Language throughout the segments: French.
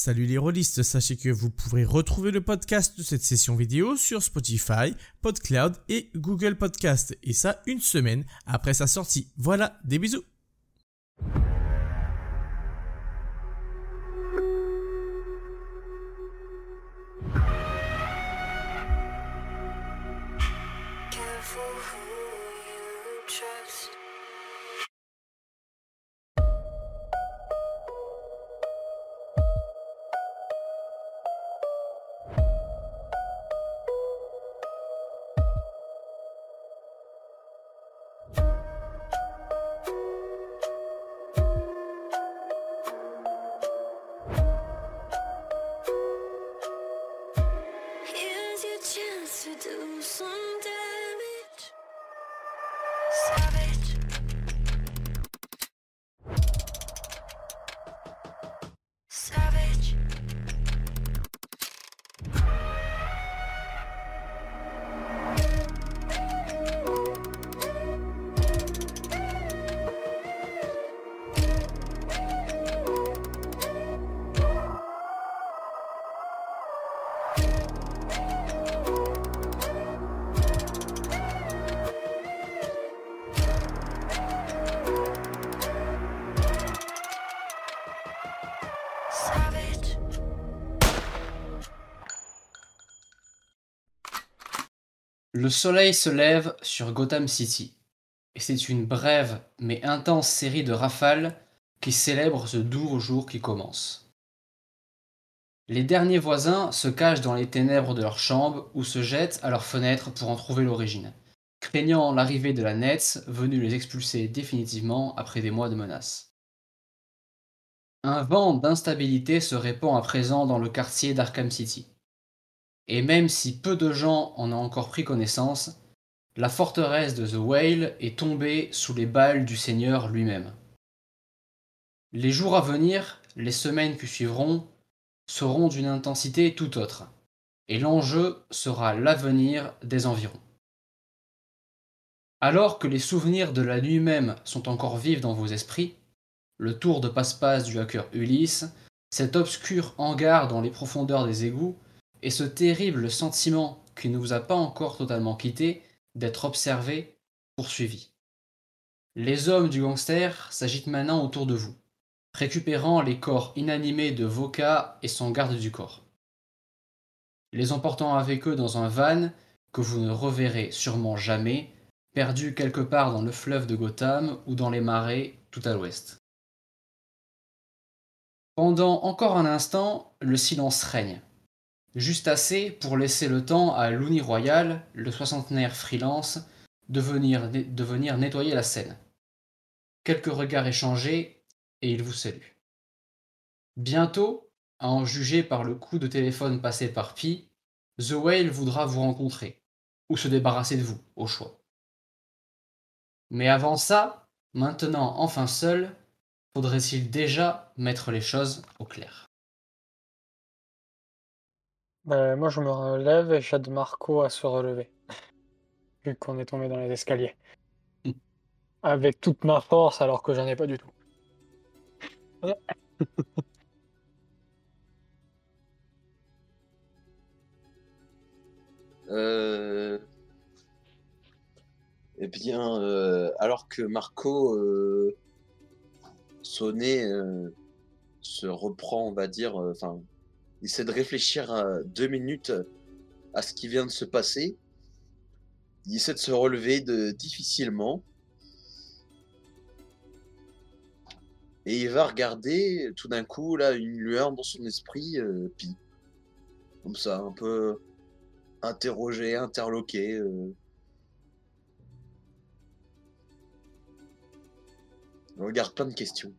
Salut les rôlistes, sachez que vous pourrez retrouver le podcast de cette session vidéo sur Spotify, PodCloud et Google Podcast, et ça une semaine après sa sortie. Voilà, des bisous. Le soleil se lève sur Gotham City, et c'est une brève mais intense série de rafales qui célèbre ce doux jour qui commence. Les derniers voisins se cachent dans les ténèbres de leur chambre ou se jettent à leurs fenêtres pour en trouver l'origine, craignant l'arrivée de la Nets venue les expulser définitivement après des mois de menaces. Un vent d'instabilité se répand à présent dans le quartier d'Arkham City. Et même si peu de gens en ont encore pris connaissance, la forteresse de The Whale est tombée sous les balles du Seigneur lui-même. Les jours à venir, les semaines qui suivront, seront d'une intensité tout autre, et l'enjeu sera l'avenir des environs. Alors que les souvenirs de la nuit même sont encore vifs dans vos esprits, le tour de passe-passe du hacker Ulysse, cet obscur hangar dans les profondeurs des égouts, et ce terrible sentiment qui ne vous a pas encore totalement quitté d'être observé, poursuivi. Les hommes du gangster s'agitent maintenant autour de vous, récupérant les corps inanimés de Voka et son garde du corps, les emportant avec eux dans un van que vous ne reverrez sûrement jamais, perdu quelque part dans le fleuve de Gotham ou dans les marais tout à l'ouest. Pendant encore un instant, le silence règne. Juste assez pour laisser le temps à Looney Royal, le soixantenaire freelance, de venir nettoyer la scène. Quelques regards échangés, et il vous salue. Bientôt, à en juger par le coup de téléphone passé par Pi, The Whale voudra vous rencontrer, ou se débarrasser de vous, au choix. Mais avant ça, maintenant enfin seul, faudrait-il déjà mettre les choses au clair. Moi, je me relève et j'aide Marco à se relever, vu qu'on est tombé dans les escaliers. Avec toute ma force, alors que j'en ai pas du tout. Euh, Eh bien, alors que Marco Sonnet se reprend, on va dire, enfin, il essaie de réfléchir à 2 minutes à ce qui vient de se passer. Il essaie de se relever difficilement. Et il va regarder tout d'un coup là une lueur dans son esprit, Pi. Comme ça, un peu interrogé, interloqué. Il regarde plein de questions.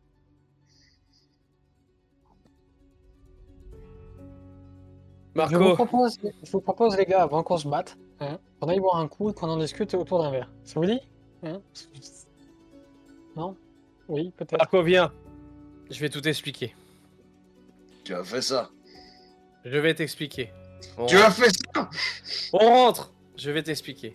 Je vous propose, les gars, avant qu'on se batte, qu'on aille boire un coup et qu'on en discute autour d'un verre. Ça vous dit Non? Oui, peut-être. Marco, viens. Je vais tout expliquer. Tu as fait ça. Je vais t'expliquer. Tu as fait ça. On rentre. Je vais t'expliquer.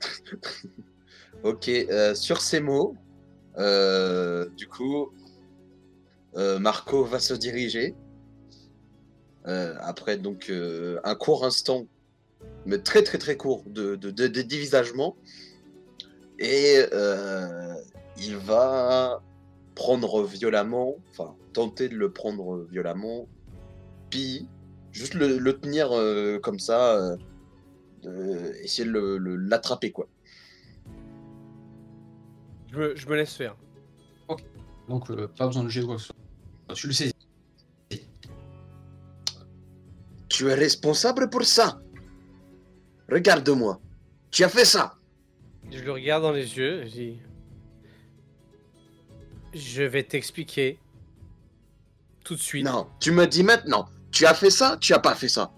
Ok, sur ces mots, du coup, Marco va se diriger après donc un court instant, mais très très très court, de dévisagement. Et il va prendre violemment, enfin tenter de le prendre violemment, puis juste le tenir comme ça, essayer de l'attraper quoi. Je me laisse faire. Donc, pas besoin de jet ou quoi que ce soit. Tu le saisis. Tu es responsable pour ça. Regarde-moi. Tu as fait ça. Je le regarde dans les yeux, je dis... Je vais t'expliquer. Tout de suite. Non, tu me dis maintenant. Tu as fait ça, tu as pas fait ça.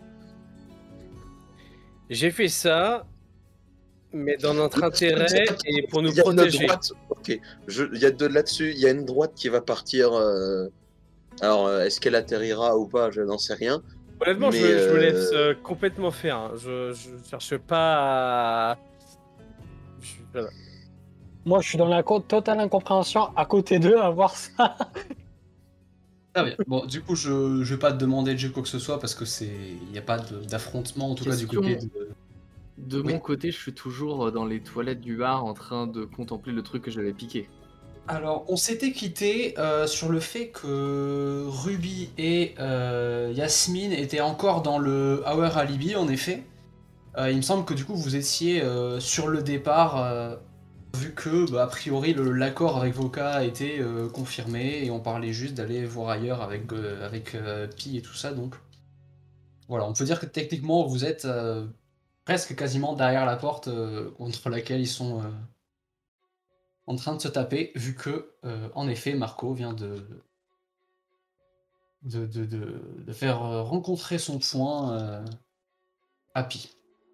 J'ai fait ça, mais dans notre intérêt et pour nous Il y a une protéger. droite. Ok. Il y a de là-dessus. Il y a une droite qui va partir. Alors, est-ce qu'elle atterrira ou pas? Je n'en sais rien. Honnêtement, Mais, je me laisse complètement faire. Hein. Je cherche pas à... Voilà. Moi, je suis dans la totale incompréhension à côté d'eux à voir ça. Ah bien. Bon, du coup, je vais pas te demander de jet quoi que ce soit parce que il n'y a pas d'affrontement en tout cas du Question. côté de. De Oui. mon côté, je suis toujours dans les toilettes du bar en train de contempler le truc que j'avais piqué. Alors, on s'était quitté sur le fait que Ruby et Yasmine étaient encore dans le Hour Alibi, en effet. Il me semble que du coup, vous étiez sur le départ, vu que, a priori, l'accord avec Voka a été confirmé et on parlait juste d'aller voir ailleurs avec Pi et tout ça. Donc, voilà, on peut dire que techniquement, vous êtes presque quasiment derrière la porte contre laquelle ils sont en train de se taper, vu que, en effet, Marco vient de faire rencontrer son point à Pi.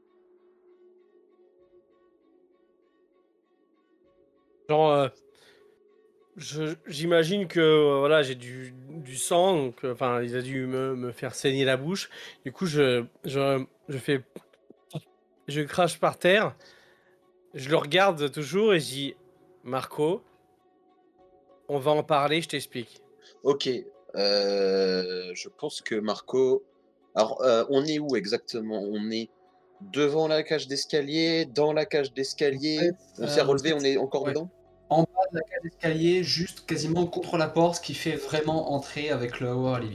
Genre, j'imagine que voilà, j'ai du sang, donc enfin, il a dû me faire saigner la bouche. Du coup, je fais, je crache par terre. Je le regarde toujours et je dis, Marco, on va en parler, je t'explique. Ok. Je pense que Marco. Alors, on est où exactement? On est devant la cage d'escalier, dans la cage d'escalier. On s'est relevé, on est encore ouais. dedans? En bas de la cage d'escalier, juste quasiment contre la porte, ce qui fait vraiment entrer avec le Hour Alibi.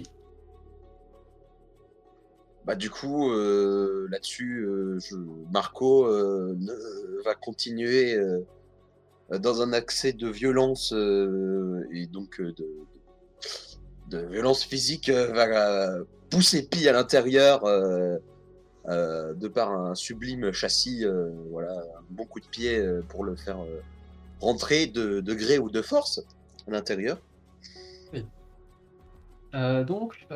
Bah du coup, là-dessus, Marco va continuer dans un accès de violence et donc de violence physique, va pousser Pi à l'intérieur de par un sublime châssis, voilà, un bon coup de pied pour le faire rentrer de gré ou de force à l'intérieur. Donc,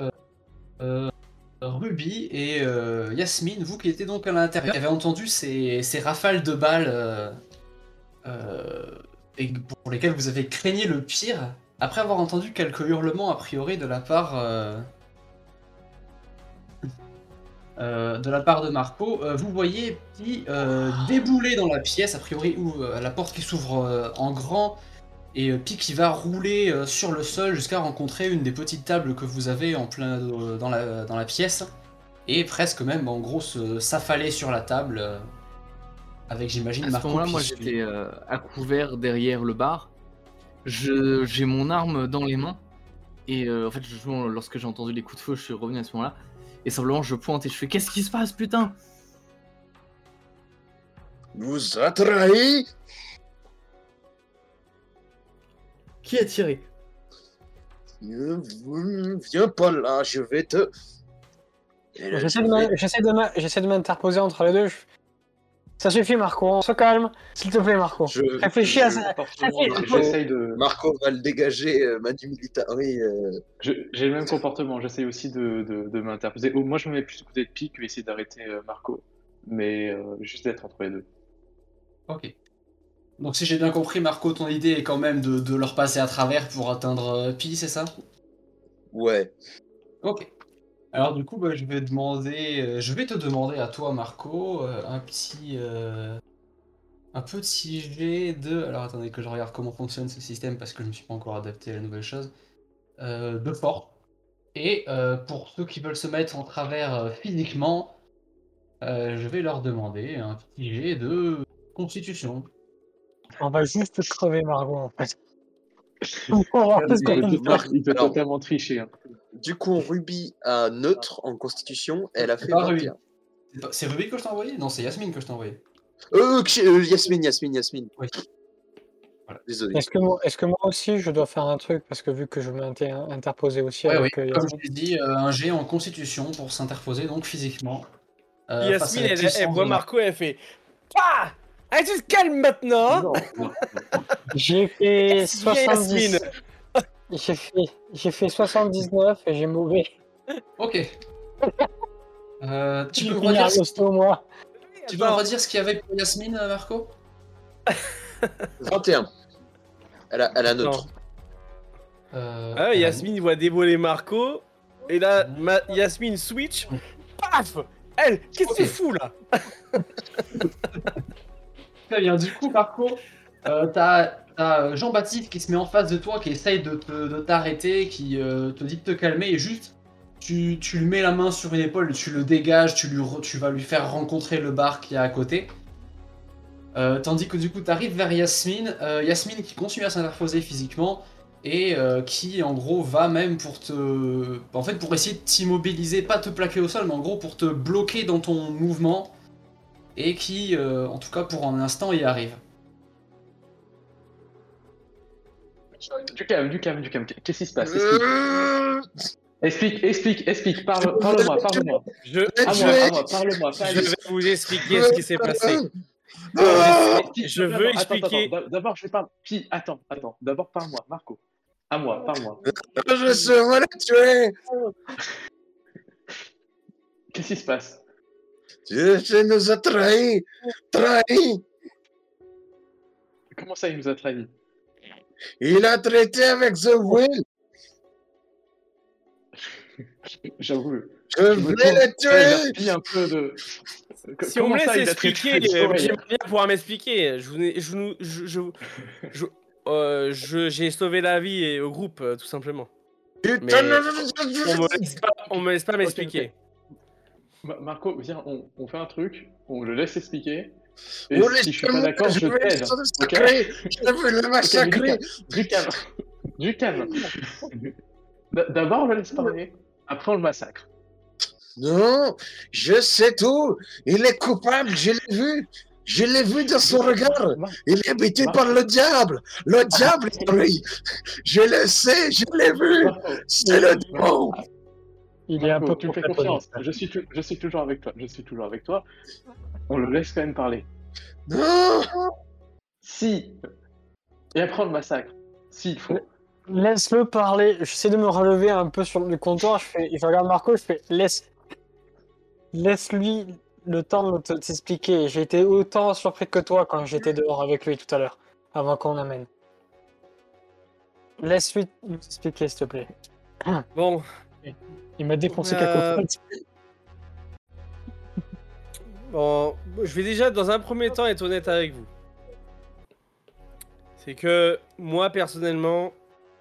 Ruby et Yasmine, vous qui étiez donc à l'intérieur, avez entendu ces rafales de balles et pour lesquelles vous avez craigné le pire, après avoir entendu quelques hurlements a priori de la part de Marco. Vous voyez Pi débouler dans la pièce, a priori où la porte qui s'ouvre en grand, et Pi qui va rouler sur le sol jusqu'à rencontrer une des petites tables que vous avez en plein dans la pièce, et presque même en gros s'affaler sur la table, avec j'imagine À ce Marco moment-là, qui moi suit. j'étais à couvert derrière le bar. J'ai mon arme dans les mains. Et en fait, lorsque j'ai entendu les coups de feu, je suis revenu à ce moment-là. Et simplement, je pointe et je fais: qu'est-ce qui se passe, putain? Nous a trahi. Qui a tiré? Viens pas là, je vais te. Et là, J'essaie de m'interposer entre les deux. Ça suffit, Marco, on se calme. S'il te plaît, Marco. Réfléchis à ça. J'essaye de. Marco va le dégager, Manu Militari. J'ai le même comportement, j'essaye aussi de m'interposer. Oh, moi, je me mets plus du côté de Pi que essayer d'arrêter Marco. Mais juste d'être entre les deux. Ok. Donc si j'ai bien compris, Marco, ton idée est quand même de leur passer à travers pour atteindre Pi, c'est ça? Ouais. Ok. Alors du coup, je vais te demander à toi, Marco, un petit jet de... Alors attendez que je regarde comment fonctionne ce système parce que je ne me suis pas encore adapté à la nouvelle chose. De force. Et pour ceux qui veulent se mettre en travers physiquement, je vais leur demander un petit jet de constitution. On va juste crever Margot en fait. On va voir tout ce qu'on Et peut Marc, Il peut alors, totalement tricher. Hein. du coup, Ruby a neutre en constitution, elle a C'est fait pas Ruby. 21. C'est Ruby que je t'ai envoyé? Non, c'est Yasmine que je t'ai envoyé. Yasmine. Oui. Désolé. Est-ce que moi aussi je dois faire un truc parce que vu que je m'étais interposé aussi Ouais, oui. avec Comme je Yasmine. l'ai dit, un jet en constitution pour s'interposer donc physiquement. Face à Yasmine, la elle puissance voit de Marco, elle fait ah, allez, tu te calmes maintenant. Non, non. J'ai fait Merci bien, 70. Yasmine. J'ai fait 79 et j'ai mauvais. Ok. Tu Je peux vais finir redire, l'hosto, moi. tu peux redire ce qu'il y avait pour Yasmine, Marco? 21. Elle a neutre. Ah, Yasmine voit dévoiler Marco. Et là, Yasmine switch. Paf. Elle, qu'est-ce que tu fous là? Très bien, du coup, Marco, t'as Jean-Baptiste qui se met en face de toi, qui essaye de t'arrêter, qui te dit de te calmer, et juste, tu lui mets la main sur une épaule, tu le dégages, tu vas lui faire rencontrer le bar qui est à côté. Tandis que du coup, t'arrives vers Yasmine, Yasmine qui continue à s'interposer physiquement, et qui en gros va même pour en fait, pour essayer de t'immobiliser, pas te plaquer au sol, mais en gros pour te bloquer dans ton mouvement, et qui, en tout cas pour un instant, y arrive. Du calme. Qu'est-ce qui se passe? Explique. Parle-moi. À moi, parle-moi. Je vais vous expliquer ce qui s'est passé. Je veux expliquer. Attends. D'abord, je parle. Puis, attends. D'abord, parle-moi, Marco. À moi, parle-moi. Je serai le tuer. Qu'est-ce qui se passe? Tu nous as trahis. Comment ça, il nous a trahis? Il a traité avec The Will. J'avoue. Je vais le tuer. Puis un peu de. Si on me laisse il a traité expliquer, avec Zoé? j'aimerais bien pouvoir m'expliquer. J'ai sauvé la vie au groupe, tout simplement. Mais on me laisse pas m'expliquer. Marco, viens, on fait un truc, on le laisse expliquer. Et Oh, si je suis pas d'accord, je t'aide. Ok? Je veux le massacrer. Du calme. D'abord, on le laisse parler. Après, on le massacre. Non, je sais tout. Il est coupable, je l'ai vu. Je l'ai vu dans son regard. Il est habité par le diable. Le diable est lui. Je le sais, je l'ai vu. C'est le démon. Il est un peu tu me fais confiance. Je suis toujours avec toi. On le laisse quand même parler. Non. Si. Et après, on le massacre. S'il faut. Laisse-le parler. J'essaie de me relever un peu sur le comptoir. Je regarde Marco, je fais laisse-lui le temps de t'expliquer. J'ai été autant surpris que toi quand j'étais dehors avec lui tout à l'heure, avant qu'on l'amène. Laisse-lui nous expliquer, s'il te plaît. Bon. Il m'a défoncé quelque chose. Bon, je vais déjà dans un premier temps être honnête avec vous. C'est que moi personnellement,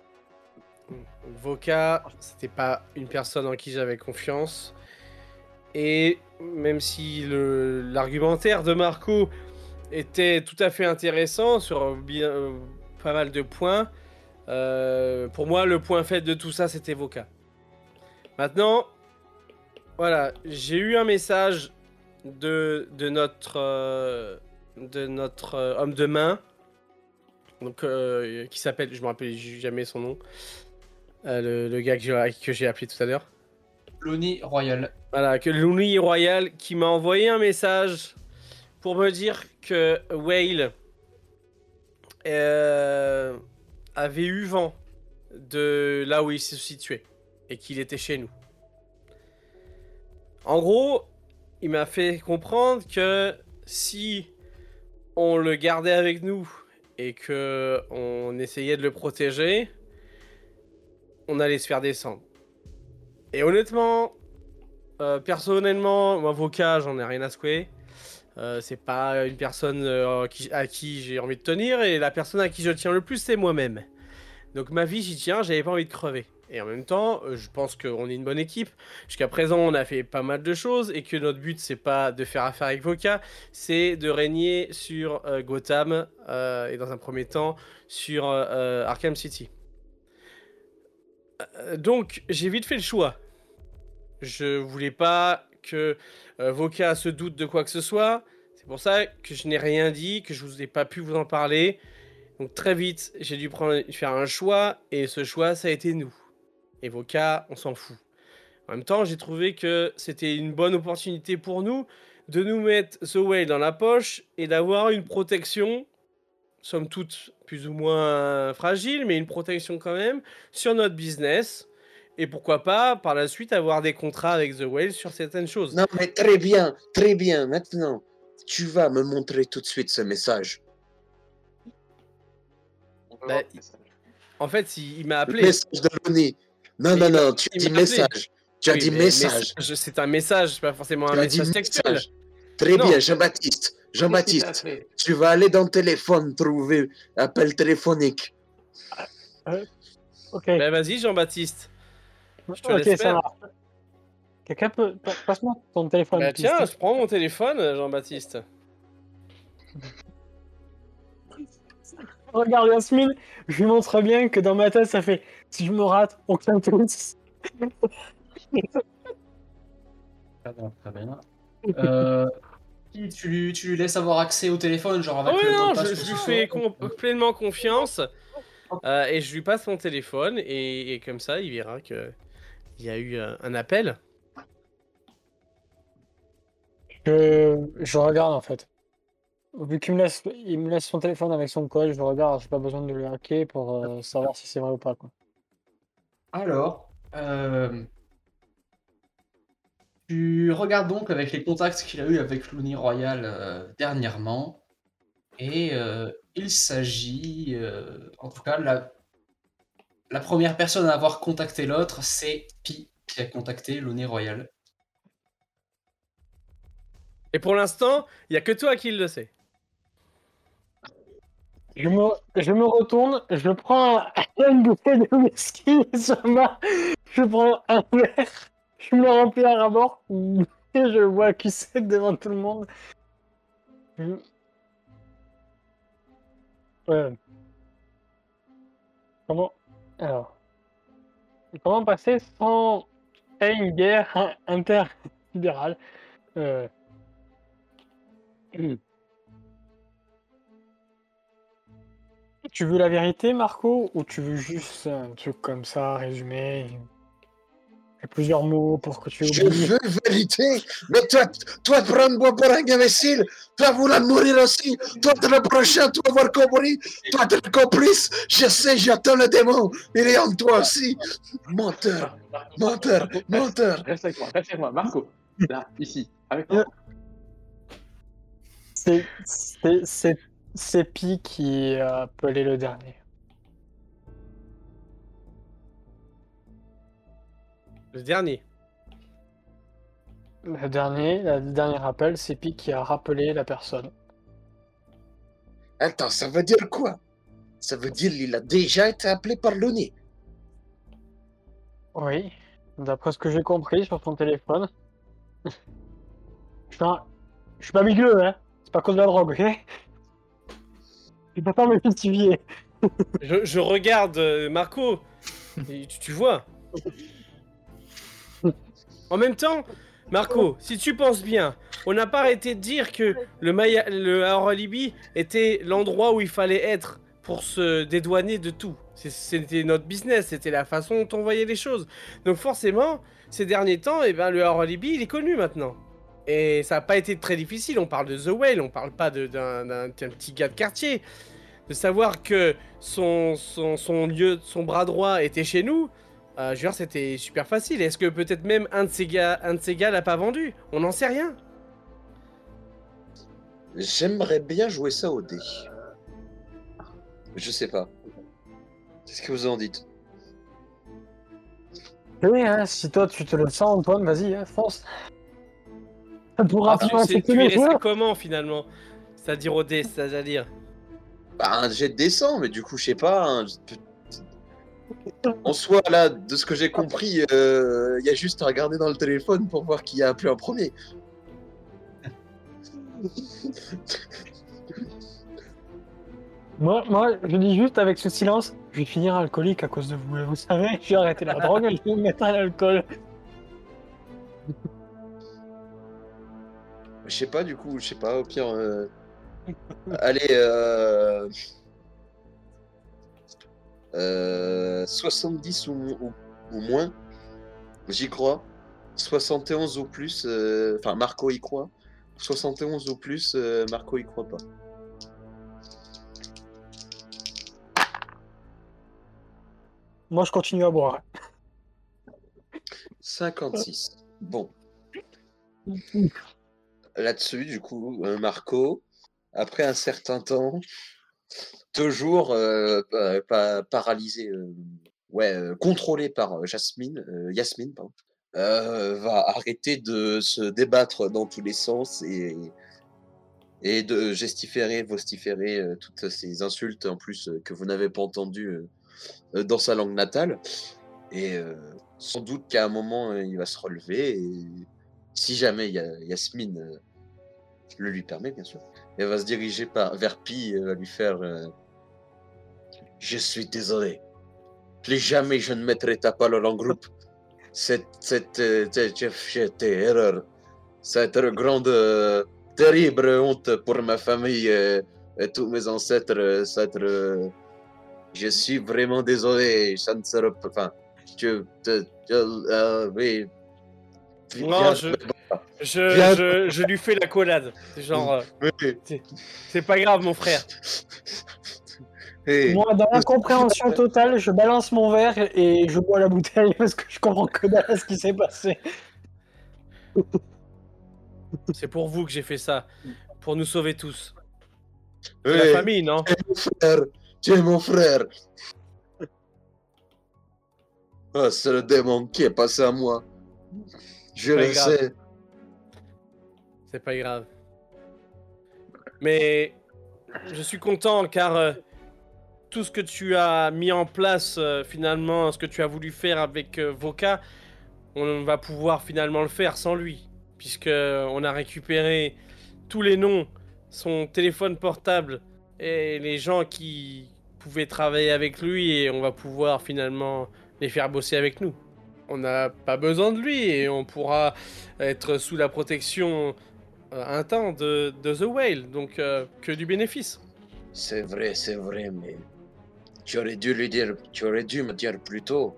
Voka, c'était pas une personne en qui j'avais confiance. Et même si l'argumentaire de Marco était tout à fait intéressant sur pas mal de points, pour moi le point faible de tout ça c'était Voka. Maintenant, voilà, j'ai eu un message de notre homme de main, donc qui s'appelle, je me rappelle jamais son nom, le gars que j'ai appelé tout à l'heure. Lonnie Royal. Voilà, que Lonnie Royal qui m'a envoyé un message pour me dire que Whale avait eu vent de là où il se situait et qu'il était chez nous. En gros, il m'a fait comprendre que si on le gardait avec nous et que on essayait de le protéger, on allait se faire descendre. Et honnêtement, personnellement, moi, Voka, j'en ai rien à secouer. C'est pas une personne à qui j'ai envie de tenir, et la personne à qui je tiens le plus, c'est moi-même. Donc ma vie, j'y tiens, j'avais pas envie de crever. Et en même temps, je pense qu'on est une bonne équipe. Jusqu'à présent, on a fait pas mal de choses et que notre but, c'est pas de faire affaire avec Voka, c'est de régner sur Gotham et dans un premier temps sur Arkham City. Donc, j'ai vite fait le choix. Je voulais pas que Voka se doute de quoi que ce soit. C'est pour ça que je n'ai rien dit, que je vous ai pas pu vous en parler. Donc très vite, j'ai dû faire un choix, et ce choix, ça a été nous. Et Voka, on s'en fout. En même temps, j'ai trouvé que c'était une bonne opportunité pour nous de nous mettre The Whale dans la poche et d'avoir une protection, somme toute plus ou moins fragile, mais une protection quand même, sur notre business. Et pourquoi pas, par la suite, avoir des contrats avec The Whale sur certaines choses. Non, mais très bien, très bien. Maintenant, tu vas me montrer tout de suite ce message. On peut Bah, voir le message. En fait, il m'a Le appelé. message de Lonnie. Non, Mais non, non, tu as il dit m'a appelé. message. Tu as Oui, dit mais message. C'est un message, c'est pas forcément Tu un as dit message textuel. message. Très Non. bien, Jean-Baptiste. Jean-Baptiste, Qu'est-ce qu'il t'a fait tu vas aller dans le téléphone trouver appel téléphonique. Ok, Bah vas-y, Jean-Baptiste. Je te ok, laisse ça faire. marche. Quelqu'un peut. Passe-moi ton téléphone. Bah please. tiens, je prends mon téléphone, Jean-Baptiste. Regarde Yasmine, je lui montre bien que dans ma tête ça fait si je me rate, aucun tous. Très bien. Tu lui laisses avoir accès au téléphone, genre avec Oh le mot non, de passe, je tout lui ça, fais ouais. pleinement confiance et je lui passe mon téléphone et comme ça, il verra que il y a eu un appel. Je regarde en fait. Vu qu'il il me laisse son téléphone avec son code, je regarde, j'ai pas besoin de le hacker pour savoir si c'est vrai ou pas quoi. Alors, tu regardes donc avec les contacts qu'il a eu avec Looney Royal dernièrement, et il s'agit, en tout cas, la première personne à avoir contacté l'autre, c'est Pi qui a contacté Looney Royal. Et pour l'instant, il y a que toi qui le sais. Je me retourne, je prends une bouteille de whisky je prends un verre, je me le remplis à rabord et je vois qui c'est devant tout le monde. Ouais. Comment alors comment passer sans une guerre intersidérale Tu veux la vérité, Marco, ou tu veux juste un truc comme ça, résumé, et plusieurs mots pour que tu Je oublies? veux vérité. Mais toi, prends-moi pour un imbécile. Toi, vouloir mourir aussi. Toi, t'es le prochain, toi, avoir compris. Toi, t'es le complice. Je sais, j'attends le démon. Il est en toi aussi. Menteur, menteur, menteur. Reste avec moi, Marco. Là, ici, avec moi. C'est Pi qui a appelé le dernier. Le dernier. Le dernier appel, c'est Pi qui a rappelé la personne. Attends, ça veut dire quoi? Ça veut dire qu'il a déjà été appelé par Looney. Oui, d'après ce que j'ai compris sur ton téléphone. Je suis pas milieu, hein. C'est pas cause de la drogue, ok? Je peux pas me justifier. Je regarde Marco. Et tu vois. En même temps, Marco, si tu penses bien, on n'a pas arrêté de dire que le Alibi était l'endroit où il fallait être pour se dédouaner de tout. C'était notre business, c'était la façon dont on voyait les choses. Donc forcément, ces derniers temps, eh ben, le Alibi, il est connu maintenant. Et ça n'a pas été très difficile, on parle de The Whale, on parle pas d'un petit gars de quartier. De savoir que son bras droit était chez nous, je veux dire, c'était super facile. Est-ce que peut-être même un de ces gars l'a pas vendu? On n'en sait rien. J'aimerais bien jouer ça au dé. Je sais pas. Qu'est-ce que vous en dites? Oui, hein, si toi tu te le sens, Antoine, vas-y, hein, fonce. Pour Tu influencer tous les verrais ça joueurs. comment finalement? C'est-à-dire au dé, c'est-à-dire. Bah, un jet de descend, mais du coup, je sais pas. En soi, là, de ce que j'ai compris, il y a juste à regarder dans le téléphone pour voir qui a appelé en premier. Moi, je dis juste avec ce silence, je vais finir alcoolique à cause de vous. Vous savez, j'ai arrêté la drogue, je vais me mettre à l'alcool. Je sais pas, du coup, je sais pas, au pire... Allez, 70 ou moins, j'y crois. 71 ou plus, enfin Marco y croit. 71 ou plus, Marco y croit pas. Moi, je continue à boire. 56. Bon. Là-dessus, du coup, Marco, après un certain temps, toujours paralysé, contrôlé par Yasmine, pardon, va arrêter de se débattre dans tous les sens et de vociférer toutes ces insultes en plus que vous n'avez pas entendues dans sa langue natale. Et sans doute qu'à un moment, il va se relever et si jamais Yasmine le lui permet, bien sûr, elle va se diriger vers Pi et va lui faire je suis désolé. Plus jamais je ne mettrai ta parole en groupe. C'était erreur. C'est une grande, terrible honte pour ma famille et tous mes ancêtres. Je suis vraiment désolé. Ça ne sera pas. Enfin, oui. Non, je lui fais la collade. Genre, c'est pas grave, mon frère. Hey. Moi, dans l'incompréhension totale, je balance mon verre et je bois la bouteille parce que je comprends que dalle à ce qui s'est passé. C'est pour vous que j'ai fait ça. Pour nous sauver tous. Hey. La famille, non? Tu es mon frère. Oh, c'est le démon qui est passé à moi. Je le sais. C'est pas grave. Mais je suis content car tout ce que tu as mis en place, finalement, ce que tu as voulu faire avec Voka, on va pouvoir finalement le faire sans lui. Puisqu'on a récupéré tous les noms, son téléphone portable et les gens qui pouvaient travailler avec lui et on va pouvoir finalement les faire bosser avec nous. On n'a pas besoin de lui et on pourra être sous la protection un temps de The Whale, donc que du bénéfice. C'est vrai, mais tu aurais dû me dire plus tôt.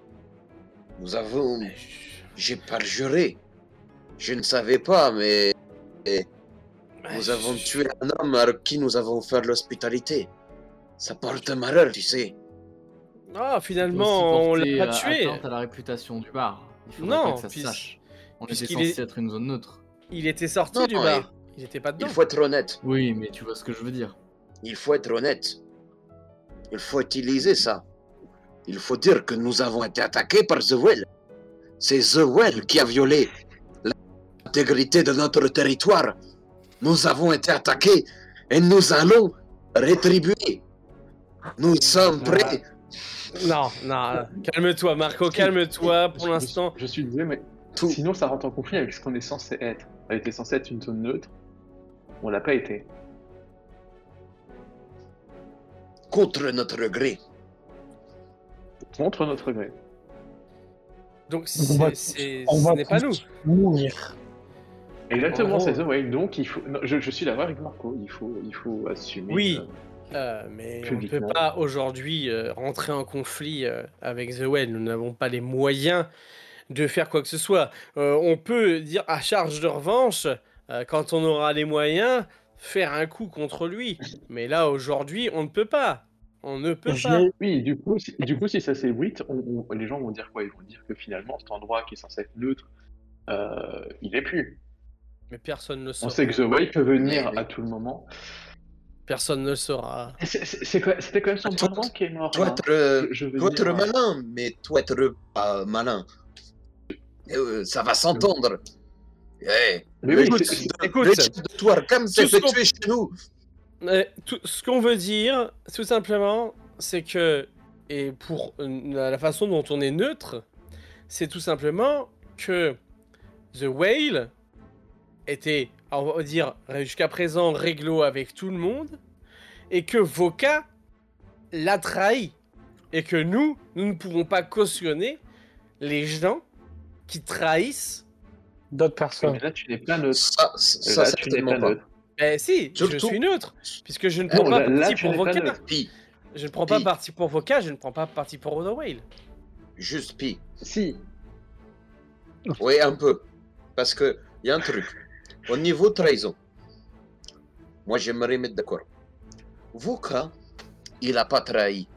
J'ai parjuré. Je ne savais pas, mais nous avons tué un homme à qui nous avons offert l'hospitalité. Ça porte malheur, tu sais. Ah, finalement, on l'a pas tué. Atteinte à la réputation du bar. Il faudrait Non, pas que ça se sache. On était censé être une zone neutre. Il était sorti du bar. Il était pas dedans. Il faut être honnête. Oui, mais tu vois ce que je veux dire. Il faut être honnête. Il faut utiliser ça. Il faut dire que nous avons été attaqués par The Well. C'est The Well qui a violé l'intégrité de notre territoire. Nous avons été attaqués et nous allons rétribuer. Nous sommes prêts. Non, calme-toi Marco, calme-toi pour l'instant. Je suis désolé, mais sinon ça rentre en conflit avec ce qu'on est censé être. On était censé être une zone neutre. On l'a pas été. Contre notre gré. Contre notre gré. Donc ce n'est pas nous. Mourir. Exactement, c'est ça, ouais. Donc il faut. Non, je suis d'accord avec Marco. Il faut assumer. Oui. Mais on ne peut pas aujourd'hui rentrer en conflit avec The Well. Nous n'avons pas les moyens de faire quoi que ce soit. On peut dire à charge de revanche, quand on aura les moyens, faire un coup contre lui. Mais là, aujourd'hui, on ne peut pas. On ne peut pas. Oui, du coup, si ça s'ébruite, les gens vont dire quoi? Ils vont dire que finalement, cet endroit qui est censé être neutre, il est plus. Mais personne ne le saura. On sait que The Way peut venir à tout le moment. Personne ne le saura. C'était quand même son parent qui est mort. Toi, être malin, mais toi, être pas malin. Ça va s'entendre. Écoute, de toi, comme c'est fait tuer chez nous. Ce qu'on veut dire, tout simplement, c'est que et pour la façon dont on est neutre, c'est tout simplement que The Whale était, on va dire, jusqu'à présent réglo avec tout le monde, et que Voka l'a trahi. Et que nous ne pouvons pas cautionner les gens qui trahissent. D'autres personnes. Mais là, tu n'es pas neutre. Ça Là, tu n'es certainement pas pas. neutre. Eh si, je Surtout- suis neutre, puisque je ne Non, prends pas là, parti tu pour n'es pas Voka. neutre. Pi, Je ne prends pas Pi. parti pour Voka, je ne prends pas parti pour The Whale. juste Pi. Si. Oui, un peu. Parce que y a un truc. Au niveau trahison, moi j'aimerais mettre d'accord. Voka, il a pas trahi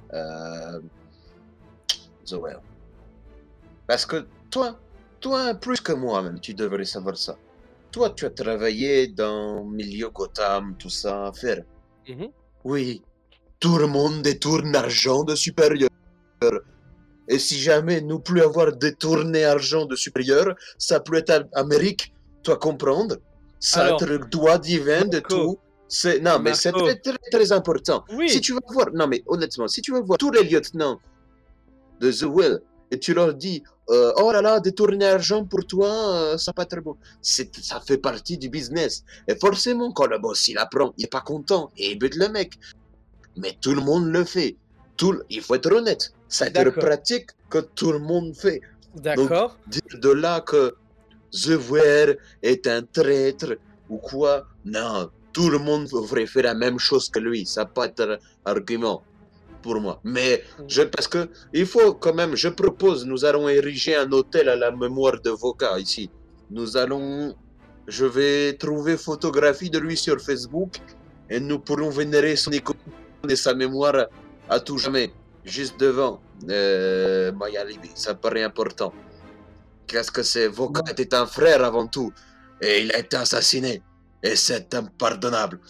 The Whale. Parce que toi, plus que moi même, tu devrais savoir ça. Toi, tu as travaillé dans le milieu Gotham, tout ça, faire. Mhm. Oui, tout le monde détourne l'argent de supérieur. Et si jamais nous plus avoir détourné argent de supérieur, ça peut être Amérique, toi comprendre? Ça Alors, être droit divin de Marco, tout. Non, mais c'est Marco. très, très, très important. Oui. Si tu vas voir, non, mais honnêtement, si tu vas voir tous les lieutenants de The Will et tu leur dis, oh là là, détourner argent pour toi, ça pas très bon. Ça fait partie du business. Et forcément, quand le boss il apprend, il est pas content et il bute le mec. Mais tout le monde le fait. Il faut être honnête. C'est une D'accord. pratique que tout le monde fait. D'accord. Dire de là que The Weir est un traître ou quoi, non. Tout le monde devrait faire la même chose que lui. Ça peut pas être un argument pour moi. Mais parce que il faut quand même, je propose, nous allons ériger un hôtel à la mémoire de Voka ici. Je vais trouver photographie de lui sur Facebook et nous pourrons vénérer son icône et sa mémoire à tout jamais, juste devant Maya Libi. Ça paraît important. Qu'est-ce que c'est? Voka était un frère avant tout et il a été assassiné et c'est impardonnable.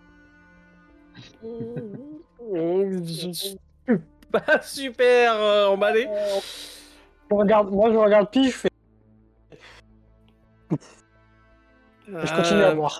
Je suis pas super emballé. Je regarde Pi, je fais. Je continue à boire.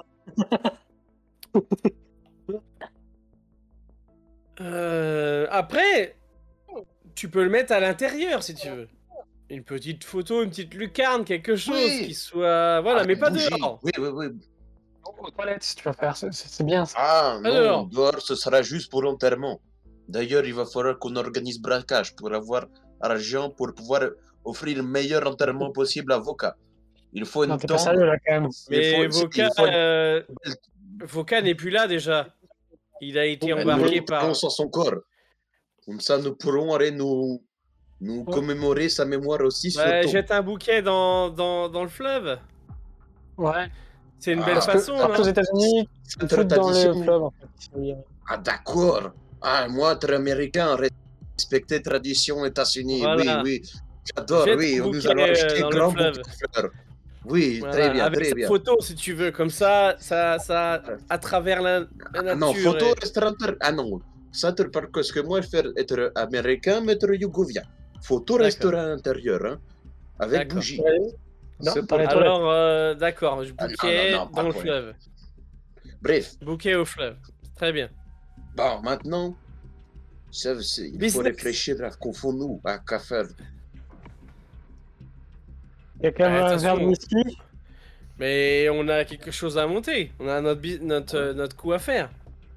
Après, tu peux le mettre à l'intérieur si tu veux. Une petite photo, une petite lucarne, quelque chose Oui. qui soit. Voilà, mais pas Bougie. dehors. Oui. Aux toilettes, si tu vas faire, c'est bien ça. Ah non, Alors. dehors ce sera juste pour l'enterrement. D'ailleurs, il va falloir qu'on organise braquage pour avoir argent pour pouvoir offrir le meilleur enterrement possible à Voka. Il faut une Non, t'es pas tombe. sérieux là quand même. Mais il faut Voka n'est plus là déjà. Il a été Nous embarqué nous par. tenons sur son corps. Comme ça, nous pourrons aller nous commémorer sa mémoire aussi sur Ouais, tombe. jette un bouquet dans le fleuve. Ouais. C'est une Ah, belle parce que- façon, Parce non qu'aux États-Unis, C'est ils notre foutent dans tradition. le fleuve en fait. Ah d'accord. Ah, moi, être américain, respecter tradition États-Unis. Voilà. Oui. J'adore, Jette oui. ton Nous bouquet, allons acheter dans le grand fleuve. bouquet de fleurs. Oui, Voilà, très bien, avec très sa bien. photo si tu veux, comme ça à travers la nature. Non, photo et- restaurant. Ah non, ça parce que moi, faire être américain, mais être yougoslavien. Photo D'accord. restaurant intérieur, hein, avec D'accord. bougie. Non, C'est dans pour- les toilettes. Alors, d'accord, Ah, bouquet non, pas dans le pour- fleuve. Bref, Bouquet au fleuve. Très bien. bon, maintenant, il faut Business. réfléchir à confondre-nous, à quoi faire. Il y a quand même de un toute verre de façon- whisky. Mais on a quelque chose à monter. On a notre coup à faire.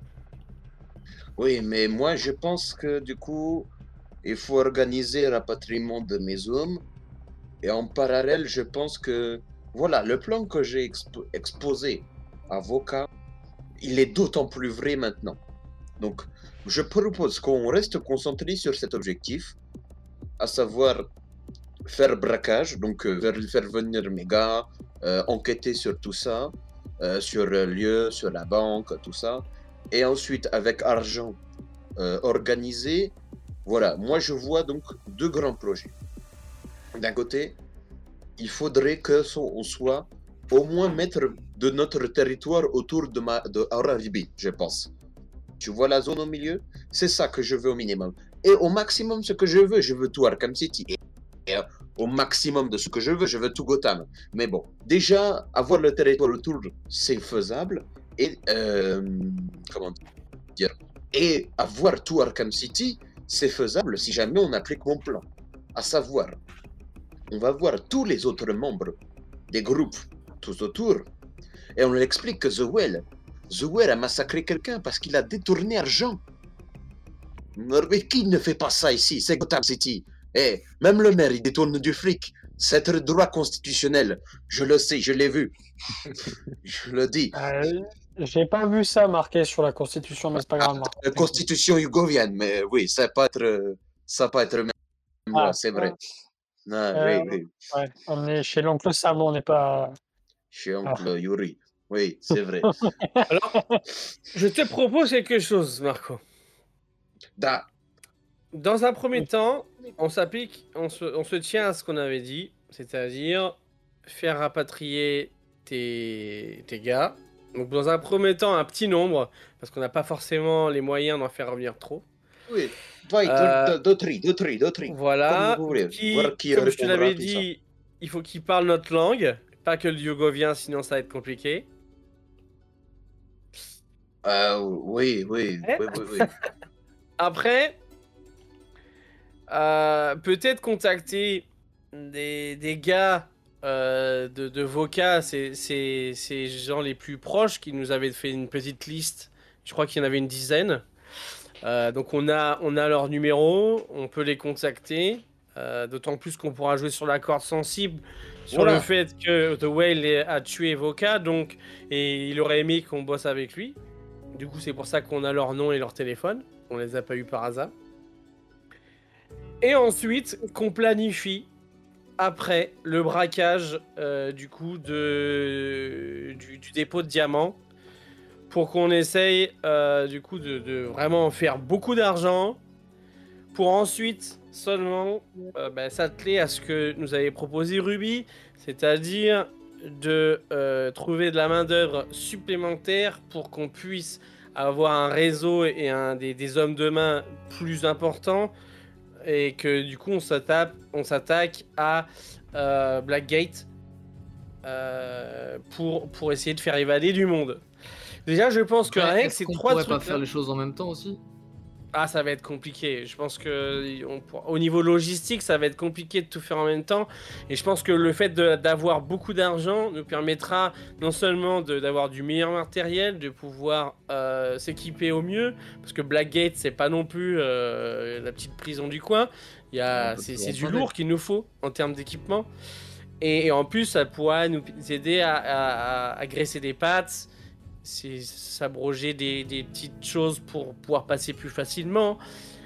Oui, mais moi, je pense que du coup, il faut organiser le rapatriement de mes hommes. Et en parallèle, je pense que, voilà, le plan que j'ai exposé à Voka, il est d'autant plus vrai maintenant. Donc, je propose qu'on reste concentré sur cet objectif, à savoir faire braquage, donc faire venir mes gars, enquêter sur tout ça, sur le lieu, sur la banque, tout ça. Et ensuite, avec argent organisé, voilà, moi je vois donc deux grands projets. D'un côté, il faudrait on soit au moins maître de notre territoire autour de Arabi, je pense. Tu vois la zone au milieu? C'est ça que je veux au minimum. Et au maximum, ce que je veux tout Arkham City. Et au maximum de ce que je veux tout Gotham. Mais bon, déjà, avoir le territoire autour, c'est faisable. Et, comment dire? Et avoir tout Arkham City, c'est faisable si jamais on applique mon plan. À savoir, on va voir tous les autres membres des groupes tous autour et on leur explique que The Well a massacré quelqu'un parce qu'il a détourné argent. Mais qui ne fait pas ça ici? C'est Gotham City. Et même le maire, il détourne du fric. C'est un droit constitutionnel. Je le sais, je l'ai vu. Je le dis. J'ai pas vu ça marqué sur la Constitution, mais c'est pas grave. La constitution yougovienne, mais oui, ça peut être même là, c'est vrai. Non, oui. Ouais, on est chez l'oncle Sam, on n'est pas... Chez oncle Yuri. Oui, c'est vrai. Alors, je te propose quelque chose, Marco. Dans un premier temps, on se tient à ce qu'on avait dit, c'est-à-dire faire rapatrier tes gars. Donc dans un premier temps, un petit nombre, parce qu'on n'a pas forcément les moyens d'en faire revenir trop. Oui, deux tri. Voilà, comme vous voulez. Comme je te l'avais dit, il faut qu'ils parlent notre langue, pas que le yougovien, sinon ça va être compliqué. Oui. Après, peut-être contacter des gars de Voca, ces gens les plus proches qui nous avaient fait une petite liste. Je crois qu'il y en avait une dizaine. Donc on a leur numéro, on peut les contacter. D'autant plus qu'on pourra jouer sur la corde sensible sur le fait que The Whale a tué Voca, et il aurait aimé qu'on bosse avec lui. Du coup, c'est pour ça qu'on a leur nom et leur téléphone. On les a pas eu par hasard. Et ensuite, qu'on planifie après le braquage du dépôt de diamants pour qu'on essaye de vraiment faire beaucoup d'argent pour ensuite seulement s'atteler à ce que nous avait proposé Ruby, c'est-à-dire de trouver de la main-d'œuvre supplémentaire pour qu'on puisse avoir un réseau et des hommes de main plus importants, et que du coup on s'attaque à Blackgate pour essayer de faire évader du monde. Déjà, je pense que rien que ces trois trucs, on pourrait pas faire les choses en même temps aussi. Ah, ça va être compliqué. Je pense que au niveau logistique, ça va être compliqué de tout faire en même temps. Et je pense que le fait d'avoir beaucoup d'argent nous permettra non seulement d'avoir du meilleur matériel, de pouvoir s'équiper au mieux, parce que Blackgate, c'est pas non plus la petite prison du coin. C'est du lourd qu'il nous faut en termes d'équipement. Et en plus, ça pourra nous aider à graisser des pattes, s'abroger des petites choses pour pouvoir passer plus facilement.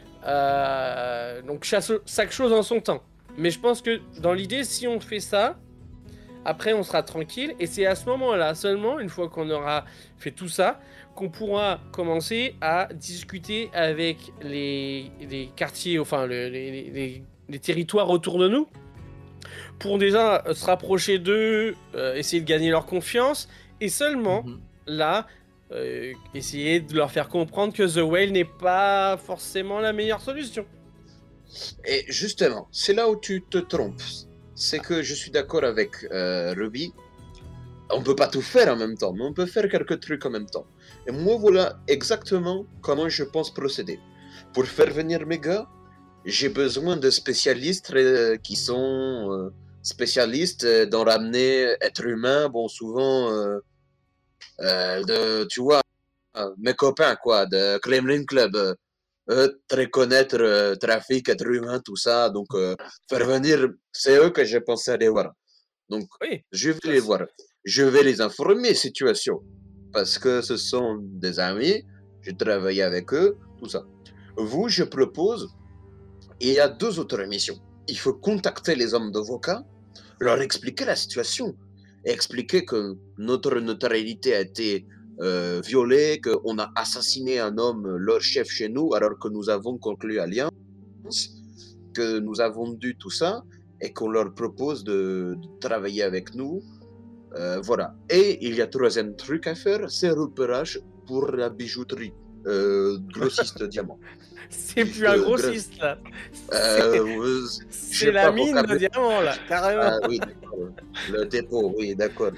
Donc chaque chose en son temps. Mais je pense que dans l'idée, si on fait ça, après on sera tranquille. Et c'est à ce moment-là seulement, une fois qu'on aura fait tout ça, qu'on pourra commencer à discuter avec les quartiers, enfin les territoires autour de nous, pour déjà se rapprocher d'eux, essayer de gagner leur confiance, et seulement là, essayer de leur faire comprendre que The Whale n'est pas forcément la meilleure solution. Et justement, c'est là où tu te trompes. C'est que je suis d'accord avec Ruby. On peut pas tout faire en même temps, mais on peut faire quelques trucs en même temps. Et moi, voilà exactement comment je pense procéder. Pour faire venir mes gars, j'ai besoin de spécialistes qui sont spécialistes dans ramener être humain. Bon, souvent... tu vois, mes copains quoi, de Kremlin Club, très connaître trafic, être humain, tout ça, donc faire venir, c'est eux que j'ai pensé aller voir. Donc oui, je vais les voir, je vais les informer situation, parce que ce sont des amis, j'ai travaillé avec eux, tout ça. Vous, je propose, il y a deux autres missions. Il faut contacter les hommes de Voca, leur expliquer la situation. Et expliquer que notre neutralité a été violée, qu'on a assassiné un homme, leur chef chez nous, alors que nous avons conclu alliance, que nous avons dû tout ça, et qu'on leur propose de travailler avec nous. Voilà. Et il y a troisième truc à faire, c'est repérage pour la bijouterie. Grossiste diamant. C'est plus un grossiste là. C'est la mine de diamant là, carrément. Ah oui, d'accord. Le dépôt, oui, d'accord.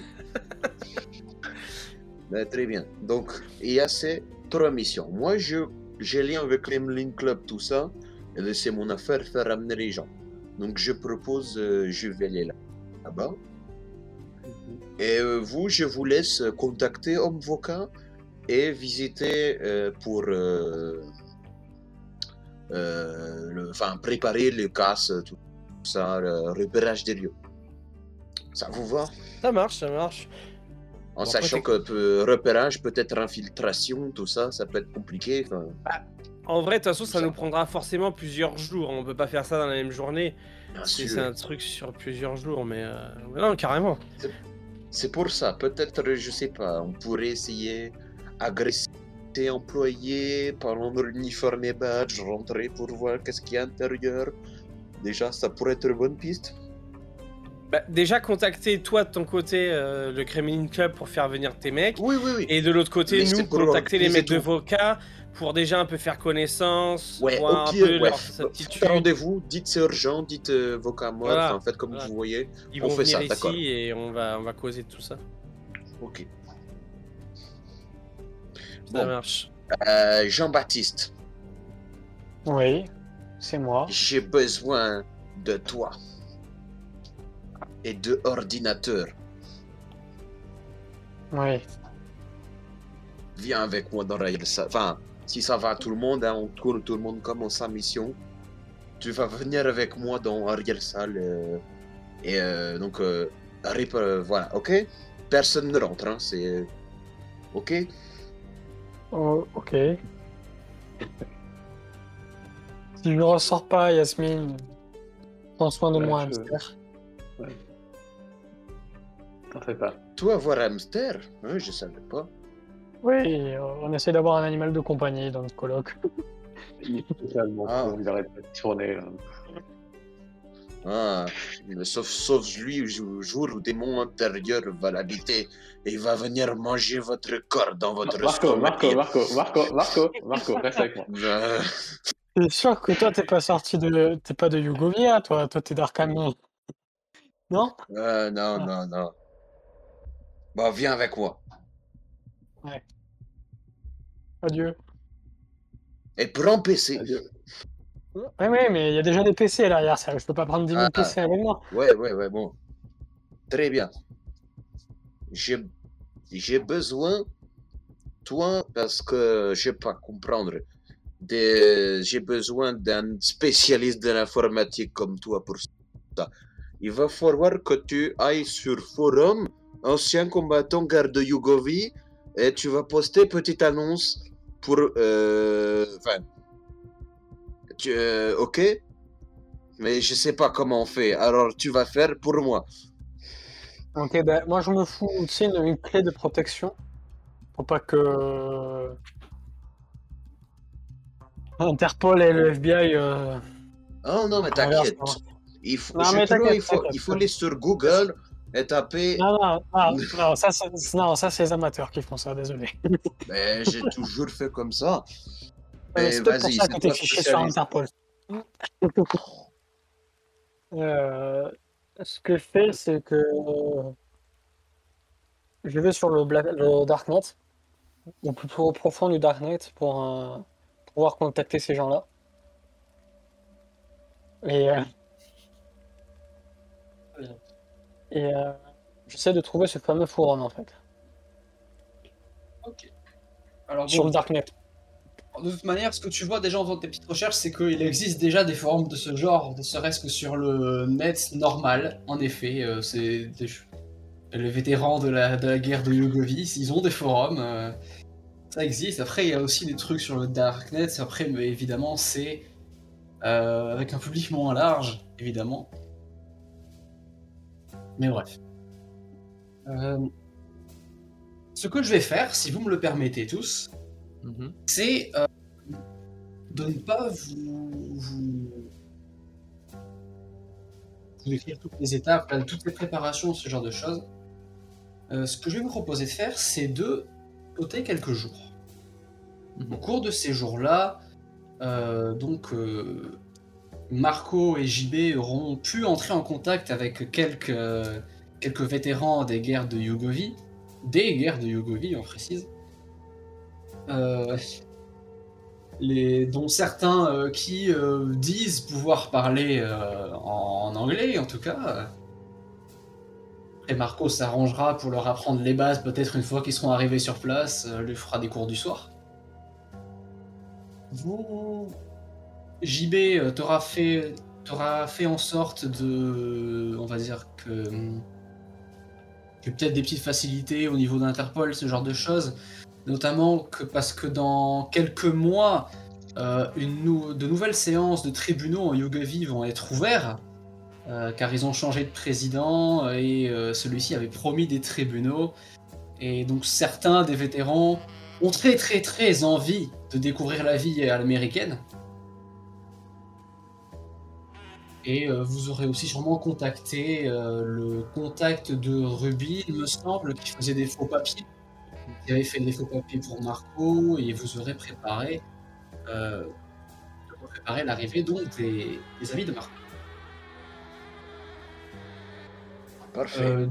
Très bien. Donc, il y a ces trois missions. Moi, j'ai lien avec Kremlin Club, tout ça. et laisser mon affaire faire ramener les gens. Donc je propose, je vais aller là-bas. Et vous, je vous laisse contacter Homme Vocat et visiter pour préparer le casse, tout ça, le repérage des lieux. Ça vous va? Ça marche, ça marche. En Bon, sachant après, que repérage, peut-être infiltration, tout ça, ça peut être compliqué. En vrai, de toute façon, ça Ça. nous prendra forcément plusieurs jours. On peut pas faire ça dans la même journée. Bien C'est sûr. un truc sur plusieurs jours, mais non, carrément. C'est pour ça, peut-être, je sais pas, on pourrait essayer agresser employés, prendre l'uniforme et badge, rentrer pour voir qu'est-ce qu'il y a à l'intérieur. Déjà, ça pourrait être une bonne piste. Bah, déjà, contacter toi de ton côté le Kremlin Club pour faire venir tes mecs. Oui, oui, oui. Et de l'autre côté, Mais nous, c'est pour contacter les organiser mecs de tout. Vocat pour déjà un peu faire connaissance, Ouais, voir au un pire, peu ouais. leur Faites aptitude. rendez-vous, dites c'est urgent, dites vocat mort, Voilà. faites comme Voilà. vous voyez. Ils On vont fait venir ça, d'accord. ici et on va causer de tout ça. Ok. Ça Bon. marche. Jean-Baptiste, Oui, c'est moi. j'ai besoin de toi et de ordinateur. Oui. Viens avec moi dans Rail. Enfin, si ça va à tout le monde, hein, on tourne, tout le monde commence sa mission. Tu vas venir avec moi dans Ariel Salle. Donc, voilà, ok? Personne ne rentre, hein, c'est. Ok? Oh, ok. Si je ne ressors pas, Yasmine, prends soin de Ouais, moi, je- hamster. T'en fais pas. Toi, avoir un hamster? Hein, je savais pas. Oui, on essaie d'avoir un animal de compagnie dans notre coloc. Il est totalement Ah. con, il arrête pas de tourner. Là. Ah, mais sauf lui, le jour où démon intérieur va l'habiter et il va venir manger votre corps dans votre Marco, reste avec moi. C'est sûr que toi, t'es pas de Yougovia, toi t'es d'Arkham. Non? Non. Bah, viens avec moi. Adieu. Et prends PC. Adieu. Oui, mais il y a déjà des PC derrière ça. Je peux pas prendre 10 000 Ah. PC avec moi. Ouais, bon. Très bien. J'ai besoin, toi, parce que je sais pas comprendre. J'ai besoin d'un spécialiste de l'informatique comme toi pour ça. Il va falloir que tu ailles sur forum, ancien combattant guerre de Yougoslavie, et tu vas poster petite annonce pour. Ok? Mais je sais pas comment on fait. Alors tu vas faire pour moi. Ok, ben moi je me fous, tu sais, une clé de protection pour pas que Interpol et le FBI. Oh non, mais Regarde, t'inquiète. ça Je mais te dis, t'inquiète. il faut aller sur Google et taper. Non, ça c'est les amateurs qui font ça, désolé. Mais j'ai toujours fait comme ça. Mais Mais c'est peut-être pour vas-y, ça c'est que t'es toi fiché sur spécialiste. Interpol. Ce que je fais, c'est que je vais sur le Darknet, le plus profond du Darknet pour pouvoir contacter ces gens-là. Et j'essaie de trouver ce fameux forum en fait, Ok. Alors sur bon, le Darknet. de toute manière, ce que tu vois déjà en faisant tes petites recherches, c'est qu'il existe déjà des forums de ce genre, ne serait-ce que sur le net normal. En effet, c'est les vétérans de la guerre de Yougoslavie, ils ont des forums. Ça existe. Après, il y a aussi des trucs sur le Darknet. Après, mais évidemment, c'est avec un public moins large, évidemment. Mais bref. Ce que je vais faire, si vous me le permettez tous, c'est de ne pas vous décrire toutes les étapes, toutes les préparations, ce genre de choses. Ce que je vais vous proposer de faire, c'est de sauter quelques jours. Au cours de ces jours-là, Marco et JB auront pu entrer en contact avec quelques vétérans des guerres de Yougoslavie, on précise. dont certains qui disent pouvoir parler en anglais, en tout cas. Et Marco s'arrangera pour leur apprendre les bases, peut-être une fois qu'ils seront arrivés sur place, lui fera des cours du soir. Vous, JB, t'auras fait en sorte de, on va dire que peut-être des petites facilités au niveau d'Interpol, ce genre de choses, notamment parce que dans quelques mois, de nouvelles séances de tribunaux en Yougoslavie vont être ouvertes. Car ils ont changé de président et celui-ci avait promis des tribunaux. Et donc certains des vétérans ont très très très envie de découvrir la vie à l'américaine. Et vous aurez aussi sûrement contacté le contact de Ruby, il me semble, qui faisait des faux papiers. Qui avait fait des faux papiers pour Marco et vous aurez préparé l'arrivée donc des amis de Marco. Parfait.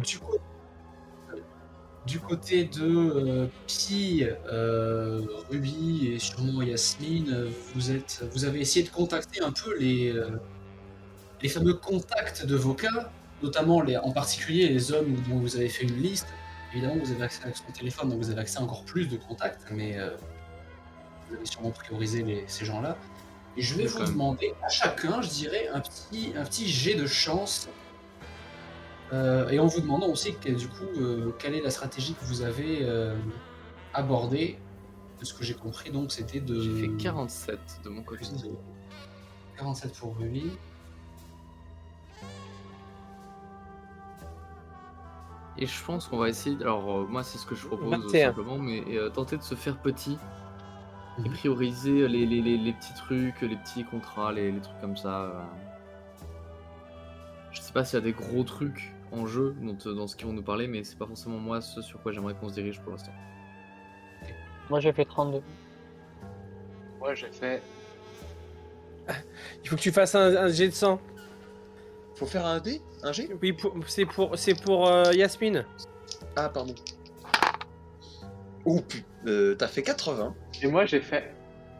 Du côté de Pi, Ruby et sûrement Yasmine, vous avez essayé de contacter un peu les fameux contacts de vos cas, notamment en particulier les hommes dont vous avez fait une liste. Évidemment, vous avez accès à son téléphone, donc vous avez accès à encore plus de contacts, mais vous avez sûrement priorisé ces gens-là. Et je vais vous demander à chacun, je dirais, un petit jet de chance. Et en vous demandant aussi du coup quelle est la stratégie que vous avez abordée. De ce que j'ai compris, donc c'était de. J'ai fait 47 de mon côté. 47 pour Ruby. Et je pense qu'on va essayer. Alors, moi, c'est ce que je propose 21. simplement, mais tenter de se faire petit et prioriser les petits trucs, les petits contrats, les trucs comme ça. Je sais pas s'il y a des gros trucs en jeu dans ce qu'ils vont nous parler, mais c'est pas forcément moi ce sur quoi j'aimerais qu'on se dirige pour l'instant. Moi j'ai fait 32. Moi, j'ai fait. Il faut que tu fasses un jet de sang. Faut faire un dé? Un G? Oui, c'est pour Yasmine. Ah, pardon. T'as fait 80. Et moi, j'ai fait.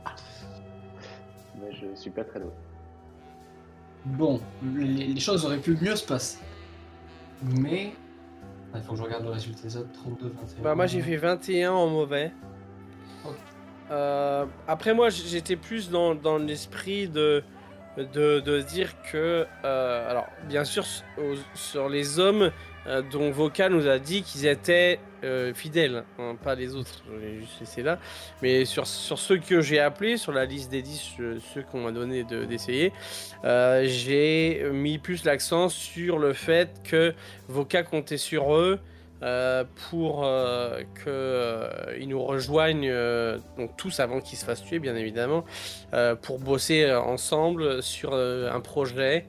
Mais je suis pas très doué. Bon, les choses auraient pu mieux se passer. Mais. Il faut que je regarde le résultat des autres. 32, 21. Bah, moi j'ai fait 21 en mauvais. Ok. Après moi j'étais plus dans l'esprit de dire que alors bien sûr sur les hommes dont Vocal nous a dit qu'ils étaient fidèles, hein, pas les autres, j'ai juste laissé là, mais sur ceux que j'ai appelés sur la liste des 10, ceux qu'on m'a donné d'essayer, j'ai mis plus l'accent sur le fait que Vocal comptait sur eux pour qu'ils nous rejoignent donc tous avant qu'ils se fassent tuer bien évidemment, pour bosser ensemble sur un projet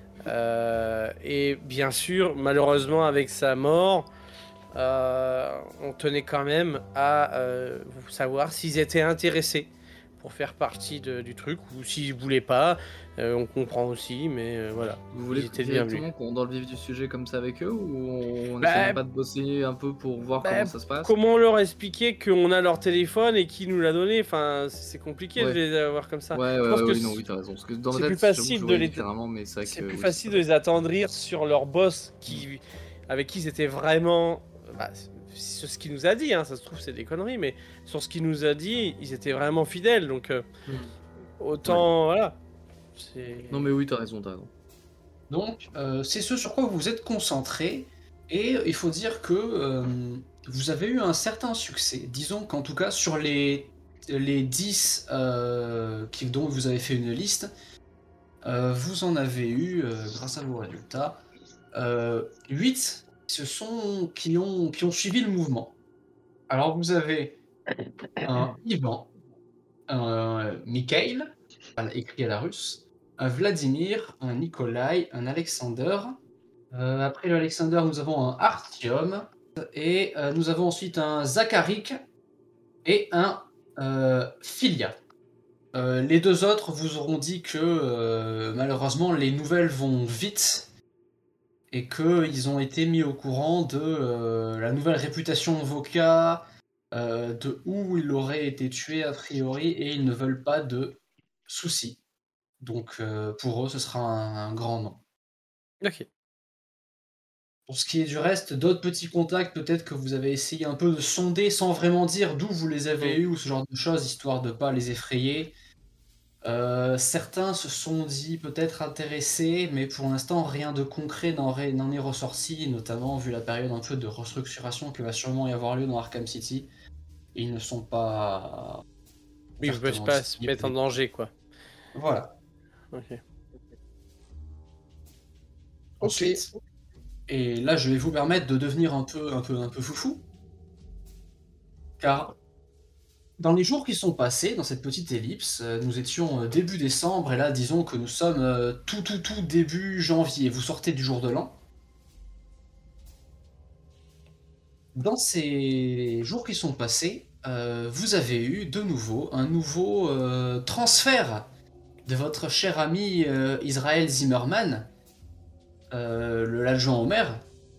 et bien sûr malheureusement avec sa mort on tenait quand même à savoir s'ils étaient intéressés pour faire partie du truc ou s'ils voulaient pas, on comprend aussi, mais voilà. Vous voulez Ils étaient bien directement vus. qu'on rentre dans le vif du sujet comme ça avec eux, ou on Bah, essaie pas de bosser un peu pour voir comment ça se passe? Comment leur expliquer qu'on a leur téléphone et qui nous l'a donné? Enfin, c'est compliqué Ouais. de les avoir comme ça. Ouais, Je pense que oui, non, oui, t'as raison. Parce que dans ma c'est tête, plus facile j'avoue, de je les- littéralement, mais c'est vrai c'est que, plus oui, facile c'est de les attendrir sur leur boss avec qui c'était vraiment. Bah, c'est ce qu'il nous a dit, hein, ça se trouve c'est des conneries, mais sur ce qu'il nous a dit, ils étaient vraiment fidèles, donc autant voilà. Non, mais oui, t'as raison, t'as raison. Donc, c'est ce sur quoi vous vous êtes concentré, et il faut dire que vous avez eu un certain succès. Disons qu'en tout cas, sur les 10 dont vous avez fait une liste, vous en avez eu, grâce à vos résultats, 8 qui ont suivi le mouvement. Alors, vous avez un Ivan, un Mikhail, écrit à la russe, un Vladimir, un Nikolai, un Alexander. Après le Alexander, nous avons un Artyom. Et nous avons ensuite un Zakharik et un Filia. Les deux autres vous auront dit que malheureusement les nouvelles vont vite et qu'ils ont été mis au courant de la nouvelle réputation Voca de où il aurait été tué a priori et ils ne veulent pas de soucis. Donc pour eux, ce sera un grand nom. Ok. Pour ce qui est du reste, d'autres petits contacts, peut-être que vous avez essayé un peu de sonder sans vraiment dire d'où vous les avez eus ou ce genre de choses, histoire de ne pas les effrayer. Certains se sont dit peut-être intéressés, mais pour l'instant rien de concret n'en est ressorti, notamment vu la période un peu de restructuration qui va sûrement y avoir lieu dans Arkham City. Et ils ne sont pas Oui, vous ne pouvez ouvertement pas se ciblés mettre pour en les- danger, quoi. Voilà. Ok. Ensuite, et là je vais vous permettre de devenir un peu foufou, car dans les jours qui sont passés, dans cette petite ellipse, nous étions début décembre, et là disons que nous sommes tout début janvier. Vous sortez du jour de l'an. Dans ces jours qui sont passés, vous avez eu de nouveau un nouveau transfert de votre cher ami Israël Zimmerman, l'adjoint au maire.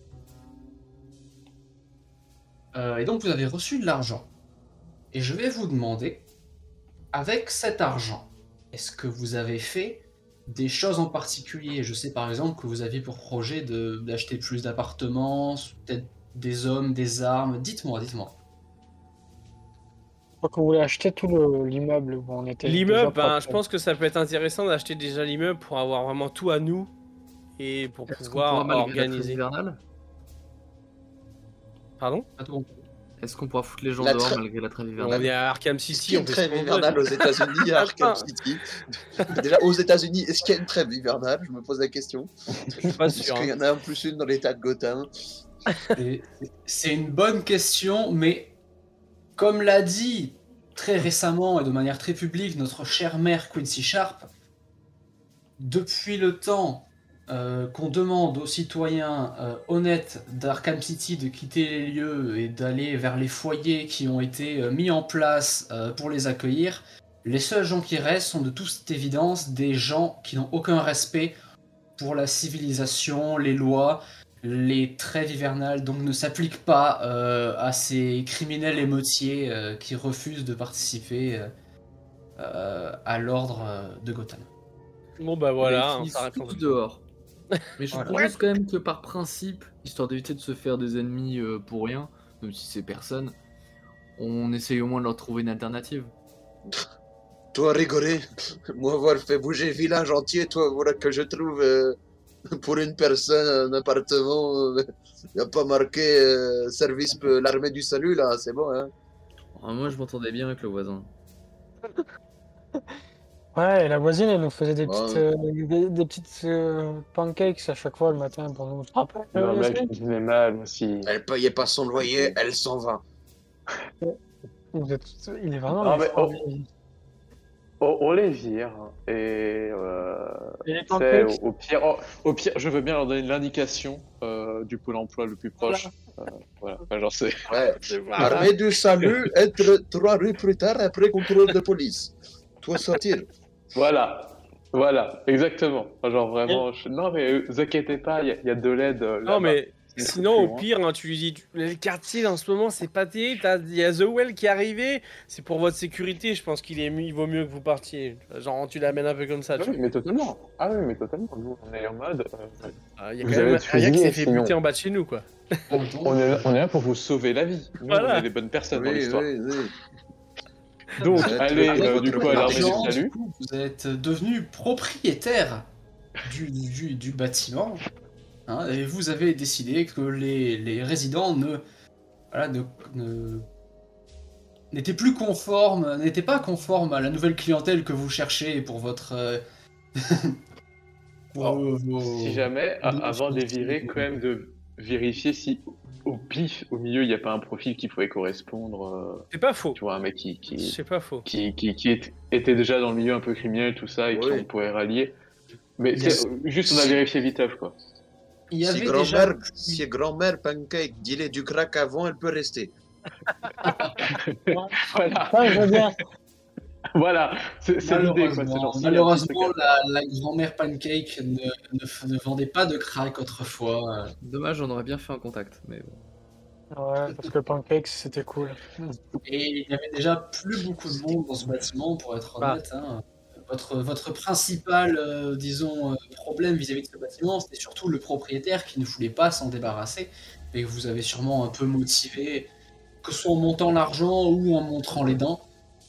Et donc vous avez reçu de l'argent. Et je vais vous demander, avec cet argent, est-ce que vous avez fait des choses en particulier? Je sais par exemple que vous aviez pour projet d'acheter plus d'appartements, peut-être des hommes, des armes. Dites-moi. Je crois qu'on voulait acheter tout l'immeuble où on était. déjà L'immeuble, ben, propre. je pense que ça peut être intéressant d'acheter déjà l'immeuble pour avoir vraiment tout à nous et pour Est-ce qu'on pouvoir pourra malgré la trêve organiser. hivernale Pardon? Attends, Est-ce qu'on pourra foutre les gens La dehors trêve- malgré la trêve On hivernale est à Arkham Est-ce qu'il y City, a on une fait ce trêve qu'on veut. hivernale aux États-Unis à Arkham Attends. City? Déjà, aux États-Unis, est-ce qu'il y a une trêve hivernale? Je me pose la question. Je suis pas Est-ce sûr. qu'il y Hein. en a en plus une dans l'état de Gotham? c'est une bonne question, mais comme l'a dit très récemment et de manière très publique notre chère mère Quincy Sharp, depuis le temps qu'on demande aux citoyens honnêtes d'Arkham City de quitter les lieux et d'aller vers les foyers qui ont été mis en place pour les accueillir, les seuls gens qui restent sont de toute évidence des gens qui n'ont aucun respect pour la civilisation, les lois, les trêves hivernales, donc ne s'appliquent pas à ces criminels émeutiers qui refusent de participer à l'ordre de Gotham. Bon bah voilà, Ils hein, finissent ça répond. tous dehors. Mais je Voilà. propose quand même que par principe, histoire d'éviter de se faire des ennemis pour rien, même si c'est personne, on essaye au moins de leur trouver une alternative. Toi, rigoler. Moi, avoir fait bouger village entier, toi, voilà que je trouve pour une personne un appartement. Il n'y a pas marqué service l'armée du salut, là, c'est bon, hein. Moi je m'entendais bien avec le voisin. Ouais, et la voisine, elle nous faisait des Ouais. petites pancakes à chaque fois le matin pour nous. Ah, Non, mec, je cuisinais mal aussi. Elle payait pas son loyer, elle s'en va. Il est vraiment. Non, mais méchant, lui. On les vire. Et, Et les tu sais, pancakes, au pire, je veux bien leur donner l'indication du pôle emploi le plus proche. Voilà, enfin, j'en sais. Ouais. Voilà. Armée du salut, être 3 rues plus tard après contrôle de police. Toi, sortir. Voilà, exactement. Enfin, genre vraiment. Non, mais vous inquiétez pas, il y a de l'aide. Non là-bas. mais C'est sinon plus au loin. pire, hein, tu lui dis, les quartiers en ce moment c'est pas terrible, il y a The Well qui est arrivé, c'est pour votre sécurité, je pense il vaut mieux que vous partiez. Genre tu l'amènes un peu comme ça, Ah tu oui, mais totalement. Ah oui, mais totalement. Nous, on est en mode. Il y a Vous quand même avez un gars qui fusillé, s'est fait sinon. buter en bas de chez nous quoi. On est là pour vous sauver la vie. Nous, Voilà. on est les bonnes personnes dans Oui, l'histoire. oui. Donc, Vous êtes allez, avec du votre coup, à l'armée du L'argent, salut. du coup, vous êtes devenu propriétaire du bâtiment, hein, et vous avez décidé que les résidents n'étaient pas conformes à la nouvelle clientèle que vous cherchez pour votre Si jamais, avant de les virer, quand même de vérifier si au pif, au milieu, il n'y a pas un profil qui pouvait correspondre. C'est pas faux. Tu vois, un mec qui C'est pas faux. était déjà dans le milieu un peu criminel, tout ça, et qui Oui. on pourrait rallier. Mais Il y a- juste, on a vérifié vite œuf, quoi. Il y Si avait grand-mère, déjà si grand-mère Pancake dilait du crack avant, elle peut rester. Voilà, ça, je veux bien. voilà, c'est l'idée, quoi. C'est genre, s'il y a un petit malheureusement, truc à- la grand-mère Pancake ne vendait pas de crack autrefois. Dommage, on aurait bien fait un contact. Mais bon. Ouais, parce que Pancakes, c'était cool. Et il n'y avait déjà plus beaucoup de monde dans ce bâtiment, pour être Ah. honnête. Hein. Votre principal, disons, problème vis-à-vis de ce bâtiment, c'était surtout le propriétaire qui ne voulait pas s'en débarrasser, et que vous avez sûrement un peu motivé, que ce soit en montant l'argent ou en montrant les dents.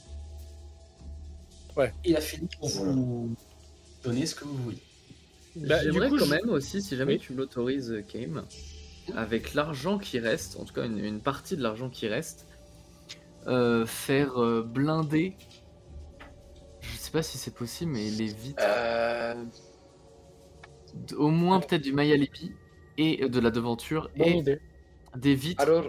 Ouais. Il a fini pour vous donner ce que vous voulez. Bah, du J'aimerais coup, quand je- même aussi, si jamais Oui. tu me l'autorises, Kame, avec l'argent qui reste, en tout cas une partie de l'argent qui reste, faire blinder, je sais pas si c'est possible, mais les vitres, au moins peut-être du Mayalipi et de la devanture Bonne et idée. des vitres. Alors,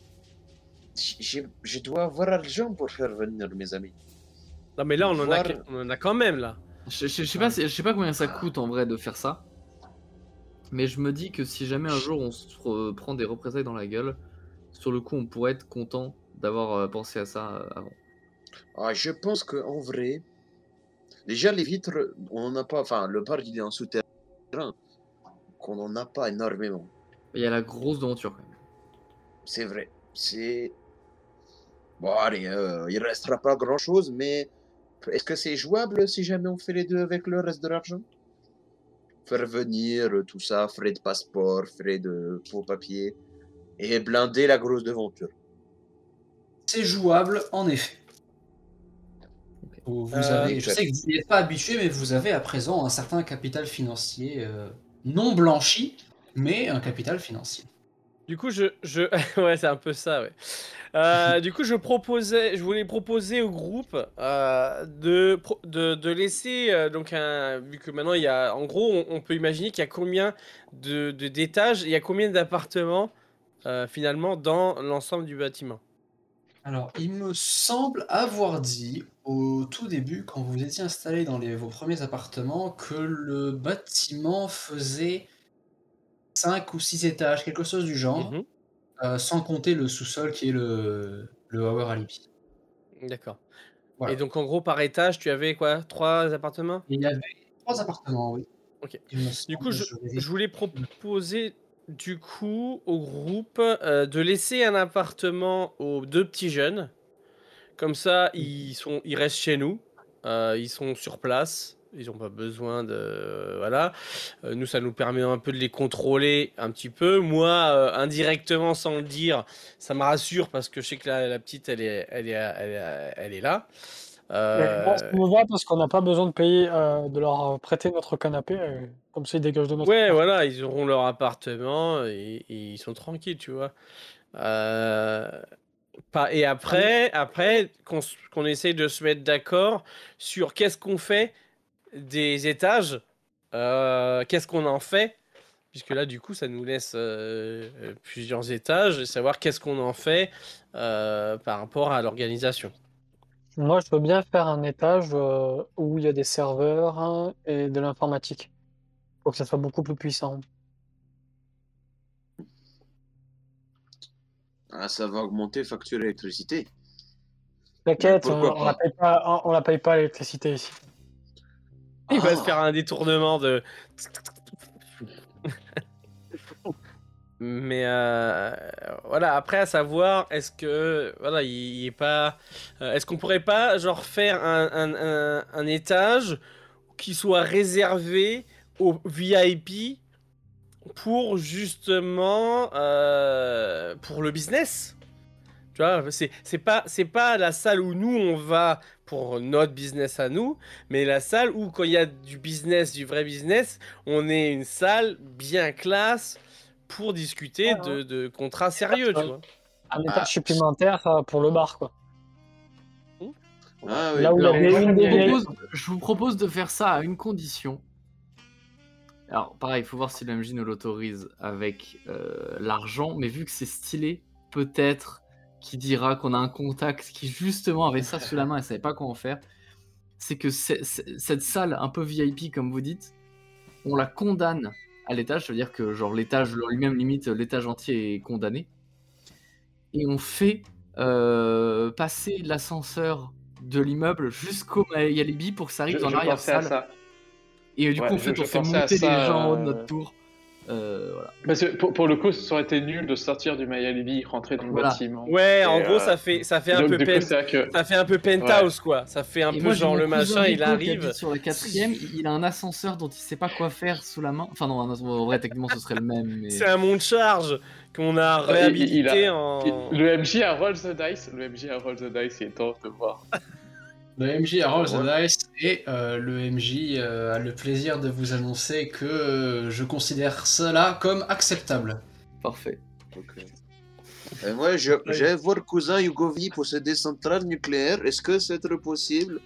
je dois avoir l'argent pour faire venir mes amis. Non, mais là, on en a quand même, là. Je sais pas combien ça coûte en vrai de faire ça. Mais je me dis que si jamais un jour on se prend des représailles dans la gueule, sur le coup on pourrait être content d'avoir pensé à ça avant. Ah, je pense qu'en vrai, déjà les vitres, on n'en a pas, enfin le bar il est en souterrain, qu'on n'en a pas énormément. Il y a la grosse devanture quand même. C'est vrai. Bon, allez, il restera pas grand chose, mais est-ce que c'est jouable si jamais on fait les deux avec le reste de l'argent? Faire venir tout ça, frais de passeport, frais de faux papier, et blinder la grosse devanture. C'est jouable, en effet. Vous avez, je sais que vous n'êtes pas habitué, mais vous avez à présent un certain capital financier non blanchi, mais un capital financier. Du coup, ouais, c'est un peu ça, ouais. Du coup, je voulais proposer au groupe de laisser donc vu que maintenant il y a, en gros, on peut imaginer qu'il y a combien d'étages, il y a combien d'appartements finalement dans l'ensemble du bâtiment. Alors, il me semble avoir dit au tout début, quand vous étiez installé dans vos premiers appartements, que le bâtiment faisait 5 ou 6 étages, quelque chose du genre, Mhm. sans compter le sous-sol qui est le Hour Alibi. D'accord. Voilà. Et donc en gros par étage, tu avais quoi, 3 appartements? Il y avait 3 appartements, oui. Ok. Il me Du coup, semble, je voulais proposer du coup au groupe de laisser un appartement aux 2 petits jeunes. Comme ça, ils restent chez nous. Ils sont sur place. Ils n'ont pas besoin de... Voilà. Nous, ça nous permet un peu de les contrôler un petit peu. Moi, indirectement, sans le dire, ça me rassure parce que je sais que la petite, elle est là. Moi, ça me va parce qu'on n'a pas besoin de payer, de leur prêter notre canapé, comme ça ils dégagent de notre Ouais, part. voilà, ils auront leur appartement et ils sont tranquilles, tu vois. Et après qu'on essaye de se mettre d'accord sur qu'est-ce qu'on fait des étages, qu'est-ce qu'on en fait, puisque là, du coup, ça nous laisse plusieurs étages, et savoir qu'est-ce qu'on en fait par rapport à l'organisation. Moi, je veux bien faire un étage, où il y a des serveurs, hein, et de l'informatique. Faut que ça soit beaucoup plus puissant. Ah, ça va augmenter facture d'électricité. T'inquiète, pourquoi on la paye pas, on la paye pas l'électricité ici. Il va se faire un détournement de... Mais voilà, après à savoir, est-ce que voilà, il est pas, est-ce qu'on pourrait pas genre faire un étage qui soit réservé aux VIP pour justement pour le business? Tu vois, c'est pas la salle où nous on va pour notre business à nous, mais la salle où quand il y a du business, du vrai business, on est une salle bien classe pour discuter Ouais, de contrats sérieux, tu ouais. vois. Un étage supplémentaire, pour le bar, quoi. Ah oui. Là où il y Alors, avait une des vieilles. je vous propose de faire ça à une condition. Alors, pareil, il faut voir si le MJ nous l'autorise avec l'argent, mais vu que c'est stylé, peut-être qu'il dira qu'on a un contact qui justement avait ça sous la main et savait pas quoi en faire. C'est que cette salle un peu VIP, comme vous dites, on la condamne à l'étage, ça veut dire que genre l'étage lui-même, limite l'étage entier est condamné. Et on fait passer l'ascenseur de l'immeuble jusqu'au Mayalibi pour que ça arrive dans Je pensais à l'arrière-salle. ça. Et du coup, Ouais, en fait, je on fait pensais à monter ça, les gens en haut de notre tour. Voilà. Parce que pour le coup, ça aurait été nul de sortir du Miami, rentrer dans le Voilà. bâtiment. Ouais, en Et, gros, ça fait un donc, peu du coup, c'est vrai que... ça fait un peu penthouse, quoi. Ça fait un Et peu moi, j'ai genre mon le cousin machin, il Rico qui arrive. habite sur la 4ème, il a un ascenseur dont il sait pas quoi faire sous la main. Enfin non, en vrai, techniquement, ce serait le même, mais... C'est un mont de charge qu'on a il réhabilité a- en. Le MJ a roll the dice. Le MJ a roll the dice, il est temps de voir. Le MJ a roll the Ouais. dice et le MJ a le plaisir de vous annoncer que je considère cela comme acceptable. Parfait. Ok. Et moi, j'ai votre cousin Yugovi posséder centrale nucléaire. Est-ce que c'est trop possible?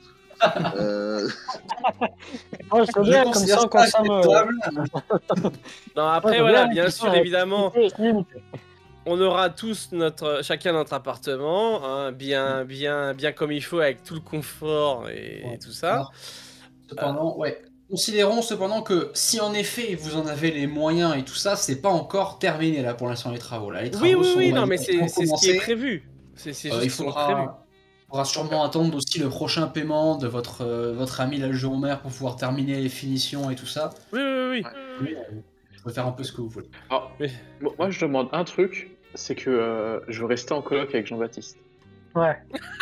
Moi, je veux bien, comme ça, on consomme. Non, après, Ouais, voilà, bien, bien c'est sûr, ça, évidemment, limité. on aura tous chacun notre appartement, hein, bien comme il faut, avec tout le confort et Ouais. tout ça. Cependant, ouais. Considérons cependant que si en effet vous en avez les moyens et tout ça, c'est pas encore terminé là pour l'instant les travaux. Là, les travaux sont, on va Non, dire, mais c'est ont ce qui est commencé. prévu. C'est juste Il qu'ils sont prévus. faudra sûrement attendre aussi le prochain paiement de votre ami là, le géomètre pour pouvoir terminer les finitions et tout ça. Oui. Mais, vous pouvez faire un peu ce que vous voulez. Alors, Mais- moi, je demande un truc, c'est que je veux rester en coloc avec Jean-Baptiste. Ouais.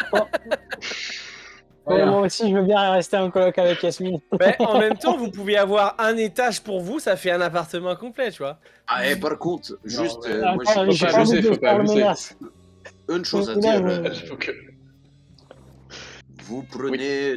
Voilà. Moi aussi, je veux bien rester en coloc avec Yasmine. Mais en même temps, vous pouvez avoir un étage pour vous, ça fait un appartement complet, tu vois. Ah, et par contre, juste, mais- moi, Attends, j'ai j'ai pas pas abusé, envie de faut pas faire le abuser. menace. une chose à Là, dire. je- Faut que- Vous prenez.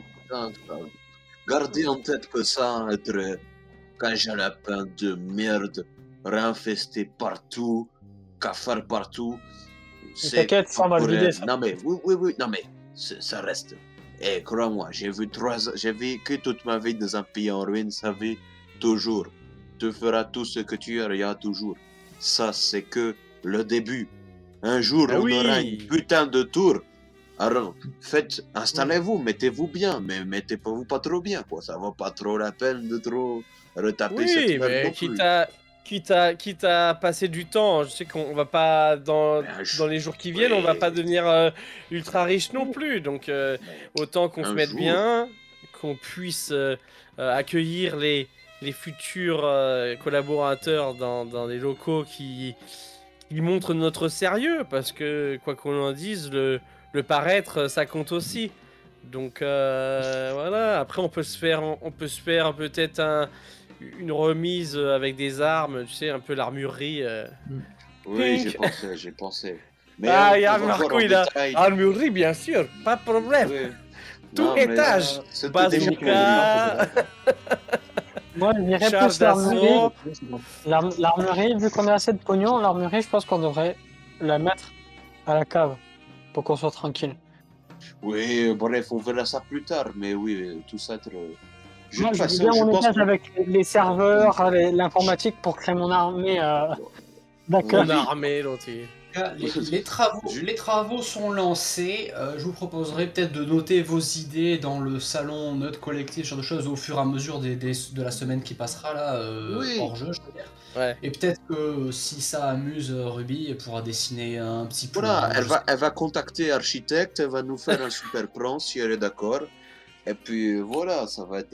Gardez en tête que ça, être cage à lapin de merde, réinfesté partout, cafard partout. T'inquiète, ça, on va le pour- vider, ça. Non mais, oui, non mais, ça reste. Et crois-moi, j'ai vécu toute ma vie dans un pays en ruine, ça fait toujours. Tu feras tout ce que tu as toujours. Ça, c'est que le début. Un jour, Ah on oui. aura une putain de tour. Alors, installez-vous, mettez-vous bien, mais mettez-vous pas trop bien, quoi. Ça vaut pas trop la peine de trop retaper cette Oui, merde mais non plus. quitte à passer du temps, je sais qu'on va pas dans les jours qui viennent, on va pas devenir ultra riche non plus. Donc autant qu'on se Un mette jour. bien, qu'on puisse accueillir les futurs collaborateurs dans des locaux qui montrent notre sérieux, parce que quoi qu'on en dise, le paraître ça compte aussi. Donc voilà. Après on peut se faire peut-être une remise avec des armes, tu sais, un peu l'armurerie. Oui, Pink. j'ai pensé. Mais Ah, on regarde, va voir Marco, en il a détail. armurerie, bien sûr, pas de problème. Oui. Tout Non, mais, étage, c'était bazooka. uniquement Moi, je dirais Charge plus l'armurerie. d'assaut. L'armurerie, vu qu'on a assez de pognon, l'armurerie, je pense qu'on devrait la mettre à la cave pour qu'on soit tranquille. Oui, bref, on verra ça plus tard, mais oui, tout ça. De Moi, toute je veux façon, bien je mon pense étage que- avec les serveurs, l'informatique pour créer mon armée. D'accord. Mon armée, l'autre. Les travaux sont lancés. Je vous proposerai peut-être de noter vos idées dans le salon notes collectives, ce genre de choses, au fur et à mesure de la semaine qui passera là, Oui. hors jeu, je veux dire. Ouais. Et peut-être que si ça amuse Ruby, elle pourra dessiner un petit peu. Voilà, elle va contacter l'architecte, elle va nous faire un super plan si elle est d'accord. Et puis voilà, ça va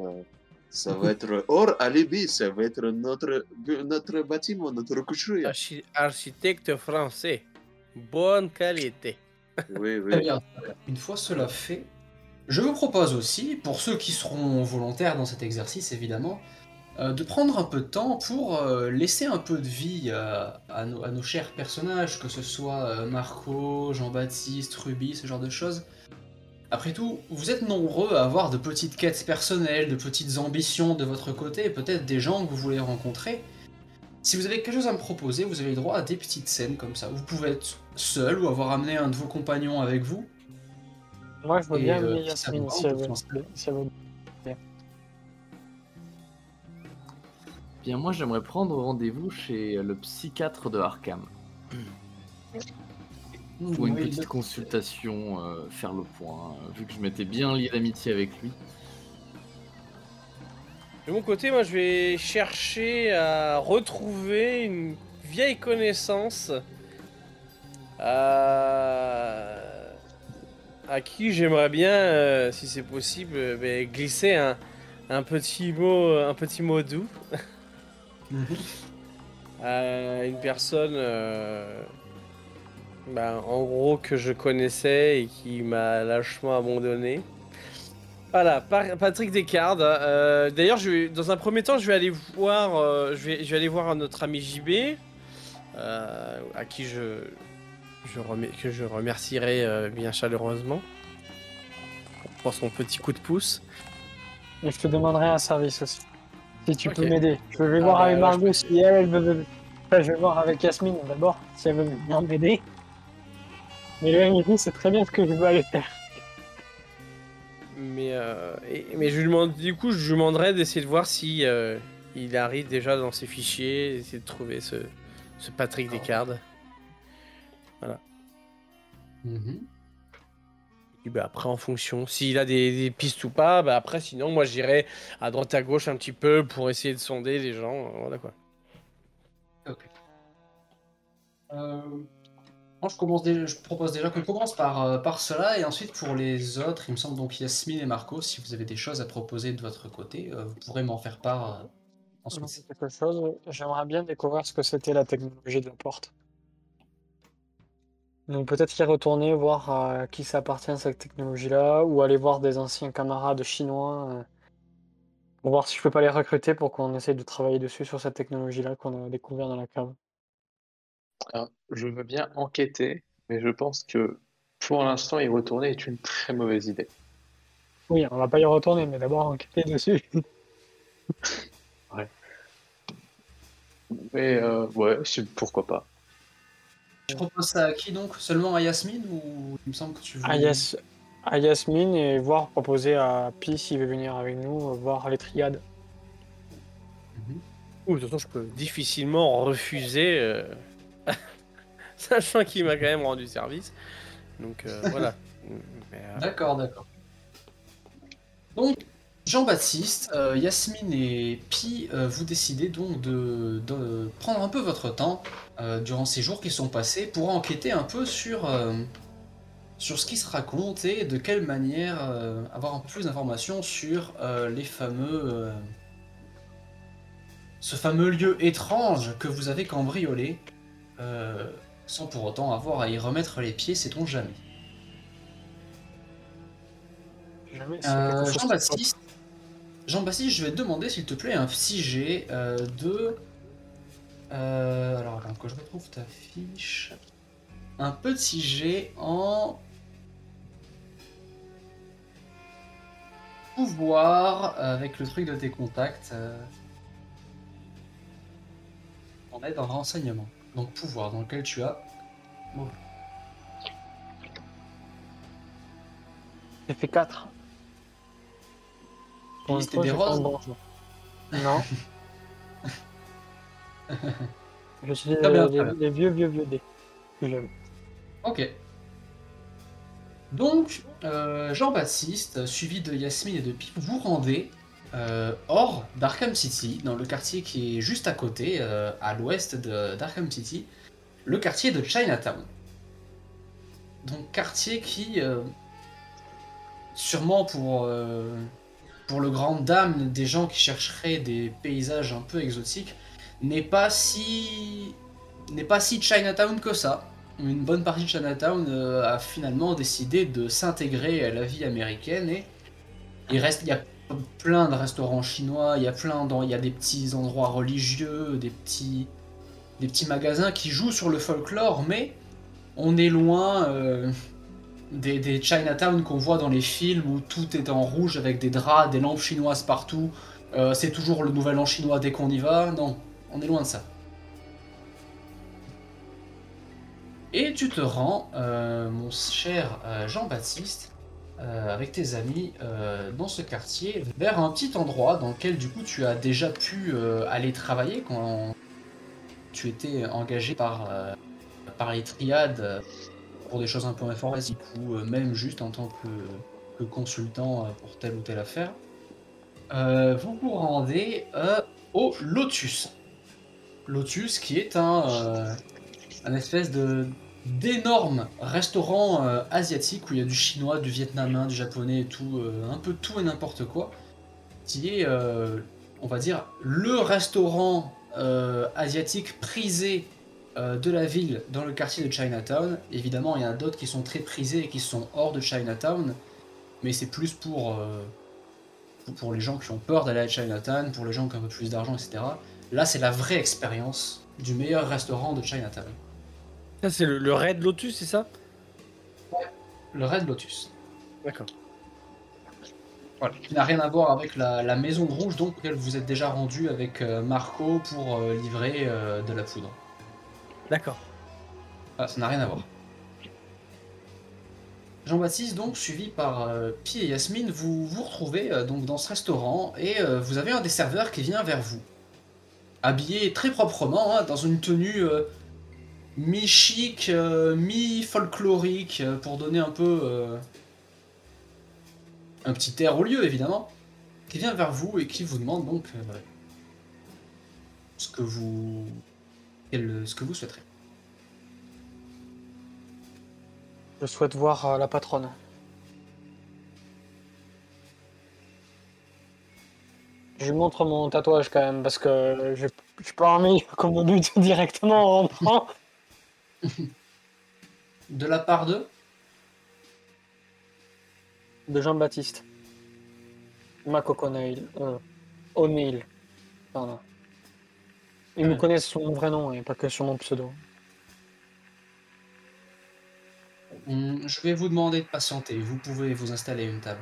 être hors alibi, ça va être notre bâtiment, notre coucherie. Architecte français, bonne qualité. Oui, Très oui. bien. Une fois cela fait, je vous propose aussi, pour ceux qui seront volontaires dans cet exercice évidemment, de prendre un peu de temps pour laisser un peu de vie à nos chers personnages, que ce soit Marco, Jean-Baptiste, Ruby, ce genre de choses. Après tout, vous êtes nombreux à avoir de petites quêtes personnelles, de petites ambitions de votre côté, et peut-être des gens que vous voulez rencontrer. Si vous avez quelque chose à me proposer, vous avez le droit à des petites scènes comme ça. Vous pouvez être seul ou avoir amené un de vos compagnons avec vous. Moi, je veux Et, bien si amener ça Yasmine vous va, si on elle peut veut. se lancer. Si elle veut. Bien, moi, j'aimerais prendre rendez-vous chez le psychiatre de Arkham. Pour une Oui, petite consultation, faire le point, vu que je m'étais bien lié d'amitié avec lui. De mon côté, moi, je vais chercher à retrouver une vieille connaissance à qui j'aimerais bien, si c'est possible, glisser un petit mot doux. à une personne, en gros, que je connaissais et qui m'a lâchement abandonné. Voilà, Patrick Descartes. D'ailleurs, dans un premier temps, je vais aller voir, je vais aller voir notre ami JB, à qui que je remercierai bien chaleureusement pour son petit coup de pouce. Et je te demanderai un service aussi. Si tu peux Ok. m'aider. Je vais voir avec Margot si elle veut. Enfin, je vais voir avec Yasmine d'abord si elle veut bien m'aider. Mais le MVP, c'est très bien ce que je veux aller faire. Mais je lui demande, du coup, je lui demanderai d'essayer de voir si il arrive déjà dans ses fichiers, essayer de trouver ce Patrick Descartes. Mhm. Et ben après, en fonction, s'il a des pistes ou pas, après, sinon, moi, j'irai à droite à gauche un petit peu pour essayer de sonder les gens. Voilà quoi. Ok. Moi, je propose déjà qu'on commence par cela, et ensuite pour les autres, il me semble donc Yasmine et Marco, si vous avez des choses à proposer de votre côté, vous pourrez m'en faire part ensuite. Quelque chose, j'aimerais bien découvrir ce que c'était la technologie de la porte. Donc peut-être y retourner, voir à qui ça appartient cette technologie-là, ou aller voir des anciens camarades chinois, pour voir si je peux pas les recruter pour qu'on essaye de travailler dessus sur cette technologie-là qu'on a découvert dans la cave. Alors, je veux bien enquêter, mais je pense que pour l'instant, y retourner est une très mauvaise idée. Oui, on va pas y retourner, mais d'abord enquêter dessus. Mais ouais, pourquoi pas. Je propose ça à qui donc? Seulement à Yasmine, ou il me semble que tu À, voulais... à Yasmine et voir proposer à Pi s'il veut venir avec nous, voir les triades. Mhm. Ouh, de toute façon, je peux difficilement refuser, sachant qu'il m'a quand même rendu service. Donc voilà. Mais, D'accord, d'accord. Donc, Jean-Baptiste, Yasmine et Pi, vous décidez donc de prendre un peu votre temps durant ces jours qui sont passés pour enquêter un peu sur ce qui se raconte et de quelle manière avoir un peu plus d'informations sur ce fameux lieu étrange que vous avez cambriolé, sans pour autant avoir à y remettre les pieds, sait-on jamais. Jamais c'est quelque chose qui Jean-Baptiste, Jean-Baptiste, je vais te demander s'il te plaît un petit jet de... alors attends que je retrouve ta fiche. Un petit jet en pouvoir avec le truc de tes contacts. On est dans renseignement. Donc pouvoir dans lequel tu as... J'ai fait 4. Pour une C'était fois, des j'ai fait un roses. bon jeu. Non. Je suis Très bien, très bien. les vieux dés. Que j'aime. Ok. Donc, Jean-Baptiste, suivi de Yasmine et de Pi, vous vous rendez hors d'Arkham City, dans le quartier qui est juste à côté, à l'ouest d'Arkham City, le quartier de Chinatown. Donc, quartier qui, sûrement pour le grand dame des gens qui chercheraient des paysages un peu exotiques, n'est pas si Chinatown que ça. Une bonne partie de Chinatown a finalement décidé de s'intégrer à la vie américaine, et il y a plein de restaurants chinois, il y a des petits endroits religieux, des petits magasins qui jouent sur le folklore, mais on est loin des Chinatown qu'on voit dans les films où tout est en rouge avec des draps, des lampes chinoises partout. C'est toujours le nouvel an chinois dès qu'on y va. Non, on est loin de ça. Et tu te rends, mon cher Jean-Baptiste, avec tes amis dans ce quartier, vers un petit endroit dans lequel du coup tu as déjà pu aller travailler quand tu étais engagé par les triades pour des choses un peu informatiques, ou même juste en tant que consultant pour telle ou telle affaire. Vous vous rendez au Lotus. Lotus qui est un espèce d'énorme restaurant asiatique où il y a du chinois, du vietnamien, du japonais et tout, un peu tout et n'importe quoi, qui est, on va dire, le restaurant asiatiques prisés de la ville dans le quartier de Chinatown. Évidemment, il y en a d'autres qui sont très prisés et qui sont hors de Chinatown, mais c'est plus pour les gens qui ont peur d'aller à Chinatown, pour les gens qui ont un peu plus d'argent, etc. Là, c'est la vraie expérience du meilleur restaurant de Chinatown. Ça, c'est le Red Lotus, c'est ça? Le Red Lotus. D'accord. Voilà. Qui n'a rien à voir avec la Maison Rouge, donc auquel vous êtes déjà rendu avec Marco pour livrer de la poudre. D'accord. Ah, ça n'a rien à voir. Jean-Baptiste, donc, suivi par Pi et Yasmine, vous vous retrouvez donc dans ce restaurant et vous avez un des serveurs qui vient vers vous. Habillé très proprement, hein, dans une tenue mi-chic, mi-folklorique, pour donner un peu un petit air au lieu, évidemment, qui vient vers vous et qui vous demande donc ce que vous souhaiterez. Je souhaite voir la patronne. Je lui montre mon tatouage quand même, parce que j'ai pas armé comme mon but directement en rentrant. De la part de Jean-Baptiste. Mac O'Neill. O'Neill. Pardon. Ils me connaissent sous mon vrai nom et pas que sur mon pseudo. Je vais vous demander de patienter. Vous pouvez vous installer à une table.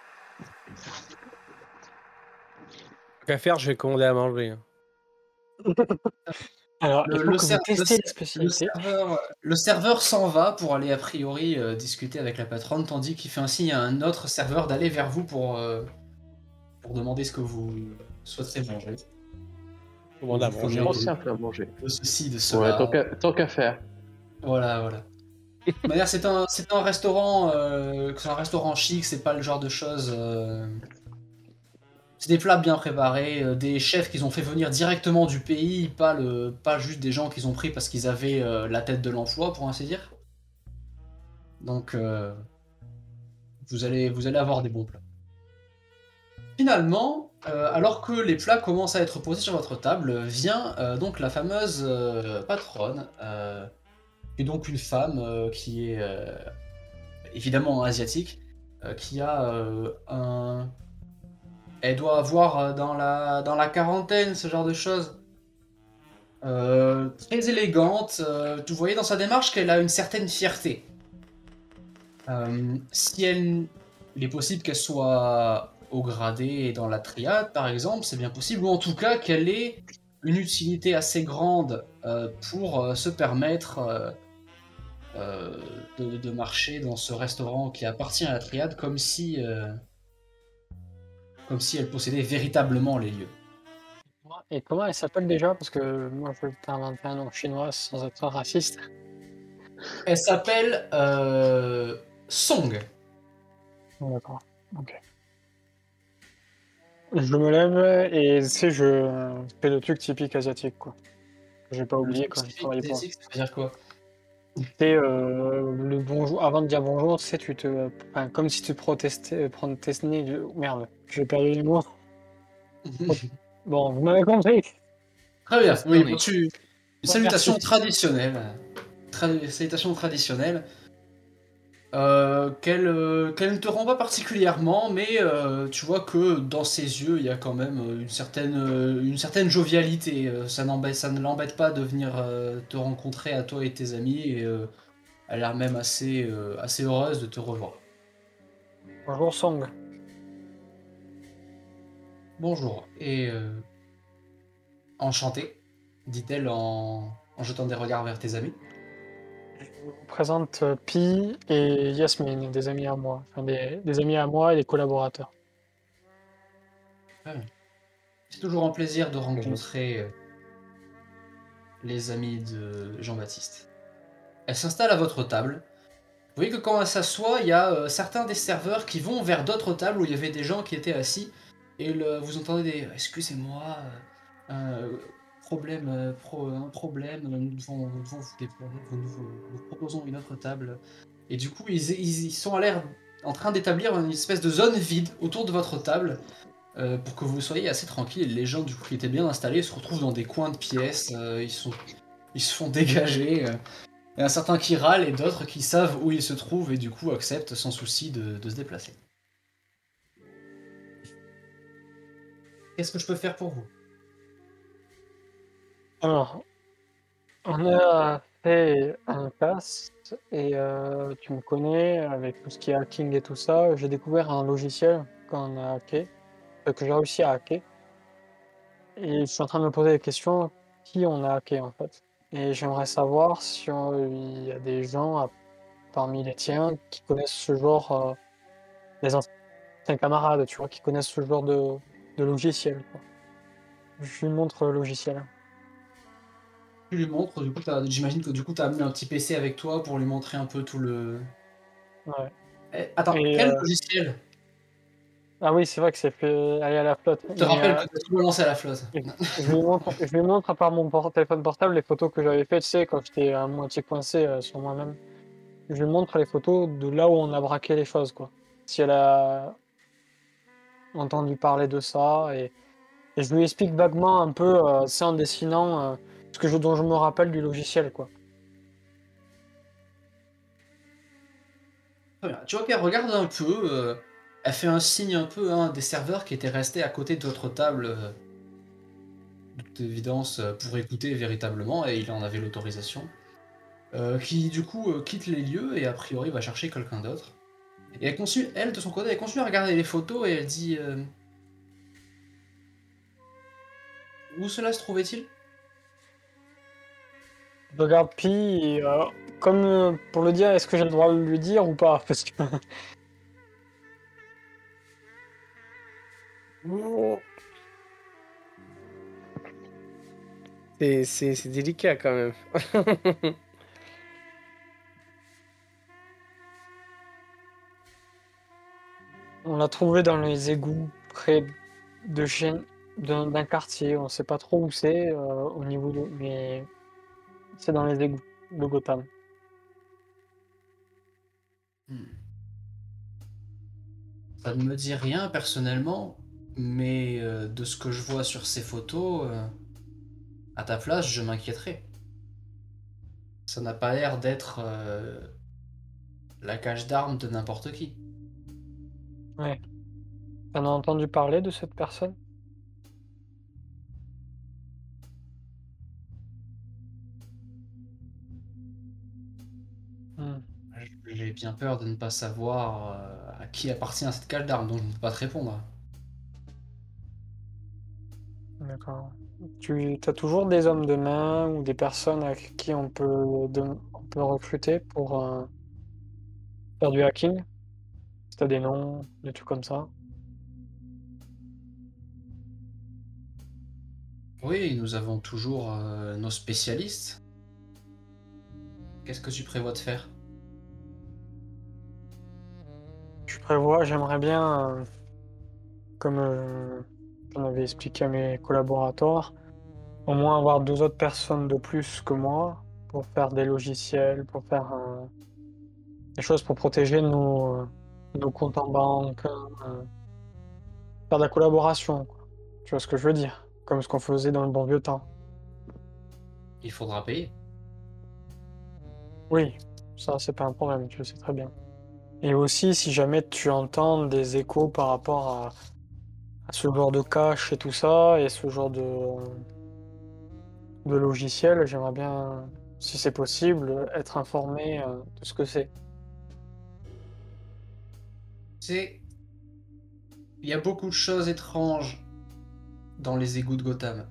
Qu'à faire, je vais commander à manger. Hein. Alors, il faut que vous testiez la spécialité. Le serveur s'en va pour aller a priori discuter avec la patronne, tandis qu'il fait un signe à un autre serveur d'aller vers vous pour demander ce que vous souhaiterez manger. Commande à Vous manger. prenez Trop simple à manger. de ceci, de Ouais, cela. tant qu'à faire. Voilà. De toute manière, c'est un restaurant chic, c'est pas le genre de choses. C'est des plats bien préparés, des chefs qu'ils ont fait venir directement du pays, pas juste des gens qu'ils ont pris parce qu'ils avaient la tête de l'emploi, pour ainsi dire. Donc, vous allez avoir des bons plats. Finalement, alors que les plats commencent à être posés sur votre table, vient donc la fameuse patronne, qui est donc une femme qui est évidemment asiatique, qui a elle doit avoir dans la quarantaine, ce genre de choses. Très élégante. Vous voyez dans sa démarche qu'elle a une certaine fierté. Si il est possible qu'elle soit au gradé et dans la triade, par exemple, c'est bien possible. Ou en tout cas qu'elle ait une utilité assez grande pour se permettre de marcher dans ce restaurant qui appartient à la triade comme si elle possédait véritablement les lieux. Et comment elle s'appelle déjà? Parce que moi, je vais inventer un nom chinois sans être raciste. Elle s'appelle Song. D'accord. Ok. Je me lève et tu sais, je fais le truc typique asiatique, quoi. J'ai pas oublié quand je travaillais pour. Ça veut dire quoi? C'est le bonjour. Avant de dire bonjour, tu sais, enfin, comme si tu protestais, Merde, j'ai perdu les mots. Bon, vous m'avez compris. Très bien. Oui, Oui. une salutation Merci. traditionnelle. Salutation traditionnelle. Qu'elle ne te rend pas particulièrement, mais tu vois que dans ses yeux, il y a quand même une certaine jovialité. Ça ne l'embête pas de venir te rencontrer à toi et tes amis, et elle a l'air même assez heureuse de te revoir. Bonjour Song. Bonjour, et enchanté, dit-elle en jetant des regards vers tes amis. Je vous présente Pi et Yasmine, des amis à moi. Enfin, des amis à moi et des collaborateurs. C'est toujours un plaisir de rencontrer les amis de Jean-Baptiste. Elle s'installe à votre table. Vous voyez que quand elle s'assoit, il y a certains des serveurs qui vont vers d'autres tables où il y avait des gens qui étaient assis. Et vous entendez des « Excusez-moi, un problème, nous devons vous déplorer, nous proposons une autre table. » Et du coup, ils sont en train d'établir une espèce de zone vide autour de votre table. pour que vous soyez assez tranquille. Les gens du coup qui étaient bien installés se retrouvent dans des coins de pièces, ils se font dégager. Il y en a certains qui râlent et d'autres qui savent où ils se trouvent et du coup acceptent sans souci de se déplacer. Qu'est-ce que je peux faire pour vous? Alors, on a fait un test et tu me connais avec tout ce qui est hacking et tout ça. J'ai découvert un logiciel qu'on a hacké, que j'ai réussi à hacker. Et je suis en train de me poser des questions, qui on a hacké en fait. Et j'aimerais savoir si il y a des gens parmi les tiens qui connaissent ce genre, des anciens camarades, tu vois, qui connaissent ce genre de logiciel, quoi. Je lui montre le logiciel. Tu lui montres, du coup, j'imagine que du coup, t'as amené un petit PC avec toi pour lui montrer un peu tout le. Ouais. Attends, Et, quel logiciel? ah oui, c'est vrai que c'est fait aller à la flotte. Je te rappelle que t'as tout balancé à la flotte. Je lui montre à part mon téléphone portable les photos que j'avais faites, tu sais, quand j'étais à moitié coincé sur moi-même. Je lui montre les photos de là où on a braqué les choses, quoi. Si elle a entendu parler de ça, et je lui explique vaguement un peu, c'est en dessinant dont je me rappelle du logiciel, quoi. Très bien. Tu vois qu'elle regarde un peu, elle fait un signe un peu des serveurs qui étaient restés à côté de votre table, de toute évidence, pour écouter véritablement, et il en avait l'autorisation. Qui du coup quitte les lieux et a priori va chercher quelqu'un d'autre. Et elle continue, elle de son côté, elle continue à regarder les photos et elle dit où cela se trouvait-il? Je regarde Pi, et, comme pour le dire, est-ce que j'ai le droit de lui dire ou pas? Parce que C'est délicat quand même. on l'a trouvé dans les égouts près de chez d'un quartier. On sait pas trop où c'est au niveau mais c'est dans les égouts de Gotham. Hmm. Ça ne me dit rien personnellement, mais de ce que je vois sur ces photos, à ta place, je m'inquiéterais. Ça n'a pas l'air d'être la cache d'armes de n'importe qui. Ouais. T'en as entendu parler de cette personne? Hmm, J'ai bien peur de ne pas savoir à qui appartient cette cache d'armes, donc je ne peux pas te répondre. d'accord. Tu as toujours des hommes de main ou des personnes avec qui on peut recruter pour faire du hacking? Si t'as des noms, des trucs comme ça. Oui, nous avons toujours nos spécialistes. Qu'est-ce que tu prévois de faire? J'aimerais bien, comme j'en avais expliqué à mes collaborateurs, au moins avoir deux autres personnes de plus que moi pour faire des logiciels, pour faire des choses pour protéger nos comptes en banque, faire de la collaboration, quoi. Tu vois ce que je veux dire? Comme ce qu'on faisait dans le bon vieux temps. Il faudra payer. Oui, ça c'est pas un problème, tu le sais très bien. Et aussi, si jamais tu entends des échos par rapport à ce genre de cache et tout ça, et ce genre de logiciel, j'aimerais bien, si c'est possible, être informé de ce que c'est. C'est... Il y a beaucoup de choses étranges dans les égouts de Gotham.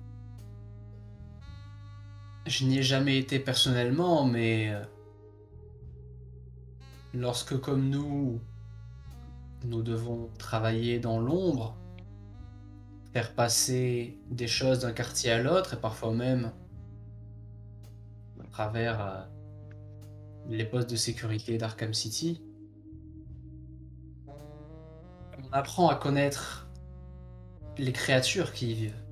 Je n'y ai jamais été personnellement, mais lorsque, comme nous devons travailler dans l'ombre, faire passer des choses d'un quartier à l'autre, et parfois même à travers les postes de sécurité d'Arkham City, on apprend à connaître les créatures qui y vivent.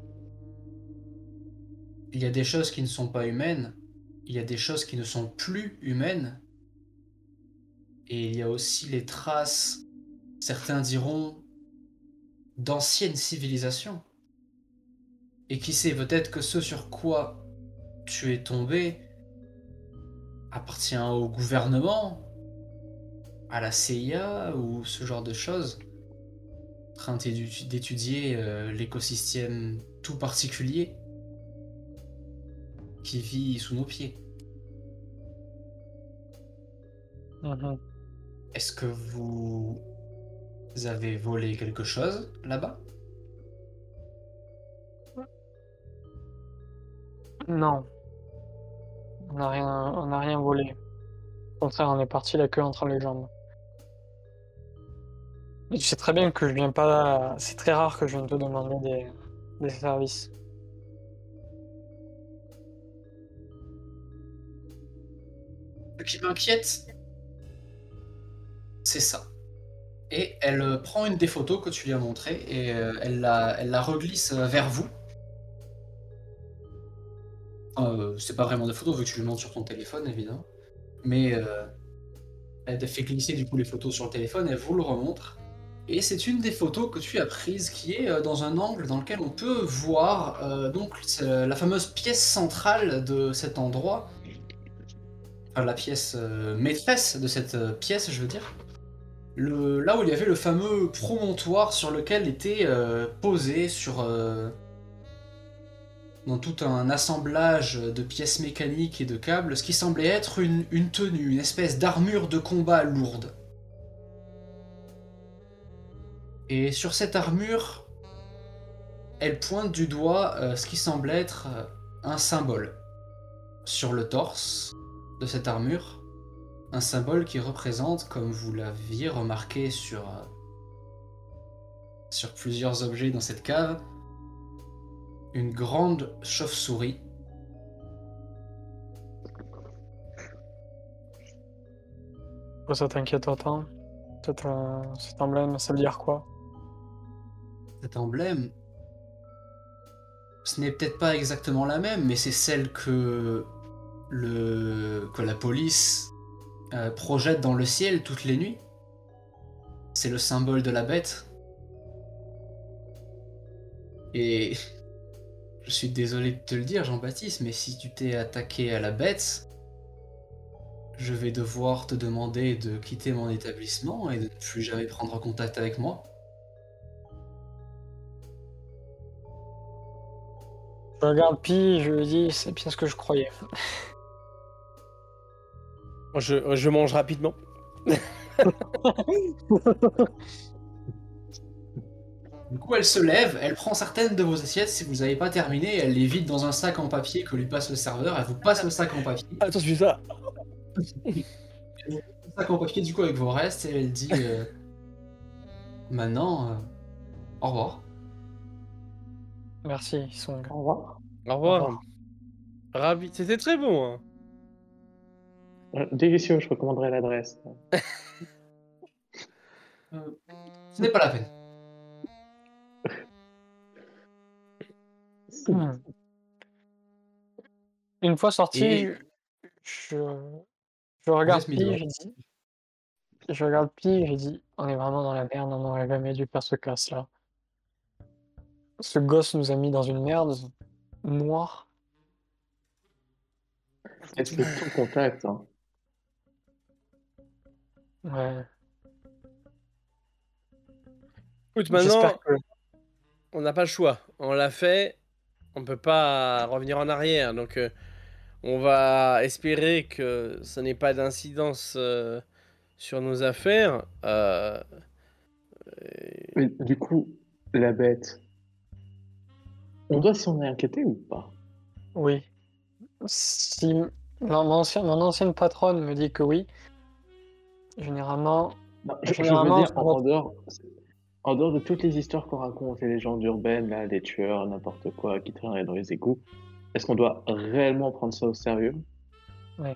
Il y a des choses qui ne sont pas humaines, il y a des choses qui ne sont plus humaines, et il y a aussi les traces, certains diront, d'anciennes civilisations. Et qui sait, peut-être que ce sur quoi tu es tombé appartient au gouvernement, à la CIA ou ce genre de choses, en train d'étudier l'écosystème tout particulier qui vit sous nos pieds. Mhm. Est-ce que vous avez volé quelque chose là-bas? Non, on n'a rien volé. Au contraire, on est parti la queue entre les jambes. Et tu sais très bien que je viens pas. C'est très rare que je vienne te demander des services. Ce qui m'inquiète, c'est ça. Et elle prend une des photos que tu lui as montrées et elle la reglisse vers vous. C'est pas vraiment des photos vu que tu lui montres sur ton téléphone, évidemment. Mais elle te fait glisser du coup les photos sur le téléphone, elle vous le remontre. Et c'est une des photos que tu as prises qui est dans un angle dans lequel on peut voir donc la fameuse pièce centrale de cet endroit. Enfin, la pièce maîtresse de cette pièce, je veux dire. Là où il y avait le fameux promontoire sur lequel était posé dans tout un assemblage de pièces mécaniques et de câbles, ce qui semblait être une tenue, une espèce d'armure de combat lourde. Et sur cette armure, elle pointe du doigt ce qui semble être un symbole. Sur le torse de cette armure, un symbole qui représente, comme vous l'aviez remarqué sur plusieurs objets dans cette cave, une grande chauve-souris. Pourquoi ça t'inquiète autant? Cet emblème, ça veut dire quoi? Cet emblème, ce n'est peut-être pas exactement la même, mais c'est celle que la police projette dans le ciel toutes les nuits. C'est le symbole de la bête. Et je suis désolé de te le dire, Jean-Baptiste, mais si tu t'es attaqué à la bête, je vais devoir te demander de quitter mon établissement et de ne plus jamais prendre contact avec moi. Je regarde Pi, je lui dis, c'est bien ce que je croyais. Je mange rapidement. Du coup, elle se lève, elle prend certaines de vos assiettes si vous n'avez pas terminé, elle les vide dans un sac en papier que lui passe le serveur, elle vous passe le sac en papier. Attends, je fais ça. Le sac en papier du coup avec vos restes et elle dit maintenant au revoir. Merci, Song. Au revoir. Au revoir. Au revoir. Ravi. C'était très bon. Hein. Délicieux, je recommanderais l'adresse. Ce n'est pas la peine. Hmm. Une fois sorti, Et je regarde laisse mes Pi, doigts. j'ai dit, on est vraiment dans la merde, on n'aurait jamais dû faire ce classe-là. Ce gosse nous a mis dans une merde noire. Est-ce que tout contact, hein. Ouais. Écoute, maintenant, J'espère que. on n'a pas le choix. On l'a fait. On peut pas revenir en arrière. Donc, on va espérer que ça n'ait pas d'incidence sur nos affaires. Mais du coup, la bête, on doit s'en inquiéter ou pas? Oui. Si mon ancienne patronne me dit que oui, généralement, Non, je veux généralement, dire, ça va- en dehors de toutes les histoires qu'on raconte, les légendes urbaines, là, les tueurs, n'importe quoi, qui traîneraient dans les égouts, est-ce qu'on doit réellement prendre ça au sérieux? ouais.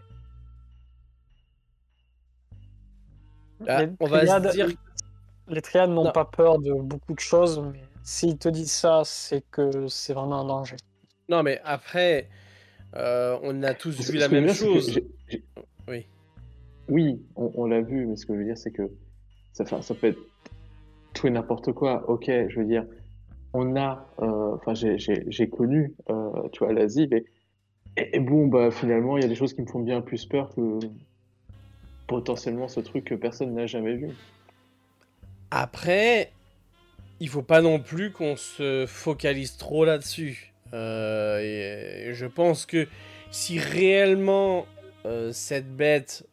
Ah, Les on va se triades, dire. les triades n'ont Non. pas peur de beaucoup de choses, mais s'ils te disent ça, c'est que c'est vraiment un danger. Non, mais après, on a tous Ce vu que la je veux même dire, c'est que chose. Oui. oui, on l'a vu, mais ce que je veux dire, c'est que ça peut être tout et n'importe quoi. Ok, je veux dire, enfin, j'ai connu, tu vois, l'Asie, mais et bon, bah finalement, il y a des choses qui me font bien plus peur que potentiellement ce truc que personne n'a jamais vu. Après, il faut pas non plus qu'on se focalise trop là-dessus. Et je pense que si réellement cette bête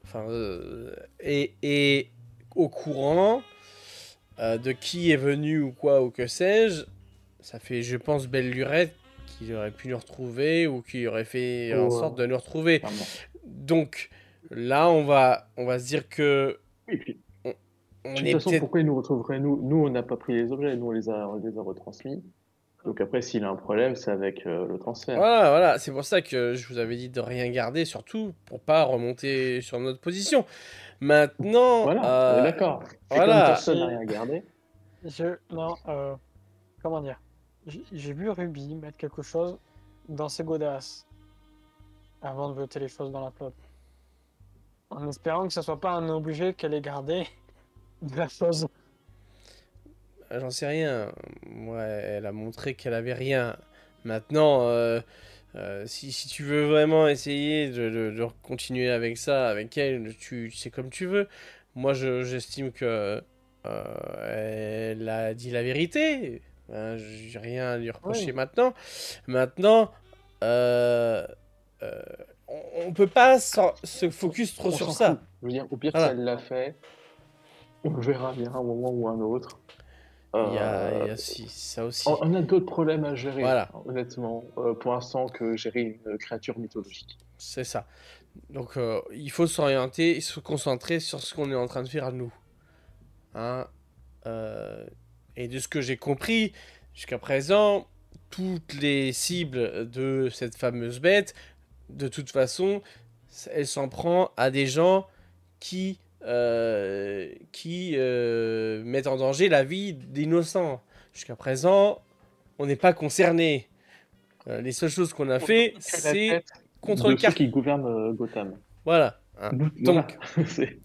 est au courant de qui est venu ou quoi ou que sais-je, ça fait, je pense, belle lurette qu'il aurait pu nous retrouver ou qu'il aurait fait en sorte de nous retrouver. Clairement. Donc là, on va se dire que Et puis, on de toute est façon, peut-être. pourquoi il nous retrouverait nous? Nous, on n'a pas pris les objets, nous, on les a retransmis. Donc après, s'il a un problème, c'est avec le transfert. Voilà, c'est pour ça que je vous avais dit de rien garder, surtout pour pas remonter sur notre position. Maintenant, Voilà, on est d'accord. Et comme voilà. personne n'a rien gardé, Non, comment dire? J'ai vu Ruby mettre quelque chose dans ses godasses avant de jeter les choses dans la flotte. En espérant que ce soit pas un objet qu'elle ait gardé de la chose. J'en sais rien. Ouais, elle a montré qu'elle avait rien. Maintenant, si tu veux vraiment essayer de continuer avec ça, avec elle, tu sais comme tu veux. Moi, j'estime que elle a dit la vérité. Hein, j'ai rien à lui reprocher Oui. maintenant. Maintenant, euh, euh, on peut pas se focus trop on sur s'en ça. fout. Je veux dire, au pire, Voilà. si elle l'a fait, on le verra bien à un moment ou à un autre. Il y a Euh, ça aussi. on a d'autres problèmes à gérer, Voilà. honnêtement, pour l'instant, que gérer une créature mythologique. C'est ça. Donc, il faut s'orienter, se concentrer sur ce qu'on est en train de faire nous. Hein, et de ce que j'ai compris, jusqu'à présent, toutes les cibles de cette fameuse bête, de toute façon, elle s'en prend à des gens qui mettent en danger la vie d'innocents. Jusqu'à présent, on n'est pas concerné. Les seules choses qu'on a fait, Que la c'est tête contre de le ceux quartier. qui gouvernent Gotham. Voilà. Hein. Voilà. Donc, C'est-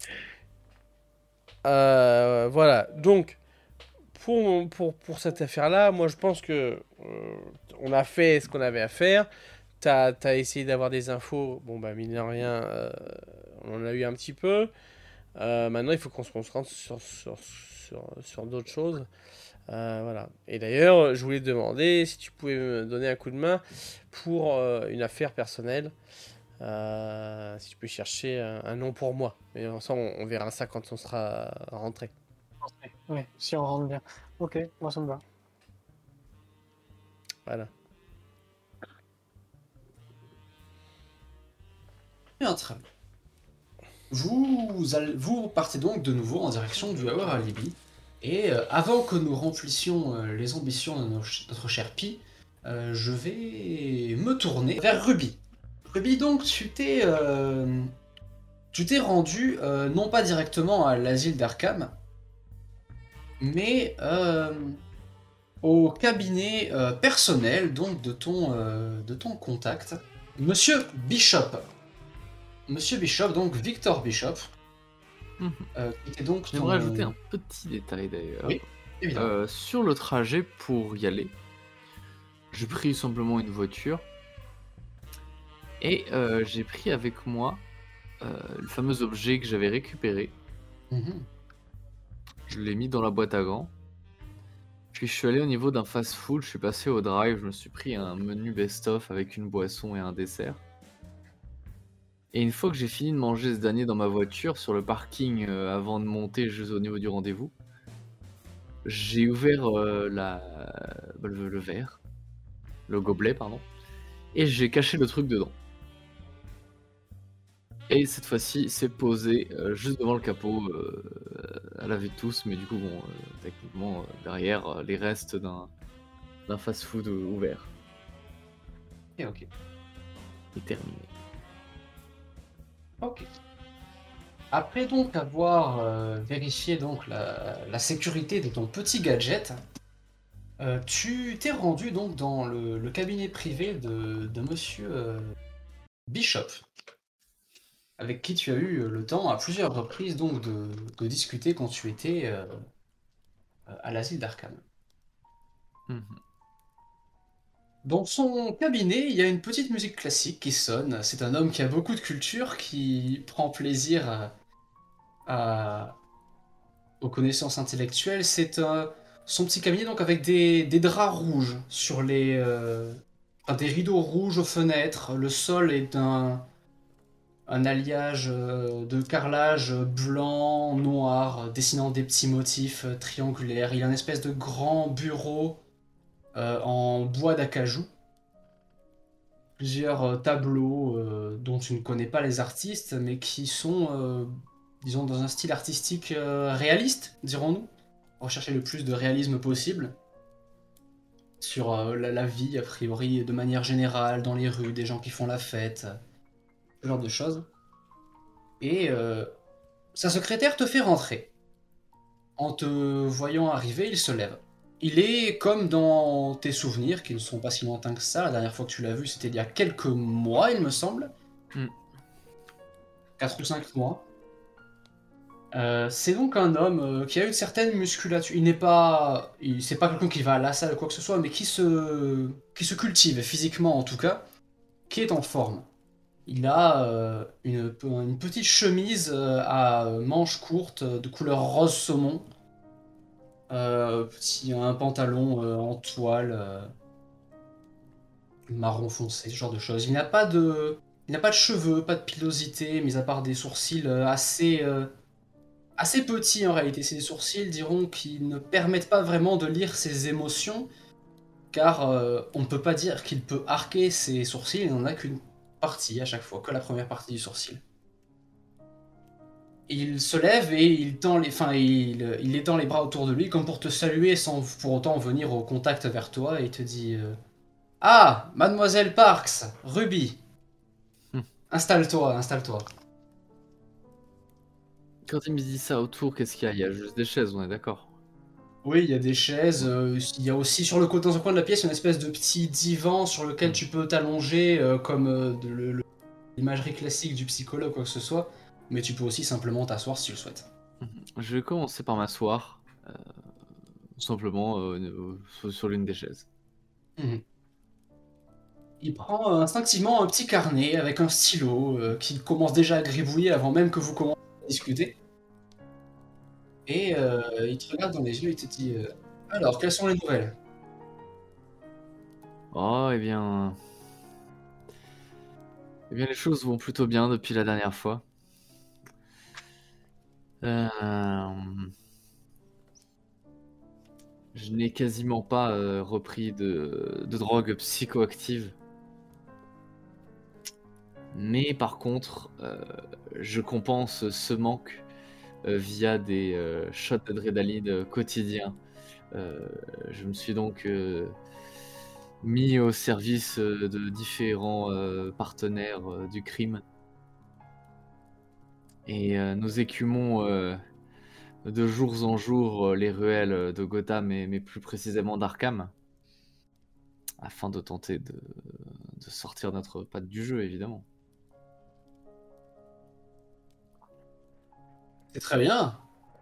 voilà. Donc, pour cette affaire-là, moi je pense que on a fait ce qu'on avait à faire. T'as essayé d'avoir des infos. Bon, bah, mine de rien, on en a eu un petit peu. Maintenant, il faut qu'on se concentre sur d'autres choses. Voilà. Et d'ailleurs, je voulais te demander si tu pouvais me donner un coup de main pour une affaire personnelle. Si tu peux chercher un nom pour moi. Mais ça, on verra ça quand on sera rentré. Oui, si on rentre bien. Ok, moi ça me va. Voilà. Bien, très bien. Vous partez donc de nouveau en direction du Our Alibi. Et avant que nous remplissions les ambitions de notre cher Pi, je vais me tourner vers Ruby. Ruby, donc, tu t'es rendu non pas directement à l'asile d'Arkham, mais au cabinet personnel donc de ton contact, Monsieur Bishop. Monsieur Bishop, donc Victor Bishop, qui était donc J'aimerais ajouter un petit détail d'ailleurs. Oui, évidemment. Sur le trajet pour y aller, j'ai pris simplement une voiture et j'ai pris avec moi le fameux objet que j'avais récupéré. Mhm. Je l'ai mis dans la boîte à gants. Puis je suis allé au niveau d'un fast-food, je suis passé au drive, je me suis pris un menu best-of avec une boisson et un dessert. Et une fois que j'ai fini de manger ce dernier dans ma voiture, sur le parking avant de monter juste au niveau du rendez-vous, j'ai ouvert le verre, le gobelet, pardon, et j'ai caché le truc dedans. Et cette fois-ci, c'est posé juste devant le capot, à la vue de tous, mais du coup, bon, techniquement, derrière, les restes d'un fast-food ouvert. Et ok. Et terminé. Ok. Après donc avoir vérifié donc la sécurité de ton petit gadget, tu t'es rendu donc dans le cabinet privé de Monsieur Bishop, avec qui tu as eu le temps à plusieurs reprises donc de discuter quand tu étais à l'asile d'Arkham. Mhm. Dans son cabinet, il y a une petite musique classique qui sonne. C'est un homme qui a beaucoup de culture, qui prend plaisir à- aux connaissances intellectuelles. Son petit cabinet donc avec des draps rouges sur enfin, des rideaux rouges aux fenêtres. Le sol est un alliage de carrelage blanc, noir, dessinant des petits motifs triangulaires. Il y a une espèce de grand bureau en bois d'acajou. Plusieurs tableaux dont tu ne connais pas les artistes, mais qui sont, disons, dans un style artistique réaliste, dirons-nous. Rechercher le plus de réalisme possible sur la vie, a priori, de manière générale, dans les rues, des gens qui font la fête, ce genre de choses. Et sa secrétaire te fait rentrer. En te voyant arriver, il se lève. Il est comme dans tes souvenirs, qui ne sont pas si lointains que ça. La dernière fois que tu l'as vu, c'était il y a quelques mois, il me semble. 4 ou 5 mois. C'est donc un homme qui a une certaine musculature. C'est pas quelqu'un qui va à la salle ou quoi que ce soit, mais qui se cultive physiquement en tout cas, qui est en forme. Il a une petite chemise à manches courtes de couleur rose saumon, un pantalon en toile marron foncé, ce genre de choses. Il n'a pas de cheveux, pas de pilosité, mis à part des sourcils assez petits en réalité. C'est des sourcils, diront, qui ne permettent pas vraiment de lire ses émotions, car on ne peut pas dire qu'il peut arquer ses sourcils, il n'en a qu'une partie à chaque fois, que la première partie du sourcil. Il se lève et il étend les bras autour de lui comme pour te saluer sans pour autant venir au contact vers toi et il te dit Ah, mademoiselle Parks, Ruby, installe-toi, installe-toi. Quand il me dit ça autour, qu'est-ce qu'il y a? Il y a juste des chaises, on est d'accord. Oui, il y a des chaises, il y a aussi sur le côté, dans un coin de la pièce, une espèce de petit divan sur lequel tu peux t'allonger comme l'imagerie classique du psychologue, quoi que ce soit, mais tu peux aussi simplement t'asseoir si tu le souhaites. Je vais commencer par m'asseoir, simplement sur l'une des chaises. Mhm. Il prend instinctivement un petit carnet avec un stylo qu'il commence déjà à gribouiller avant même que vous commenciez à discuter. Et il te regarde dans les yeux et te dit Alors, quelles sont les nouvelles? Oh, eh bien, les choses vont plutôt bien depuis la dernière fois. Je n'ai quasiment pas repris de drogue psychoactive. Mais par contre, je compense ce manque via des shots d'adrénaline quotidiens. Je me suis donc mis au service de différents partenaires du crime. Et nous écumons de jours en jour les ruelles de Gotham, mais plus précisément d'Arkham, afin de tenter de sortir notre patte du jeu, évidemment. C'est très bien.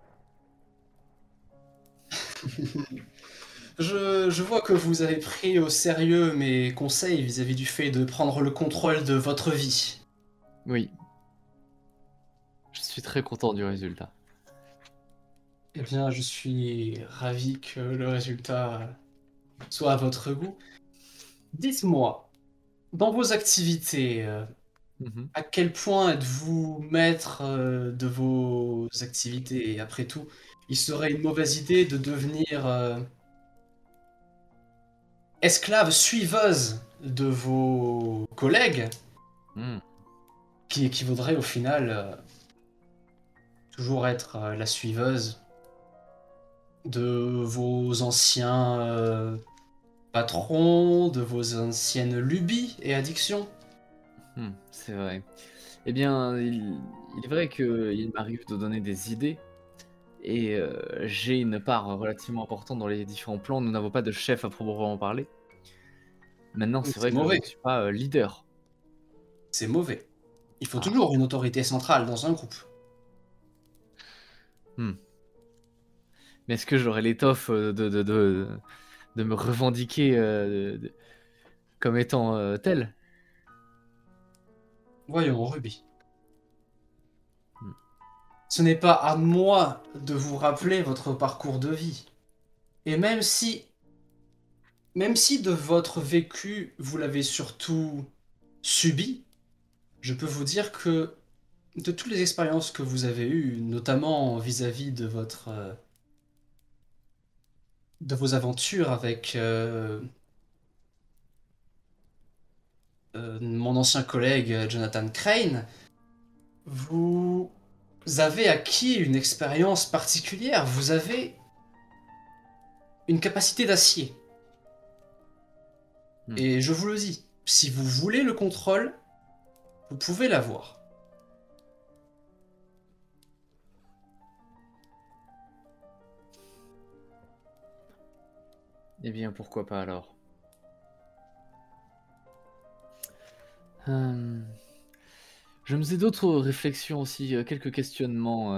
Je vois que vous avez pris au sérieux mes conseils vis-à-vis du fait de prendre le contrôle de votre vie. Oui. Je suis très content du résultat. Eh bien, je suis ravi que le résultat soit à votre goût. Dites-moi, dans vos activités, à quel point êtes-vous maître de vos activités? Et après tout, il serait une mauvaise idée de devenir esclave suiveuse de vos collègues, qui équivaudrait au final toujours être la suiveuse de vos anciens patrons, de vos anciennes lubies et addictions. C'est vrai. Eh bien, il est vrai qu'il m'arrive de donner des idées, et j'ai une part relativement importante dans les différents plans. Nous n'avons pas de chef à proprement parler. Maintenant, c'est vrai que je ne suis pas leader. C'est mauvais. Il faut toujours une autorité centrale dans un groupe. Mais est-ce que j'aurais l'étoffe de me revendiquer comme étant tel? Voyons, Ruby. Hmm. Ce n'est pas à moi de vous rappeler votre parcours de vie. Et même si de votre vécu, vous l'avez surtout subi, je peux vous dire que de toutes les expériences que vous avez eues, notamment vis-à-vis de de vos aventures avec mon ancien collègue Jonathan Crane, vous avez acquis une expérience particulière. Vous avez une capacité d'acier. Et je vous le dis, si vous voulez le contrôle, vous pouvez l'avoir. Eh bien, pourquoi pas alors? Je me faisais d'autres réflexions aussi, quelques questionnements.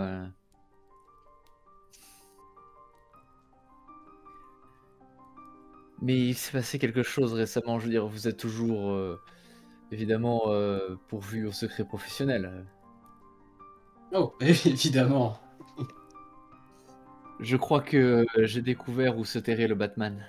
Mais il s'est passé quelque chose récemment, je veux dire, vous êtes toujours évidemment pourvu au secret professionnel. Oh, évidemment. Je crois que j'ai découvert où se terrait le Batman.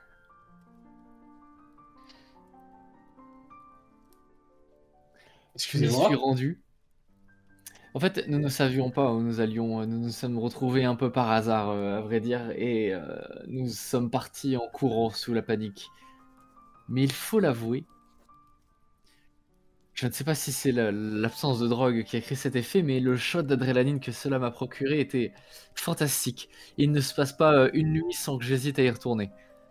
Je m'y suis Excusez-moi. rendu. En fait, nous ne savions pas où nous allions. Nous nous sommes retrouvés un peu par hasard, à vrai dire, et nous sommes partis en courant sous la panique. Mais il faut l'avouer, je ne sais pas si c'est l'absence de drogue qui a créé cet effet, mais le shot d'adrénaline que cela m'a procuré était fantastique. Il ne se passe pas une nuit sans que j'hésite à y retourner.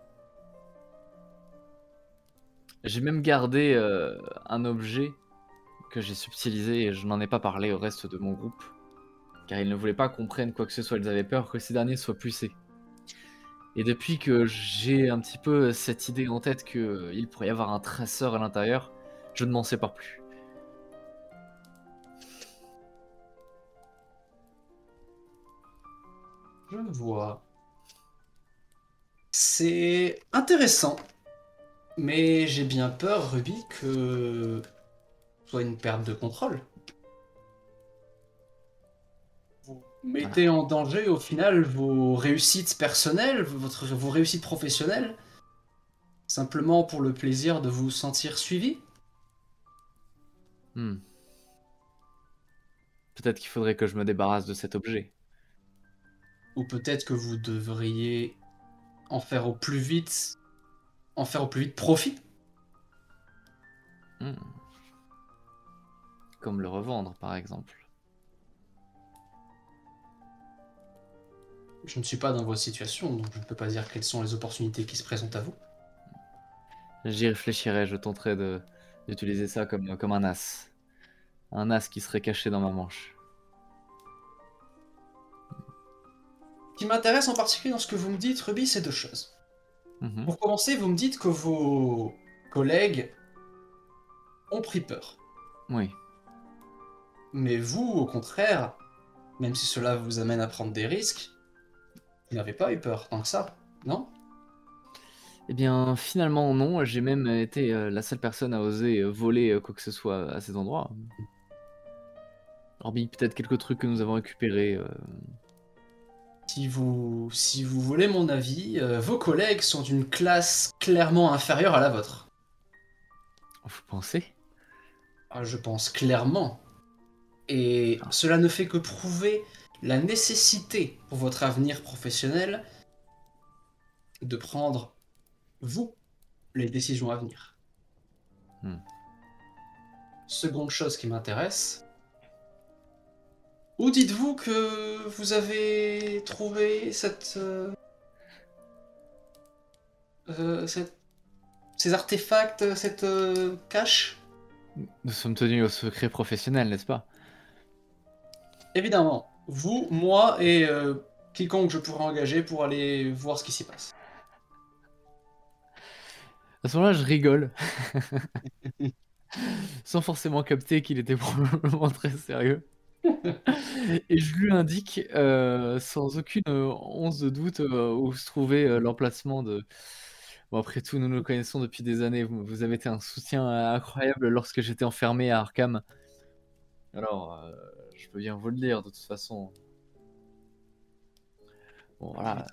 J'ai même gardé un objet que j'ai subtilisé et je n'en ai pas parlé au reste de mon groupe, car ils ne voulaient pas qu'on prenne quoi que ce soit, ils avaient peur que ces derniers soient pucés. Et depuis que j'ai un petit peu cette idée en tête qu'il pourrait y avoir un traceur à l'intérieur, je ne m'en sépare plus. Je vois. C'est intéressant, mais j'ai bien peur, Ruby, que ce soit une perte de contrôle. Vous mettez en danger au final vos réussites personnelles, vos réussites professionnelles, simplement pour le plaisir de vous sentir suivi. Peut-être qu'il faudrait que je me débarrasse de cet objet. Ou peut-être que vous devriez en faire au plus vite, profit. Comme le revendre, par exemple. Je ne suis pas dans votre situation, donc je ne peux pas dire quelles sont les opportunités qui se présentent à vous. J'y réfléchirai, je tenterai d'utiliser ça comme un as. Un as qui serait caché dans ma manche. Ce qui m'intéresse en particulier dans ce que vous me dites, Ruby, c'est deux choses. Mhm. Pour commencer, vous me dites que vos collègues ont pris peur. Oui. Mais vous, au contraire, même si cela vous amène à prendre des risques, vous n'avez pas eu peur tant que ça, non? Eh bien, finalement, non. J'ai même été la seule personne à oser voler quoi que ce soit à ces endroits. Hormis peut-être quelques trucs que nous avons récupérés. Si vous voulez mon avis, vos collègues sont d'une classe clairement inférieure à la vôtre. Vous pensez? Je pense clairement. Et cela ne fait que prouver la nécessité pour votre avenir professionnel de prendre, vous, les décisions à venir. Seconde chose qui m'intéresse, où dites-vous que vous avez trouvé ces artefacts, cette cache? Nous sommes tenus au secret professionnel, n'est-ce pas? Évidemment, vous, moi et quiconque je pourrais engager pour aller voir ce qui s'y passe. À ce moment-là, je rigole. Sans forcément capter qu'il était probablement très sérieux. Et je lui indique, sans aucune once de doute, où se trouvait l'emplacement de. Bon, après tout, nous nous connaissons depuis des années. Vous avez été un soutien incroyable lorsque j'étais enfermé à Arkham. Alors, je peux bien vous le dire, de toute façon. Bon, voilà.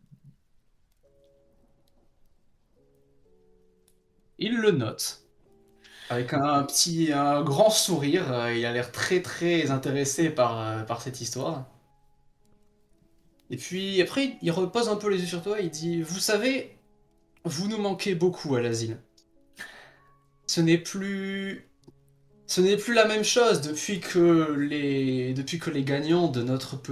Il le note. Avec un grand sourire, il a l'air très très intéressé par cette histoire. Et puis après, il repose un peu les yeux sur toi et il dit, vous savez, vous nous manquez beaucoup à l'asile. Ce n'est plus la même chose depuis que les gagnants de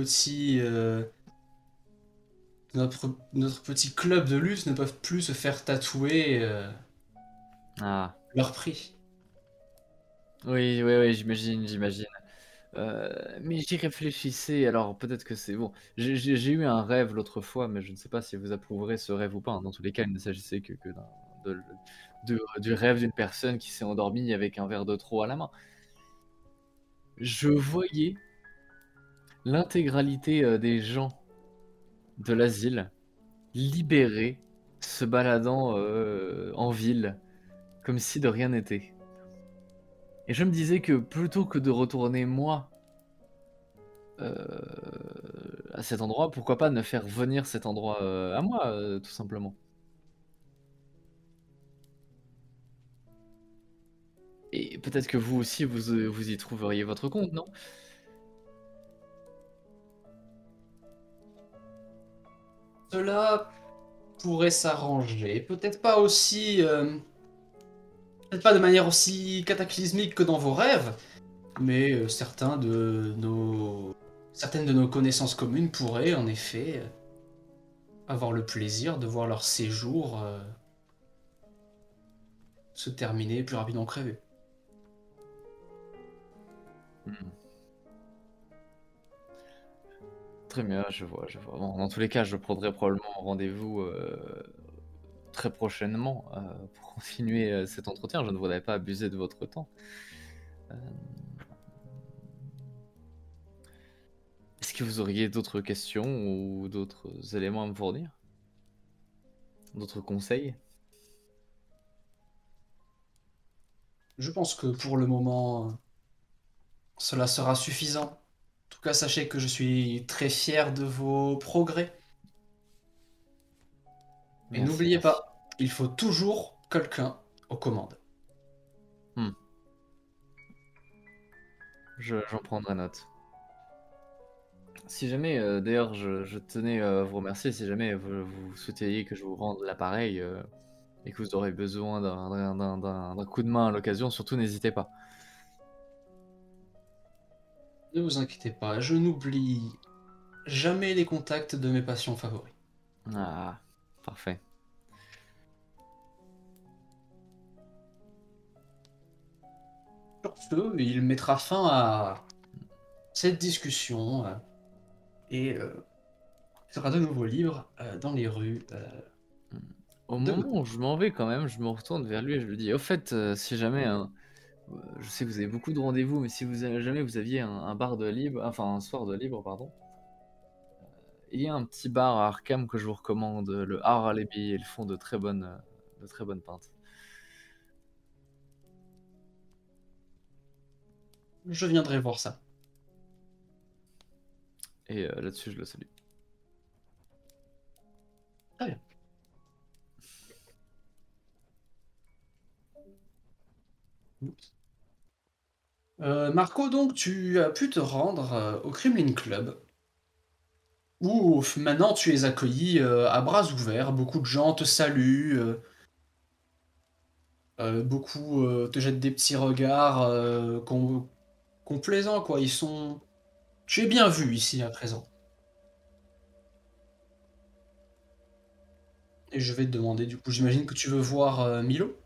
notre petit club de lutte ne peuvent plus se faire tatouer Ah. leur prix. Oui, oui, oui, j'imagine. Mais j'y réfléchissais, alors peut-être que c'est bon. J'ai eu un rêve l'autre fois, mais je ne sais pas si vous approuverez ce rêve ou pas, hein. Dans tous les cas, il ne s'agissait que du rêve d'une personne qui s'est endormie avec un verre de trop à la main. Je voyais l'intégralité des gens de l'asile libérés, se baladant en ville, comme si de rien n'était. Et je me disais que plutôt que de retourner moi à cet endroit, pourquoi pas ne faire venir cet endroit à moi, tout simplement. Et peut-être que vous aussi, vous y trouveriez votre compte, non? Cela pourrait s'arranger. Peut-être pas aussi... peut-être pas de manière aussi cataclysmique que dans vos rêves, mais certaines de nos connaissances communes pourraient en effet avoir le plaisir de voir leur séjour se terminer plus rapidement que prévu. Très bien, je vois. Bon, dans tous les cas, je prendrai probablement rendez-vous très prochainement pour continuer cet entretien. Je ne voudrais pas abuser de votre temps. Est-ce que vous auriez d'autres questions ou d'autres éléments à me fournir? D'autres conseils? Je pense que pour le moment, cela sera suffisant. En tout cas, sachez que je suis très fier de vos progrès. Et Merci, n'oubliez merci. pas, il faut toujours quelqu'un aux commandes. J'en prendrai note. Si jamais, d'ailleurs, je tenais à vous remercier, si jamais vous souhaiteriez que je vous rende l'appareil et que vous aurez besoin d'un coup de main à l'occasion, surtout n'hésitez pas. Ne vous inquiétez pas, je n'oublie jamais les contacts de mes patients favoris. Ah, parfait. Sur ce, il mettra fin à cette discussion et il sera de nouveau libre dans les rues. Au moment où je m'en vais quand même, je me retourne vers lui et je lui dis, au fait, si jamais, je sais que vous avez beaucoup de rendez-vous, mais si jamais vous aviez un bar de libre, enfin un soir de libre, pardon, il y a un petit bar à Arkham que je vous recommande, le Haralebi, ils font de très bonnes pintes. Je viendrai voir ça. Et là-dessus, je le salue. Très bien. Marco, donc, tu as pu te rendre au Kremlin Club, où maintenant tu es accueilli à bras ouverts. Beaucoup de gens te saluent, beaucoup te jettent des petits regards complaisants, quoi. Tu es bien vu ici à présent. Et je vais te demander, du coup, j'imagine que tu veux voir Milo?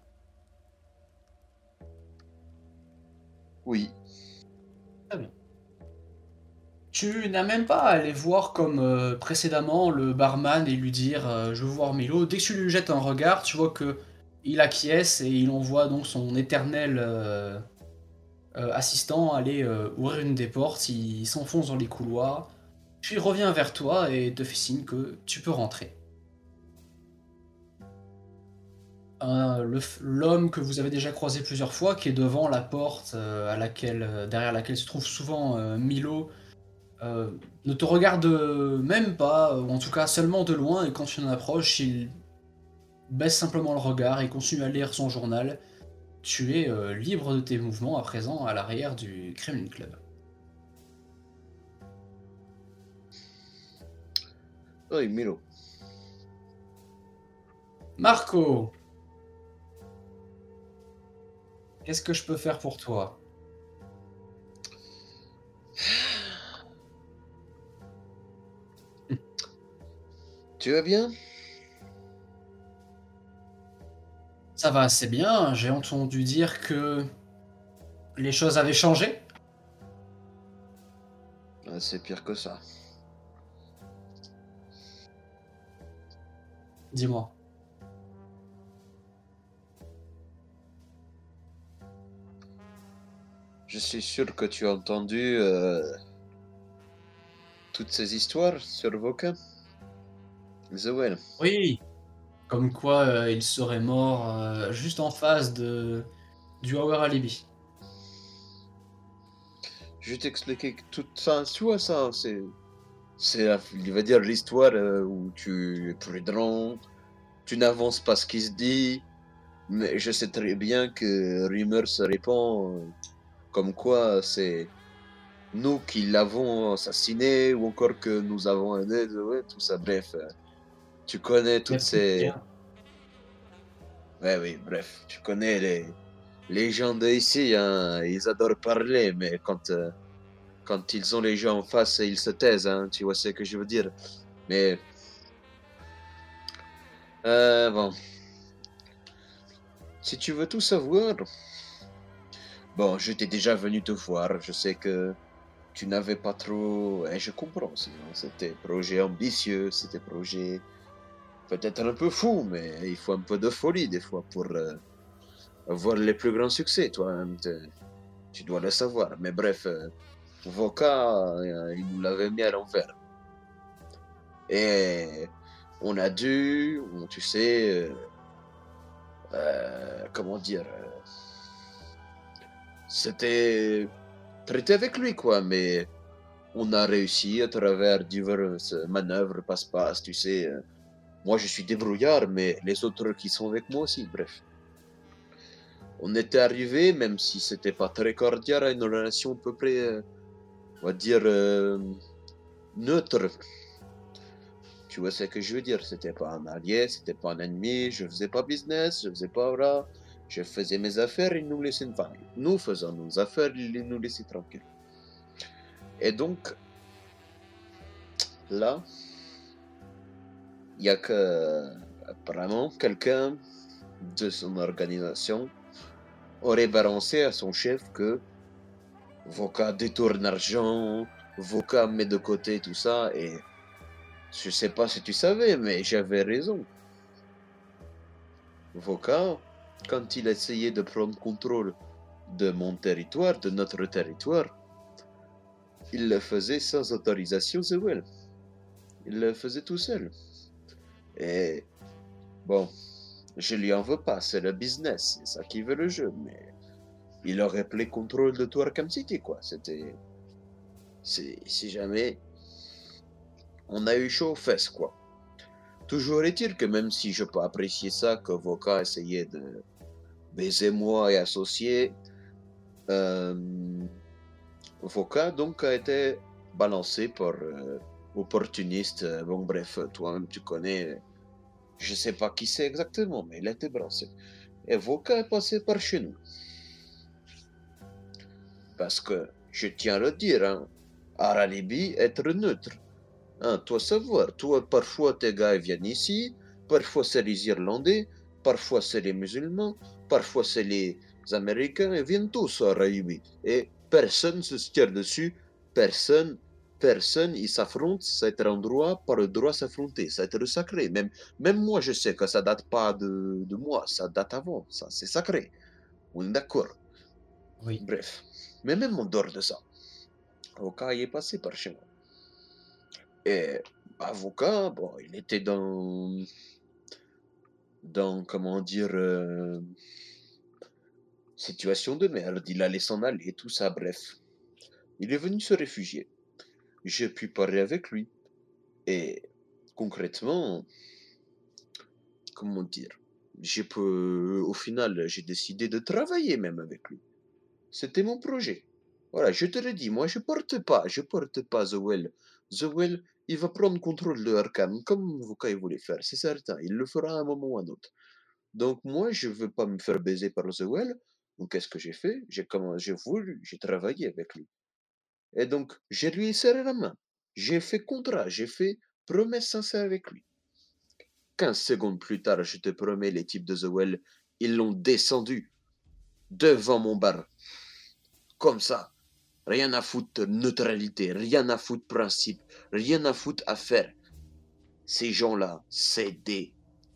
Oui. Très bien. Tu n'as même pas à aller voir comme précédemment le barman et lui dire je veux voir Milo. Dès que tu lui jettes un regard, tu vois que il acquiesce et il envoie donc son éternel assistant aller ouvrir une des portes, il s'enfonce dans les couloirs, puis il revient vers toi et te fait signe que tu peux rentrer. L'homme que vous avez déjà croisé plusieurs fois, qui est devant la porte derrière laquelle se trouve souvent Milo, ne te regarde même pas, ou en tout cas seulement de loin, et quand tu en approches, il baisse simplement le regard et continue à lire son journal. Tu es libre de tes mouvements à présent à l'arrière du Kremlin Club. Oui, Milo. Marco! Qu'est-ce que je peux faire pour toi? Tu vas bien? Ça va assez bien, j'ai entendu dire que les choses avaient changé. Ah, c'est pire que ça. Dis-moi. Je suis sûr que tu as entendu toutes ces histoires sur Voka. Zoel. Oui, comme quoi il serait mort juste en face du Hour Alibi. Je vais t'expliquer que tout ça, tu vois ça, il va dire l'histoire où tu es prudent, tu n'avances pas ce qui se dit, mais je sais très bien que rumeur se répand comme quoi c'est nous qui l'avons assassiné ou encore que nous avons aidé, ouais, tout ça, bref. Tu connais toutes ces... Ouais, oui, bref, tu connais les gens d'ici, hein, ils adorent parler, mais quand ils ont les gens en face, ils se taisent, hein, tu vois ce que je veux dire. Mais... bon. Si tu veux tout savoir... Bon, j'étais déjà venu te voir, je sais que tu n'avais pas trop... Et je comprends, c'était projet ambitieux, c'était projet peut-être un peu fou, mais il faut un peu de folie des fois pour avoir les plus grands succès, toi, hein, tu dois le savoir. Mais bref, Voka, il nous l'avait mis à l'envers. Et on a dû, tu sais, comment dire, c'était traité avec lui, quoi, mais on a réussi à travers diverses manœuvres, passe-passe, tu sais. Moi, je suis débrouillard, mais les autres qui sont avec moi aussi, bref. On était arrivé, même si c'était pas très cordial, à une relation à peu près, on va dire, neutre. Tu vois ce que je veux dire? C'était pas un allié, c'était pas un ennemi, je faisais pas business, je faisais pas voilà. Je faisais mes affaires, ils nous laissaient, enfin, nous faisons nos affaires, ils nous laissaient tranquilles. Et donc, là, il y a que, apparemment, quelqu'un de son organisation aurait balancé à son chef que Voka détourne l'argent, Voka met de côté tout ça, et je sais pas si tu savais, mais j'avais raison. Voka, quand il essayait de prendre contrôle de mon territoire, de notre territoire, il le faisait sans autorisation, Zewel. Il le faisait tout seul. Et bon, je lui en veux pas, c'est le business, c'est ça qui veut le jeu, mais il aurait pris contrôle de tout Arkham City, quoi. C'était... Si jamais... On a eu chaud aux fesses, quoi. Toujours est-il que même si je peux apprécier ça, que Voka essayait de baiser moi et associer, Voka donc a été balancé par opportuniste. Bon bref, toi-même tu connais, je sais pas qui c'est exactement, mais il a été balancé. Et Voka est passé par chez nous. Parce que, je tiens à le dire, hein, Aralibi être neutre. Hein, toi savoir, toi parfois tes gars viennent ici, parfois c'est les Irlandais, parfois c'est les musulmans, parfois c'est les Américains, ils viennent tous à Aralibi. Et personne se tire dessus, personne, ils s'affrontent, cet endroit par le droit s'affronter, ça être sacré. Même moi je sais que ça date pas de moi, ça date avant, ça c'est sacré. On est d'accord. Oui. Bref. Mais même en dehors de ça, l'avocat il est passé par chez moi. Et avocat, bon, il était comment dire, situation de merde. Il allait s'en aller, tout ça, bref. Il est venu se réfugier. J'ai pu parler avec lui. Et concrètement, comment dire, au final, j'ai décidé de travailler même avec lui. C'était mon projet. Voilà, je te le dis, moi je porte pas Zowell. Zowell, il va prendre contrôle de Arkham comme Vokai voulait faire, c'est certain. Il le fera à un moment ou à un autre. Donc moi, je veux pas me faire baiser par Zowell. Donc qu'est-ce que j'ai fait? J'ai travaillé avec lui. Et donc, je lui ai serré la main. J'ai fait contrat, j'ai fait promesse sincère avec lui. 15 secondes plus tard, je te promets, les types de Zowell, ils l'ont descendu devant mon bar. Comme ça. Rien à foutre neutralité, rien à foutre principe, rien à foutre affaire. Ces gens-là, c'est des...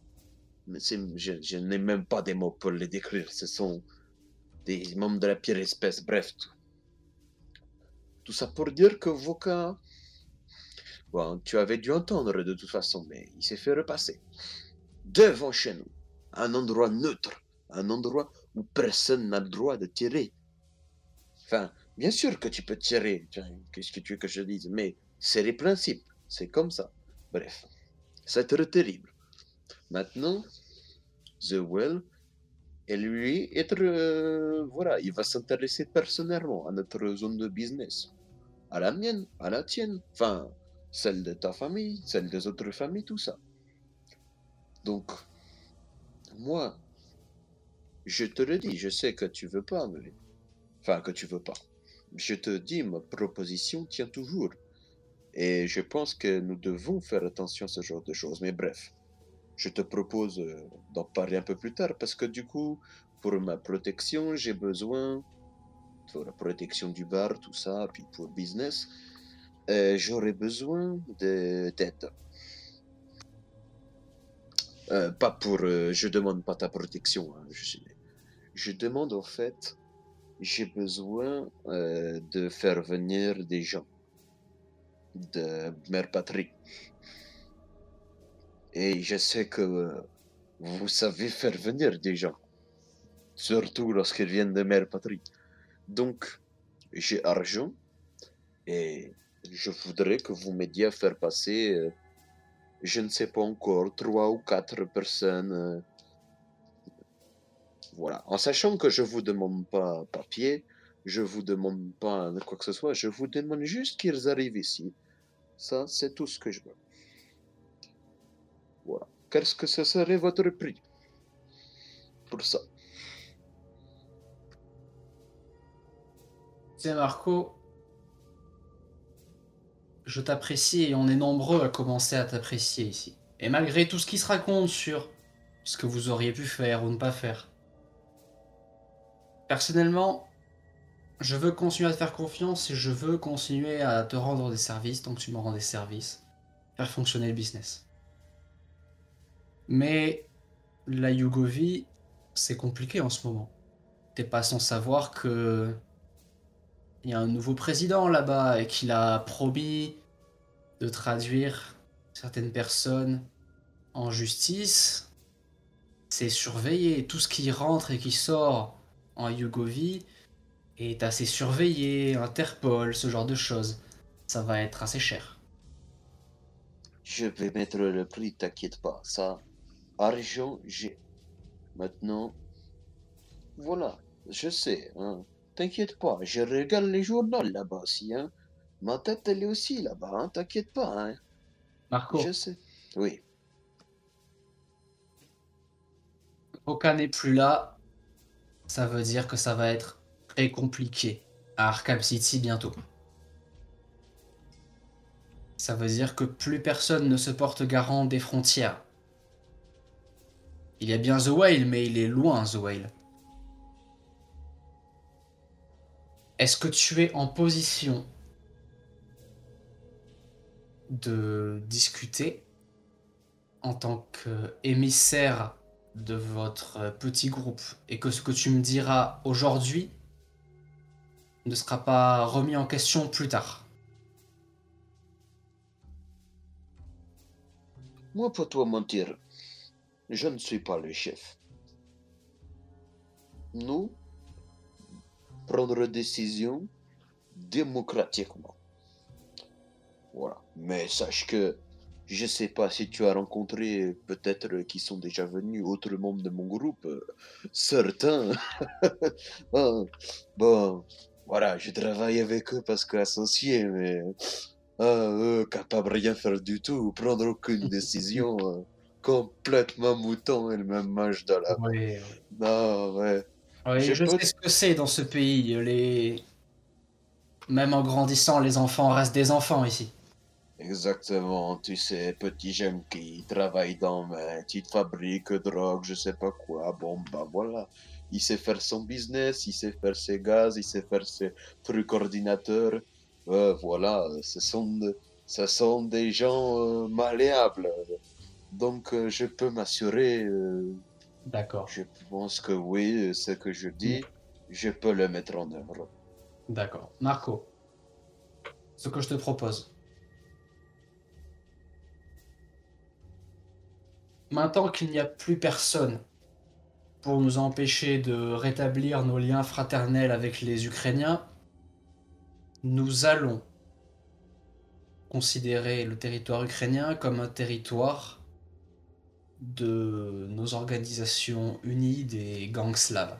Je n'ai même pas des mots pour les décrire. Ce sont des membres de la pire espèce. Bref, tout ça pour dire que Voka... Bon, tu avais dû entendre de toute façon, mais il s'est fait repasser. Devant chez nous. Un endroit neutre. Un endroit où personne n'a le droit de tirer. Enfin, bien sûr que tu peux tirer. Qu'est-ce que tu veux que je dise? Mais c'est les principes. C'est comme ça. Bref. C'est très terrible. Maintenant, The Well, et lui, voilà, il va s'intéresser personnellement à notre zone de business. À la mienne, à la tienne. Enfin, celle de ta famille, celle des autres familles, tout ça. Donc, moi, je te le dis, je sais que tu veux pas, mais... Enfin, que tu veux pas. Je te dis, ma proposition tient toujours. Et je pense que nous devons faire attention à ce genre de choses. Mais bref, je te propose d'en parler un peu plus tard parce que du coup, pour ma protection, j'ai besoin, pour la protection du bar, tout ça, puis pour business, j'aurais besoin d'aide. Pas pour... je demande pas ta protection. Hein, je demande en fait, j'ai besoin de faire venir des gens de Mère Patrie. Et je sais que vous savez faire venir des gens, surtout lorsqu'ils viennent de Mère Patrie. Donc, j'ai argent et je voudrais que vous m'aidiez à faire passer, je ne sais pas encore, 3 ou 4 personnes. Voilà, en sachant que je vous demande pas papier, je vous demande pas quoi que ce soit, je vous demande juste qu'ils arrivent ici. Ça, c'est tout ce que je veux. Voilà. Qu'est-ce que ce serait votre prix pour ça? C'est Marco, je t'apprécie et on est nombreux à commencer à t'apprécier ici. Et malgré tout ce qui se raconte sur ce que vous auriez pu faire ou ne pas faire, personnellement, je veux continuer à te faire confiance et je veux continuer à te rendre des services tant que tu me rends des services, faire fonctionner le business. Mais la Yougovie, c'est compliqué en ce moment. T'es pas sans savoir que il y a un nouveau président là-bas et qu'il a promis de traduire certaines personnes en justice. C'est surveillé. Tout ce qui rentre et qui sort en Yougovie est assez surveillé, Interpol, ce genre de choses. Ça va être assez cher. Je vais mettre le prix, t'inquiète pas. Ça, argent, j'ai. Maintenant, voilà, je sais, hein. T'inquiète pas, je regarde les journaux là-bas aussi, hein. Ma tête, elle est aussi là-bas, hein. T'inquiète pas, hein. Marco, Je sais. Oui. Oka n'est plus là. Ça veut dire que ça va être très compliqué à Arkham City bientôt. Ça veut dire que plus personne ne se porte garant des frontières. Il y a bien The Whale, mais il est loin, The Whale. Est-ce que tu es en position de discuter en tant qu'émissaire de votre petit groupe et que ce que tu me diras aujourd'hui ne sera pas remis en question plus tard. Moi, pour toi mentir, je ne suis pas le chef. Nous, prendre décision démocratiquement. Voilà. Mais sache que je sais pas si tu as rencontré peut-être qui sont déjà venus autres membres de mon groupe. Certains. Ah, bon, voilà, je travaille avec eux parce qu'associés, mais eux, capables de rien faire du tout, prendre aucune décision, complètement mouton et le même manche dans la main. Oui, Non, ouais. oui, je peux sais ce que c'est dans ce pays. Même en grandissant, les enfants restent des enfants ici. Exactement, tu sais, petit jeune qui travaille dans une petite fabrique, drogue, je sais pas quoi, bon, bah voilà. Il sait faire son business, il sait faire ses gaz, il sait faire ses trucs ordinateurs. Voilà, ce sont des gens malléables. Donc, je peux m'assurer, D'accord, je pense que oui, ce que je dis, je peux le mettre en œuvre. d'accord. Marco, ce que je te propose. Maintenant qu'il n'y a plus personne pour nous empêcher de rétablir nos liens fraternels avec les Ukrainiens, nous allons considérer le territoire ukrainien comme un territoire de nos organisations unies des gangs slaves.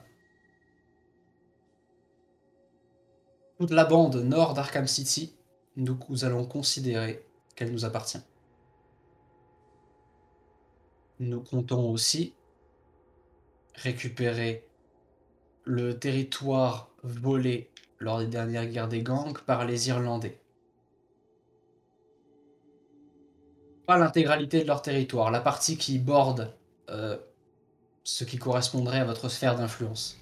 Toute la bande nord d'Arkham City, nous allons considérer qu'elle nous appartient. Nous comptons aussi récupérer le territoire volé lors des dernières guerres des gangs par les Irlandais. Pas l'intégralité de leur territoire, la partie qui borde ce qui correspondrait à votre sphère d'influence.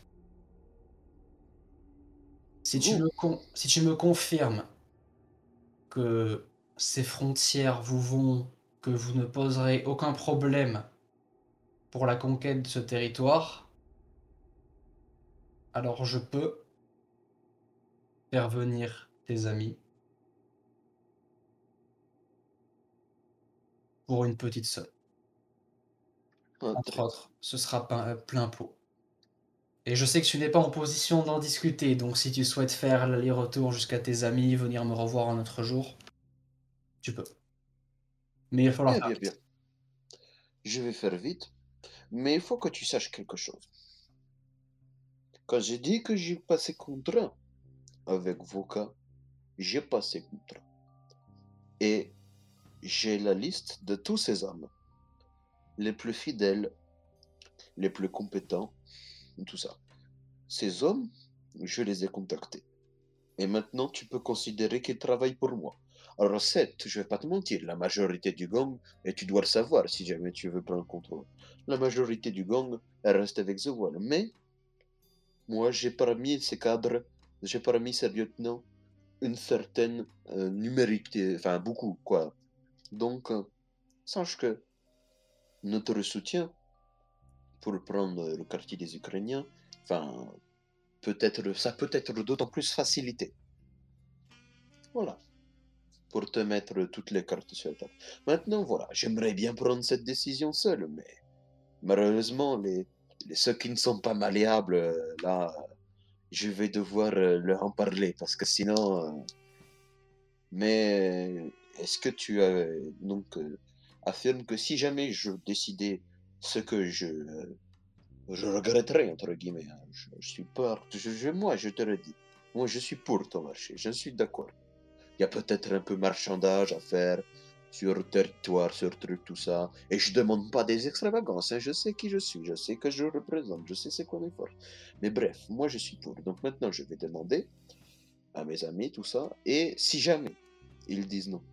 Si tu me confirmes que ces frontières vous vont, que vous ne poserez aucun problème pour la conquête de ce territoire, alors je peux faire venir tes amis pour une petite somme. Entre autres, ce sera plein pot. Et je sais que tu n'es pas en position d'en discuter, donc si tu souhaites faire l'aller-retour jusqu'à tes amis, venir me revoir un autre jour, tu peux. Mais il va falloir Bien, faire bien, vite. bien. Je vais faire vite, mais il faut que tu saches quelque chose. Quand j'ai dit que j'ai passé contrat avec Voka, j'ai passé contrat. Et j'ai la liste de tous ces hommes, les plus fidèles, les plus compétents, tout ça. Ces hommes, je les ai contactés. Et maintenant, tu peux considérer qu'ils travaillent pour moi. Alors, certes, je vais pas te mentir, la majorité du gang, et tu dois le savoir si jamais tu veux prendre le contrôle, la majorité du gang, elle reste avec The Wall. Mais, moi, j'ai parmi ces cadres, j'ai parmi ces lieutenants, une certaine numérique, enfin beaucoup, quoi. Donc, sache que notre soutien pour prendre le quartier des Ukrainiens, enfin, ça peut être d'autant plus facilité. Voilà, pour te mettre toutes les cartes sur la table. Maintenant, voilà, j'aimerais bien prendre cette décision seul, mais malheureusement, ceux qui ne sont pas malléables, là, je vais devoir leur en parler, parce que sinon... Mais est-ce que tu affirmes que si jamais je décidais ce que je regretterais, entre guillemets, hein, je suis pas, moi je te le dis, moi je suis pour ton marché, je suis d'accord. Il y a peut-être un peu marchandage à faire sur le territoire, sur truc, tout ça, et je demande pas des extravagances, hein, je sais qui je suis, je sais que je représente, je sais c'est quoi mes forces. Mais bref, moi je suis pour. Donc maintenant je vais demander à mes amis, tout ça, et si jamais ils disent non,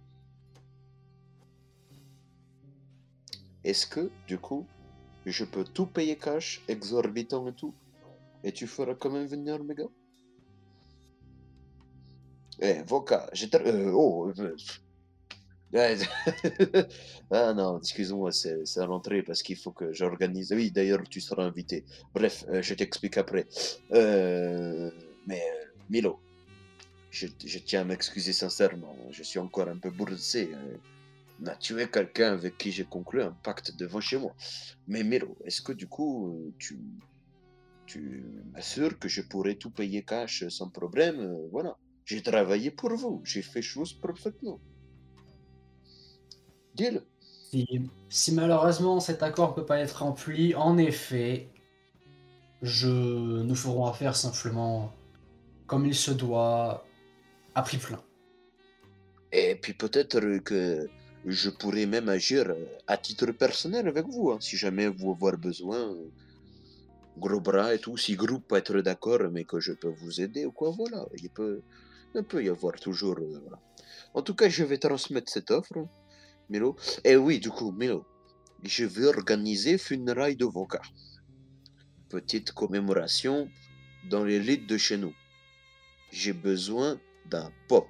est-ce que, du coup, je peux tout payer cash, exorbitant et tout, et tu feras quand même venir mes gars? Voka, ah non, excuse-moi, c'est à l'entrée parce qu'il faut que j'organise. Oui, d'ailleurs, tu seras invité. Bref, je t'explique après. Mais Milo, je tiens à m'excuser sincèrement. Je suis encore un peu bouleversé. On a tué quelqu'un avec qui j'ai conclu un pacte devant chez moi. Mais Miro, est-ce que du coup, tu m'assures que je pourrais tout payer cash sans problème? Voilà. J'ai travaillé pour vous. J'ai fait choses parfaitement. Dis-le. Si malheureusement cet accord ne peut pas être rempli, en effet, nous ferons affaire simplement comme il se doit, à prix plein. Et puis peut-être que je pourrais même agir à titre personnel avec vous, hein, si jamais vous avez besoin. Gros bras et tout, si groupe peut être d'accord, mais que je peux vous aider ou quoi, voilà. Il peut y avoir toujours. Voilà. En tout cas, je vais transmettre cette offre, Milo. Et oui, du coup, Milo, je veux organiser funérailles de Voka. Petite commémoration dans l'élite de chez nous. J'ai besoin d'un pop.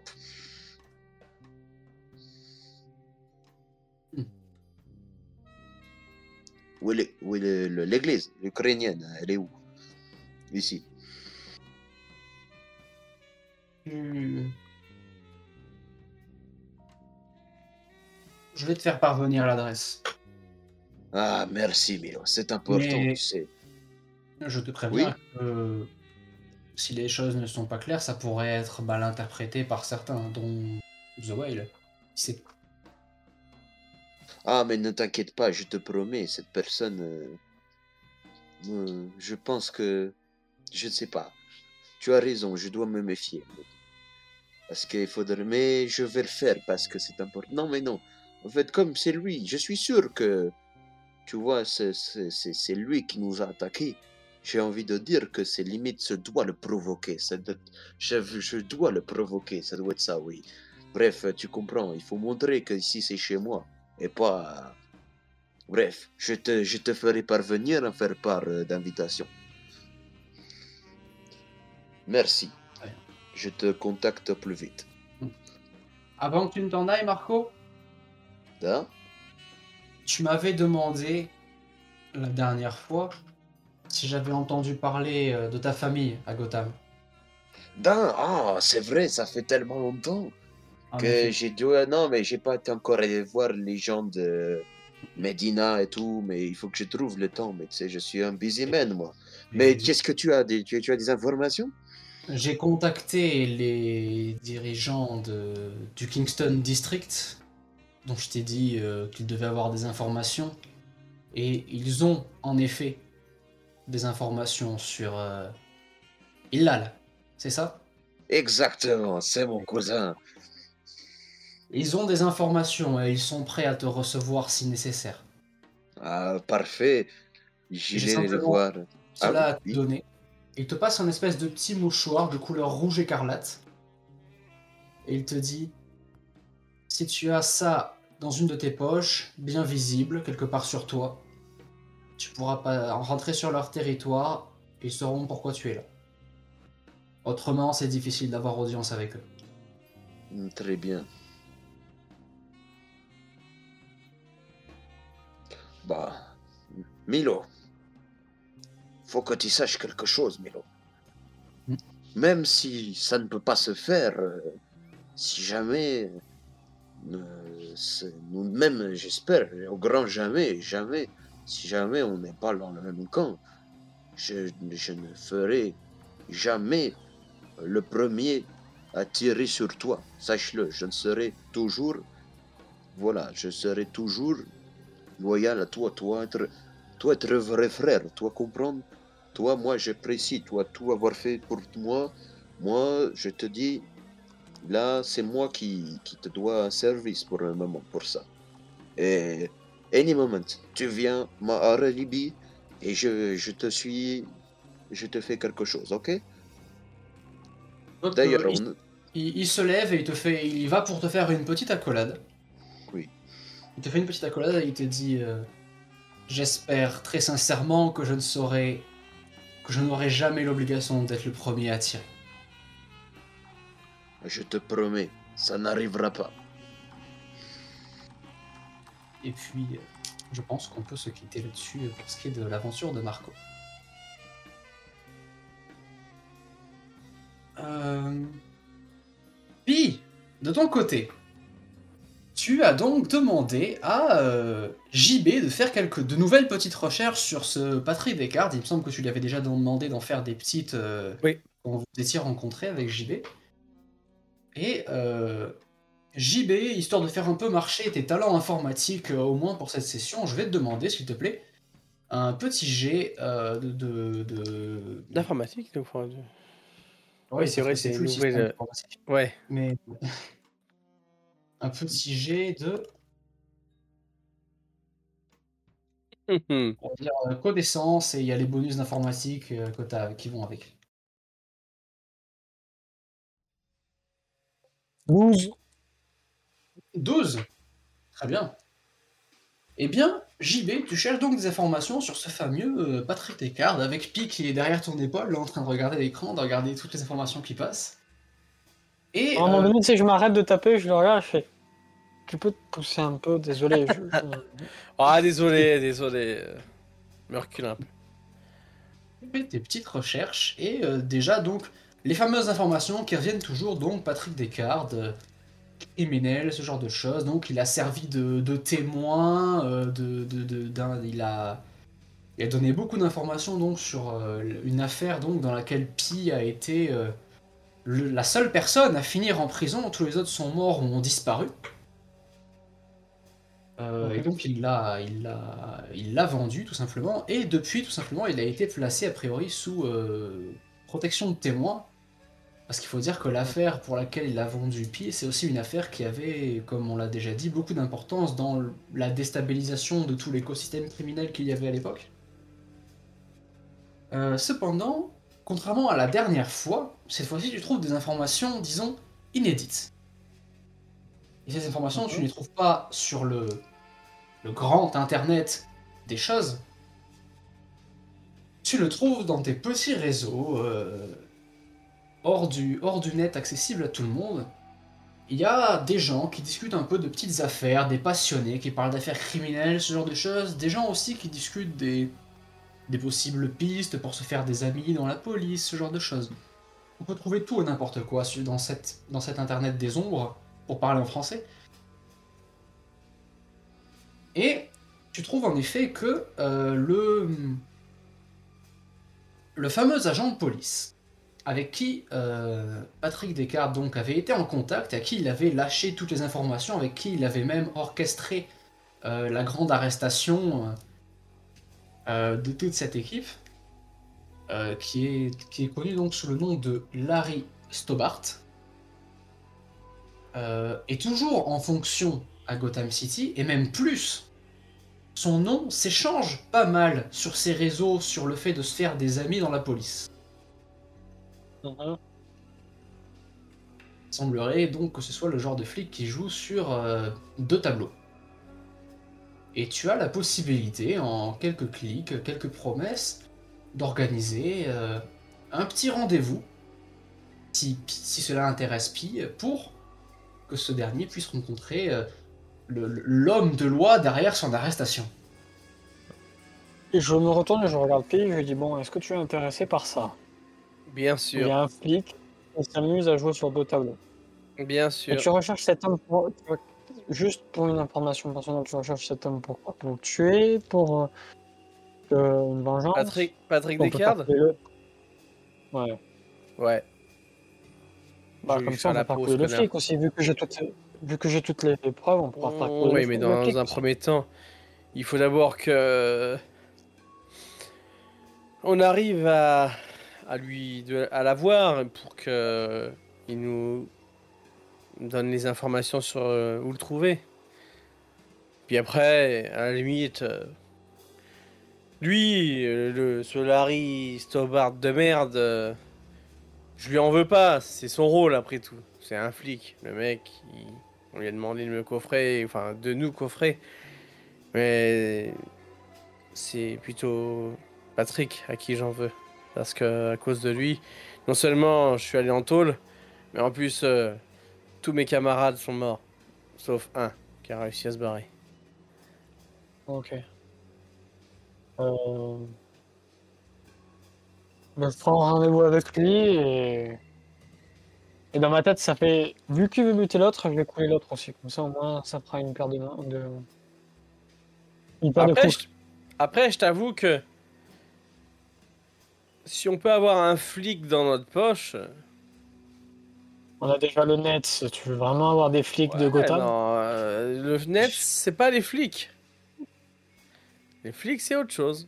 Où est l'église ukrainienne? Elle est où? Ici. Je vais te faire parvenir l'adresse. Ah, merci, Milo. C'est important, Mais- tu sais. Je te préviens Oui. que si les choses ne sont pas claires, ça pourrait être mal interprété par certains, dont The Whale. C'est Ah, mais ne t'inquiète pas, je te promets, cette personne, je pense que, je ne sais pas. Tu as raison, je dois me méfier. Parce qu'il faudrait, mais je vais le faire parce que c'est important. Non, mais non. En fait, comme c'est lui, je suis sûr que, tu vois, c'est lui qui nous a attaqués. J'ai envie de dire que c'est limite, je dois le provoquer. Je dois le provoquer, ça doit être ça, oui. Bref, tu comprends, il faut montrer que ici c'est chez moi et pas. Bref, je te ferai parvenir à faire part d'invitation. Merci. Ouais. Je te contacte plus vite. Avant que tu ne t'en ailles, Marco, Hein? tu m'avais demandé la dernière fois si j'avais entendu parler de ta famille à Gotham. Ah, c'est vrai, ça fait tellement longtemps En que effet. j'ai dû. Non, mais j'ai pas été encore allé voir les gens de Medina et tout, mais il faut que je trouve le temps. Mais tu sais, je suis un busy man, moi. Mais qu'est-ce que tu as tu as des informations? J'ai contacté les dirigeants du Kingston District, dont je t'ai dit qu'ils devaient avoir des informations, et ils ont en effet des informations sur Illal, c'est ça? Exactement, c'est mon cousin. Ils ont des informations et ils sont prêts à te recevoir si nécessaire. Ah, parfait. J'ai J'irai le simplement voir. Ah cela à te oui. donner. Il te passe un espèce de petit mouchoir de couleur rouge écarlate, et il te dit, si tu as ça dans une de tes poches, bien visible, quelque part sur toi, tu pourras pas rentrer sur leur territoire et ils sauront pourquoi tu es là. Autrement, c'est difficile d'avoir audience avec eux. Très bien. Bah, Milo, faut que tu saches quelque chose, Milo. Hmm. Même si ça ne peut pas se faire, si jamais, nous-mêmes, j'espère, au grand jamais, jamais, si jamais on n'est pas dans le même camp, je ne ferai jamais le premier à tirer sur toi. Sache-le, je ne serai toujours, voilà, je serai toujours loyal à toi, toi être vrai frère, toi comprendre, toi, moi j'apprécie, toi tout avoir fait pour moi, moi je te dis, là c'est moi qui te dois un service pour un moment, pour ça. Et any moment, tu viens à Libye et je te suis, je te fais quelque chose, ok? Donc, D'ailleurs, il se lève et il va pour te faire une petite accolade. Oui. Il te fait une petite accolade et il te dit j'espère très sincèrement que je n'aurai jamais l'obligation d'être le premier à tirer. Je te promets, ça n'arrivera pas. Et puis, je pense qu'on peut se quitter là-dessus pour ce qui est de l'aventure de Marco. De ton côté, tu as donc demandé à JB de faire de nouvelles petites recherches sur ce Patrick Descartes. Il me semble que tu lui avais déjà demandé d'en faire des petites Oui. quand vous étiez rencontrés avec JB. Et JB, histoire de faire un peu marcher tes talents informatiques au moins pour cette session, je vais te demander, s'il te plaît, un petit jet D'informatique, donc, enfin, Oui, c'est vrai, c'est une plus le système nouvelle. informatique. Ouais. Mais un petit jet de, on va dire, connaissances, et il y a les bonus d'informatique qui vont avec. 12. 12. Très bien. Eh bien, JB, tu cherches donc des informations sur ce fameux Patrick Descartes, avec Pi qui est derrière ton épaule, là, en train de regarder l'écran, de regarder toutes les informations qui passent. Et À un moment donné, tu sais, je m'arrête de taper, je le regarde, je fais. Tu peux te pousser un peu, désolé. Ah, désolé. Je me recule un peu. tu fais tes petites recherches, et déjà, donc, les fameuses informations qui reviennent toujours, donc, Patrick Descartes, criminel, ce genre de choses. Donc, il a servi de témoin, il a donné beaucoup d'informations donc sur une affaire donc dans laquelle Pi a été la seule personne à finir en prison. Tous les autres sont morts ou ont disparu. Et donc il l'a vendu tout simplement. Et depuis tout simplement, il a été placé a priori sous protection de témoin. Parce qu'il faut dire que l'affaire pour laquelle il a vendu Pi, c'est aussi une affaire qui avait, comme on l'a déjà dit, beaucoup d'importance dans la déstabilisation de tout l'écosystème criminel qu'il y avait à l'époque. Cependant, contrairement à la dernière fois, cette fois-ci tu trouves des informations, disons, inédites. Et ces informations, tu ne les trouves pas sur le grand internet des choses. Tu le trouves dans tes petits réseaux, hors du net, accessible à tout le monde. Il y a des gens qui discutent un peu de petites affaires, des passionnés qui parlent d'affaires criminelles, ce genre de choses. Des gens aussi qui discutent des possibles pistes pour se faire des amis dans la police, ce genre de choses. On peut trouver tout et n'importe quoi dans cet internet des ombres, pour parler en français. Et tu trouves en effet que le fameux agent de police, avec qui Patrick Descartes donc avait été en contact, à qui il avait lâché toutes les informations, avec qui il avait même orchestré la grande arrestation de toute cette équipe, qui est connu donc sous le nom de Larry Stobart, est toujours en fonction à Gotham City, et même plus. Son nom s'échange pas mal sur ses réseaux, sur le fait de se faire des amis dans la police. Il semblerait donc que ce soit le genre de flic qui joue sur 2 tableaux. Et tu as la possibilité, en quelques clics, quelques promesses, d'organiser un petit rendez-vous, si cela intéresse Pi, pour que ce dernier puisse rencontrer l'homme de loi derrière son arrestation. Et je me retourne et je regarde Pi et je lui dis bon, est-ce que tu es intéressé par ça? Bien Il sûr. y a un flic qui s'amuse à jouer sur 2 tableaux. Bien Et sûr. tu recherches cet homme juste pour une information personnelle, tu recherches cet homme pour quoi? Pour le tuer? Pour une vengeance? Patrick On peut Descartes. faire tous les deux. Ouais. Ouais. Bah, Je vais comme lui ça, faire on la peut faire pause, couler le connard. flic aussi, vu que j'ai toutes les preuves, on pourra faire couler Oui, mais le dans flic un aussi. premier temps, il faut d'abord que on arrive à l'avoir pour que il nous donne les informations sur où le trouver. Puis après, à la limite, lui, ce Larry Stobart de merde, je lui en veux pas. C'est son rôle après tout. C'est un flic. Le mec, on lui a demandé de me coffrer, enfin de nous coffrer. Mais c'est plutôt Patrick à qui j'en veux. Parce que à cause de lui, non seulement je suis allé en tôle, mais en plus tous mes camarades sont morts. Sauf un qui a réussi à se barrer. Ok. Je prends rendez-vous avec lui et Et dans ma tête, ça fait, vu qu'il veut buter l'autre, je vais couler l'autre aussi. Comme ça, au moins, ça fera une paire une paire de Après, coups. après, je t'avoue que si on peut avoir un flic dans notre poche. On a déjà le net. Tu veux vraiment avoir des flics de Ouais, Gotham? non, le net, c'est pas les flics. Les flics, c'est autre chose.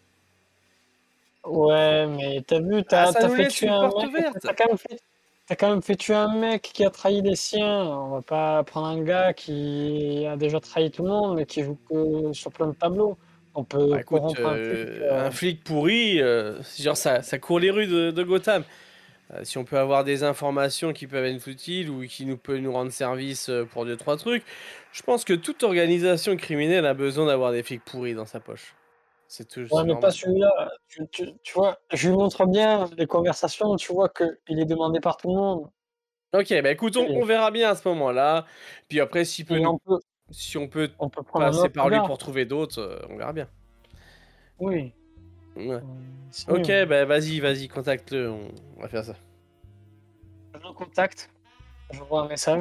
Ouais, mais t'as vu, Ah, ça t'as nous fait laisse tuer une un porte mec. ouverte. T'as quand même fait tuer un mec qui a trahi les siens. On va pas prendre un gars qui a déjà trahi tout le monde, mais qui joue que sur plein de tableaux. On peut Bah écoute, corrompre un flic. un flic pourri, genre ça court les rues de Gotham. Si on peut avoir des informations qui peuvent être utiles ou qui peut nous rendre service pour deux trois trucs, je pense que toute organisation criminelle a besoin d'avoir des flics pourris dans sa poche. Ouais, C'est mais pas normal. celui-là. Tu vois, je lui montre bien les conversations. Tu vois qu'il est demandé par tout le monde. Ok, bah écoute, on Et, verra bien à ce moment-là. Puis après, et si on peut on peut prendre un passer autre par lui gars. pour trouver d'autres, on verra bien. Oui, Ouais. c'est Ok, mieux. bah vas-y, contacte-le, on va faire ça. Je le contacte. Je vois un message.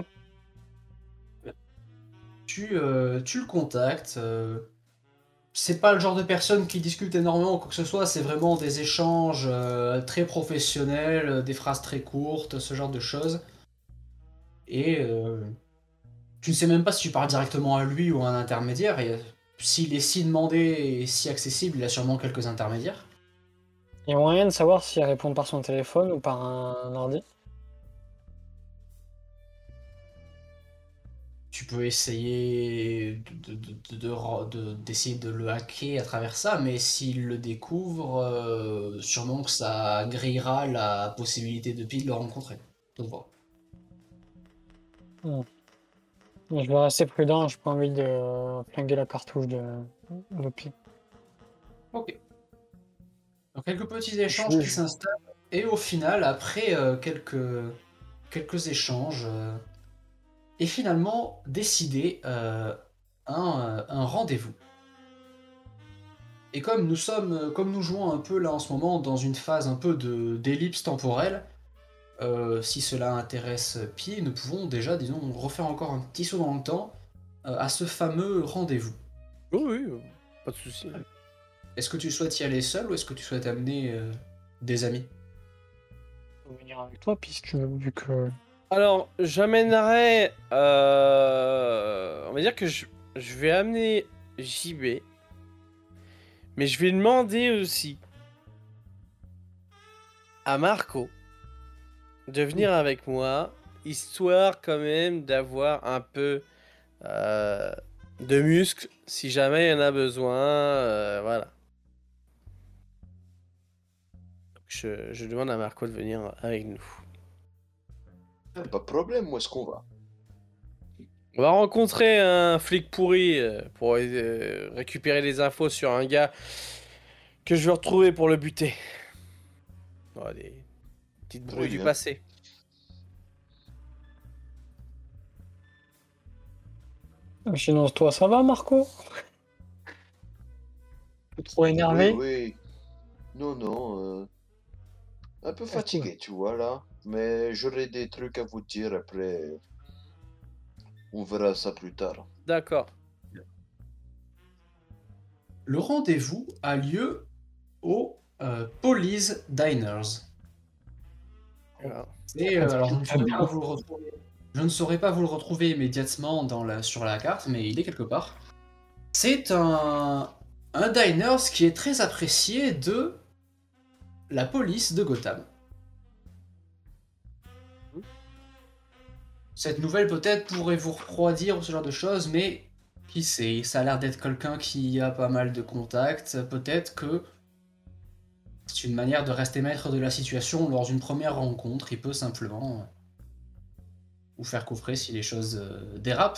Tu le contactes. C'est pas le genre de personne qui discute énormément ou quoi que ce soit, c'est vraiment des échanges très professionnels, des phrases très courtes, ce genre de choses. Et tu ne sais même pas si tu parles directement à lui ou à un intermédiaire. Et s'il est si demandé et si accessible, il a sûrement quelques intermédiaires. Il y a moyen de savoir si elle répond par son téléphone ou par un ordi. Tu peux essayer d'essayer de le hacker à travers ça, mais s'il le découvre, sûrement que ça grillera la possibilité de Pi de le rencontrer. Donc voilà. Mais je vais rester prudent, j'ai pas envie de flinguer la cartouche de Pi. Ok. Donc quelques petits échanges qui s'installent, et au final, après quelques échanges, est finalement décidé un rendez-vous. Et comme nous jouons un peu là en ce moment dans une phase un peu d'ellipse temporelle, si cela intéresse Pi, nous pouvons déjà, disons, refaire encore un petit saut dans le temps à ce fameux rendez-vous. Oui, pas de souci. Est-ce que tu souhaites y aller seul ou est-ce que tu souhaites amener des amis? Je vais venir avec toi, Pi, si tu veux, vu que... Alors, j'amènerai. On va dire que je vais amener JB. Mais je vais demander aussi à Marco de venir avec moi, histoire quand même d'avoir un peu de muscle si jamais il y en a besoin. Voilà. Donc, je demande à Marco de venir avec nous. Pas de problème, où est-ce qu'on va? On va rencontrer un flic pourri pour récupérer des infos sur un gars que je vais retrouver pour le buter. Oh, des petites Très brouilles du bien. passé. Sinon, toi, ça va, Marco? Trop énervé? Oui. Non. Un peu fatigué, tu vois, là. Mais j'aurai des trucs à vous dire après. On verra ça plus tard. D'accord. Le rendez-vous a lieu au Police Diners. Alors, Et alors, je ne saurais pas vous le retrouver immédiatement sur la carte, mais il est quelque part. C'est un diners qui est très apprécié de la police de Gotham. Cette nouvelle peut-être pourrait vous refroidir ou ce genre de choses, mais qui sait, ça a l'air d'être quelqu'un qui a pas mal de contacts. Peut-être que c'est une manière de rester maître de la situation lors d'une première rencontre. Il peut simplement vous faire coffrer si les choses dérapent.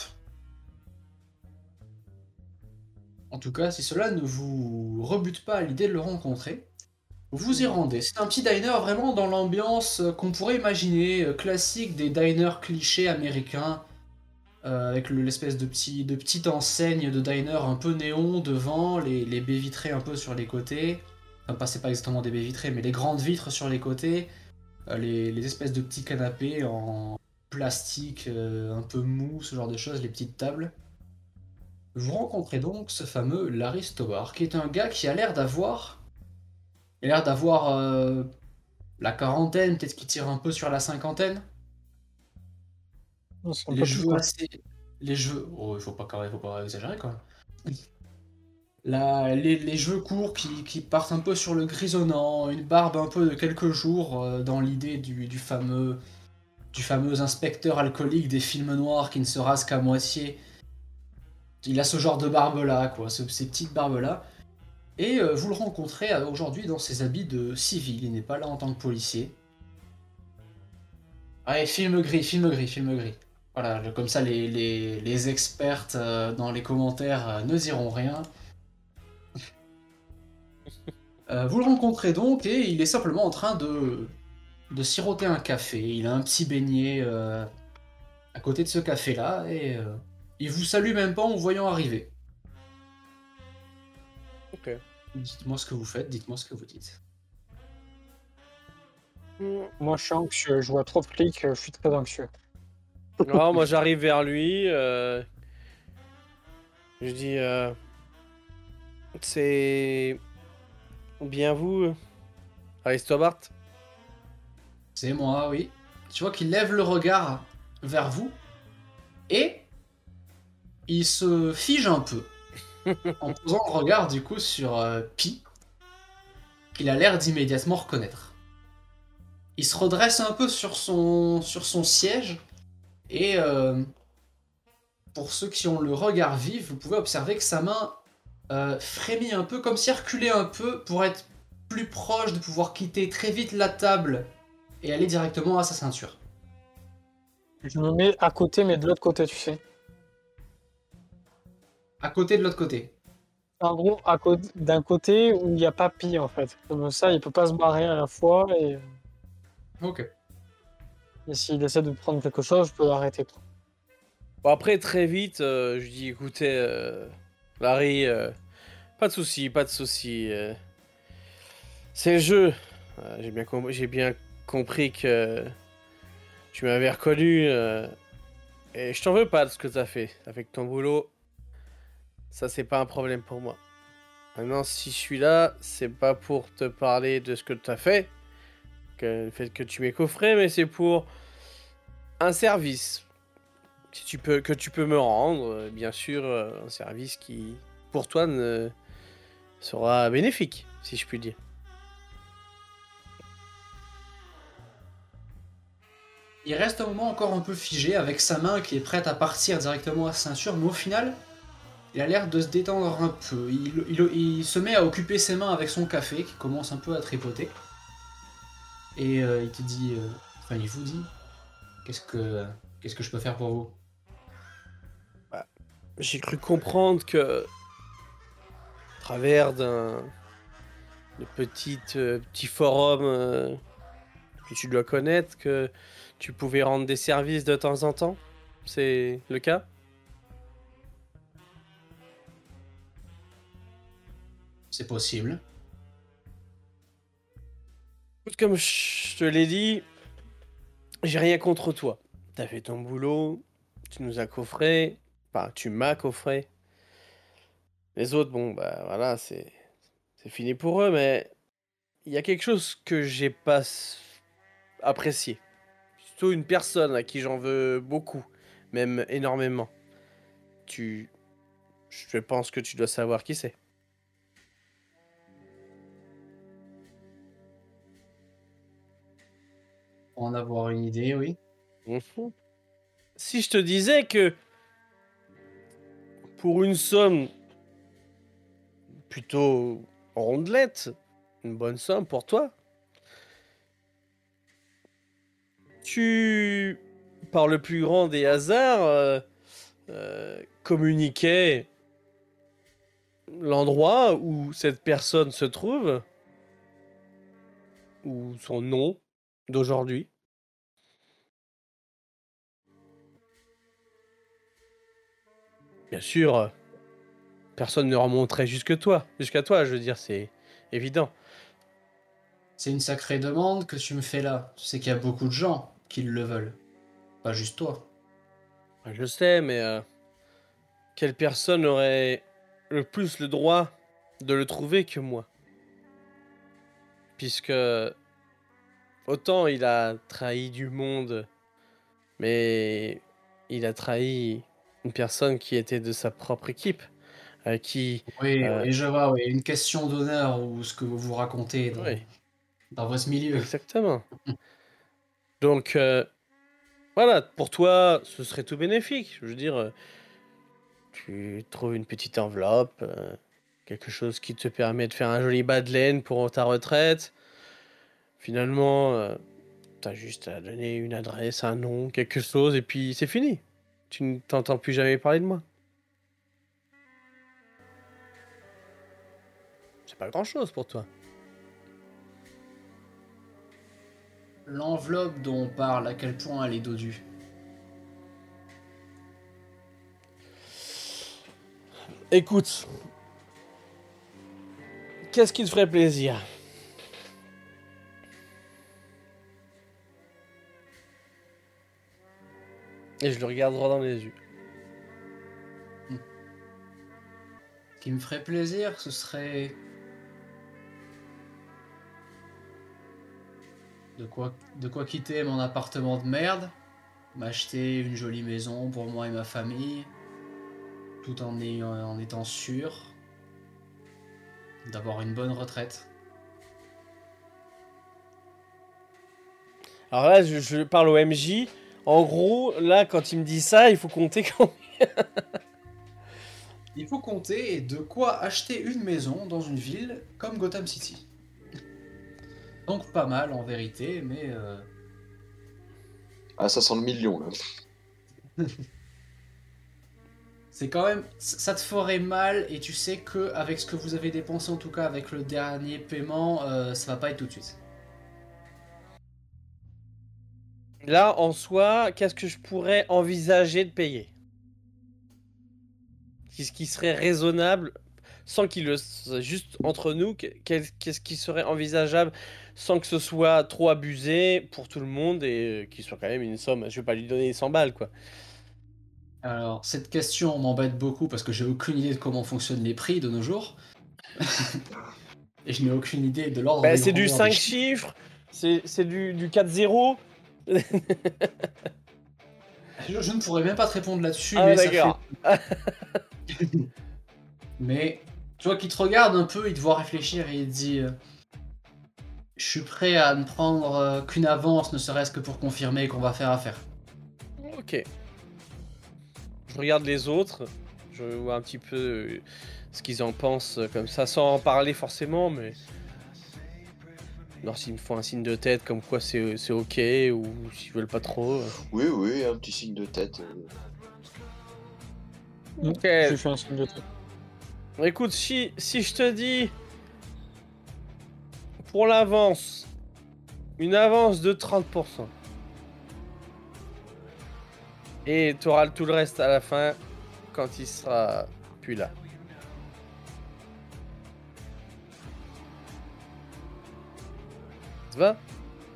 En tout cas, si cela ne vous rebute pas à l'idée de le rencontrer, vous y rendez. C'est un petit diner vraiment dans l'ambiance qu'on pourrait imaginer, classique des diners clichés américains, avec l'espèce de petite enseigne de diner un peu néon devant, les baies vitrées un peu sur les côtés. Enfin, c'est pas exactement des baies vitrées, mais les grandes vitres sur les côtés. les espèces de petits canapés en plastique un peu mou, ce genre de choses, les petites tables. Vous rencontrez donc ce fameux Larry Stobart, qui est un gars qui a l'air d'avoir... Il a l'air d'avoir la quarantaine, peut-être qu'il tire un peu sur la cinquantaine. C'est un Les peu cheveux tout, quoi. assez... Les cheveux... Oh, faut pas exagérer, quand même. Les cheveux courts qui partent un peu sur le grisonnant, une barbe un peu de quelques jours, dans l'idée du fameux inspecteur alcoolique des films noirs qui ne se rase qu'à moitié. Il a ce genre de barbe-là, quoi, ces petites barbes-là. Et vous le rencontrez aujourd'hui dans ses habits de civil, il n'est pas là en tant que policier. Ouais, film gris, film gris, film gris. Voilà, comme ça les expertes dans les commentaires ne diront rien. Vous le rencontrez donc et il est simplement en train de siroter un café. Il a un petit beignet à côté de ce café-là et il vous salue même pas en vous voyant arriver. Ok. Dites-moi ce que vous faites, dites-moi ce que vous dites. Moi, je suis anxieux. Je vois trop de flics. Je suis très anxieux. Non, moi j'arrive vers lui. Je dis c'est bien vous, Aristobart? C'est moi, oui. Tu vois qu'il lève le regard vers vous et il se fige un peu en posant le regard du coup sur Pi, qu'il a l'air d'immédiatement reconnaître. Il se redresse un peu sur son siège et pour ceux qui ont le regard vif, vous pouvez observer que sa main frémit un peu, comme si elle reculait un peu pour être plus proche de pouvoir quitter très vite la table et aller directement à sa ceinture. Je me mets à côté, mais de l'autre côté, tu sais. À côté de l'autre côté. En gros, d'un côté où il n'y a pas Pi, en fait. Comme ça, il peut pas se barrer à la fois. Ok. Et s'il essaie de prendre quelque chose, je peux l'arrêter, quoi. Bon, après, très vite, je dis écoutez, Larry, pas de souci, pas de souci. C'est le jeu. J'ai bien compris que tu m'avais reconnu. Et je t'en veux pas de ce que t'as fait. Avec ton boulot, ça, c'est pas un problème pour moi. Maintenant, si je suis là, c'est pas pour te parler de ce que t'as fait, le fait que tu m'aies coffré, mais c'est pour un service. Que tu peux me rendre, bien sûr, un service qui, pour toi, sera bénéfique, si je puis dire. Il reste un moment encore un peu figé avec sa main qui est prête à partir directement à sa ceinture, mais au final, il a l'air de se détendre un peu. Il se met à occuper ses mains avec son café qui commence un peu à tripoter. Et il te dit, enfin il vous dit, qu'est-ce que je peux faire pour vous? J'ai cru comprendre que, à travers de petit forum que tu dois connaître, que tu pouvais rendre des services de temps en temps. C'est le cas? C'est possible. Comme je te l'ai dit, j'ai rien contre toi. T'as fait ton boulot, tu nous as coffré, enfin tu m'as coffré. Les autres, bon bah voilà, c'est fini pour eux, mais il y a quelque chose que j'ai pas apprécié. Surtout une personne à qui j'en veux beaucoup, même énormément. Je pense que tu dois savoir qui c'est. Pour en avoir une idée, oui. Mhm. Si je te disais que pour une somme plutôt rondelette, une bonne somme pour toi, tu, par le plus grand des hasards, communiquais l'endroit où cette personne se trouve, ou son nom d'aujourd'hui. Bien sûr, personne ne remonterait jusqu'à toi, je veux dire, c'est évident. C'est une sacrée demande que tu me fais là. Tu sais qu'il y a beaucoup de gens qui le veulent. Pas juste toi. Je sais, mais quelle personne aurait le plus le droit de le trouver que moi? Puisque autant il a trahi du monde, mais il a trahi une personne qui était de sa propre équipe, qui... Oui, euh, oui, je vois, oui. Une question d'honneur ou ce que vous racontez oui, dans votre milieu. exactement. Donc, voilà, pour toi, ce serait tout bénéfique. Je veux dire, tu trouves une petite enveloppe, quelque chose qui te permet de faire un joli bas de laine pour ta retraite. Finalement, t'as juste à donner une adresse, un nom, quelque chose, et puis c'est fini. Tu ne t'entends plus jamais parler de moi. C'est pas grand-chose pour toi. L'enveloppe dont on parle, à quel point elle est dodue? Écoute, qu'est-ce qui te ferait plaisir? Et je le regarde droit dans les yeux. Ce qui me ferait plaisir, ce serait... De quoi quitter mon appartement de merde, m'acheter une jolie maison pour moi et ma famille, tout en étant sûr d'avoir une bonne retraite. Alors là, je parle au MJ. En gros, là, quand il me dit ça, il faut compter quand... Il faut compter de quoi acheter une maison dans une ville comme Gotham City. Donc pas mal en vérité, mais Ah, ça sent le million, là. c'est quand même... Ça te ferait mal et tu sais que avec ce que vous avez dépensé, en tout cas avec le dernier paiement, ça va pas être tout de suite. Là, en soi, qu'est-ce que je pourrais envisager de payer? Qu'est-ce qui serait raisonnable, sans qu'il le... Juste entre nous, qu'est-ce qui serait envisageable sans que ce soit trop abusé pour tout le monde et qu'il soit quand même une somme... Je vais pas lui donner 100 balles, quoi. Alors, cette question m'embête beaucoup parce que j'ai aucune idée de comment fonctionnent les prix de nos jours. Et je n'ai aucune idée de l'ordre Bah, des c'est du grandeurs 5 des chiffres, c'est du 4-0. Je ne pourrais même pas te répondre là-dessus, Ah, mais ça d'accord. fait... Mais, tu vois, qui te regarde un peu, il te voit réfléchir et il te dit je suis prêt à ne prendre qu'une avance, ne serait-ce que pour confirmer qu'on va faire affaire. Ok. Je regarde les autres, je vois un petit peu ce qu'ils en pensent comme ça, sans en parler forcément, mais... Alors s'ils me font un signe de tête comme quoi c'est ok, ou s'ils veulent pas trop... Oui, oui, un petit signe de tête. Ok. Je fais un signe de tête. Écoute, si je te dis... Pour l'avance, une avance de 30%. Et tu auras tout le reste à la fin, quand il sera plus là. Ça va?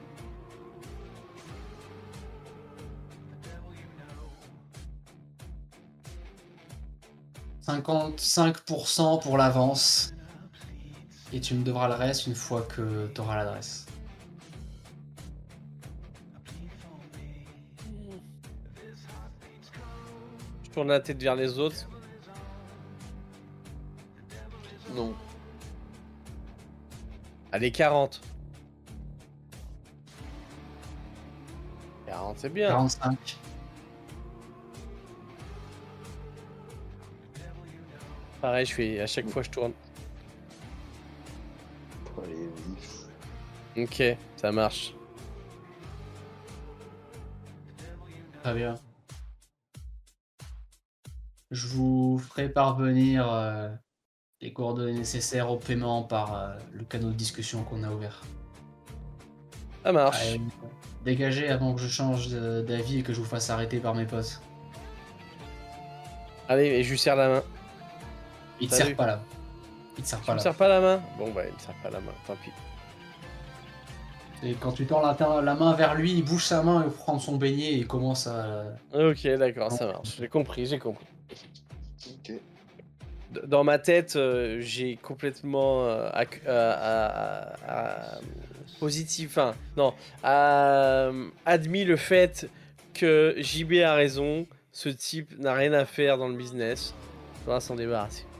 55% pour l'avance. Et tu me devras le reste une fois que tu auras l'adresse. Je tourne la tête vers les autres. Non. Allez, 40. 40, c'est bien. 45. Pareil, je fais à chaque fois je tourne. Pour aller vif. Ok, ça marche. Très bien. Je vous ferai parvenir les coordonnées nécessaires au paiement par le canal de discussion qu'on a ouvert. Ça marche. Allez, dégagez avant que je change d'avis et que je vous fasse arrêter par mes potes. Allez, et je lui serre la main. Il te Salut. serre pas là. Il te serre Tu pas me là. serres pas la main? Bon bah il me serre pas la main, tant pis. Et quand tu tends la main vers lui, il bouge sa main et prend son beignet et il commence à... Ok, d'accord, ça marche. J'ai compris. Ok. Dans ma tête, j'ai complètement positif, enfin, non, admis le fait que JB a raison, ce type n'a rien à faire dans le business, on va s'en débarrasser.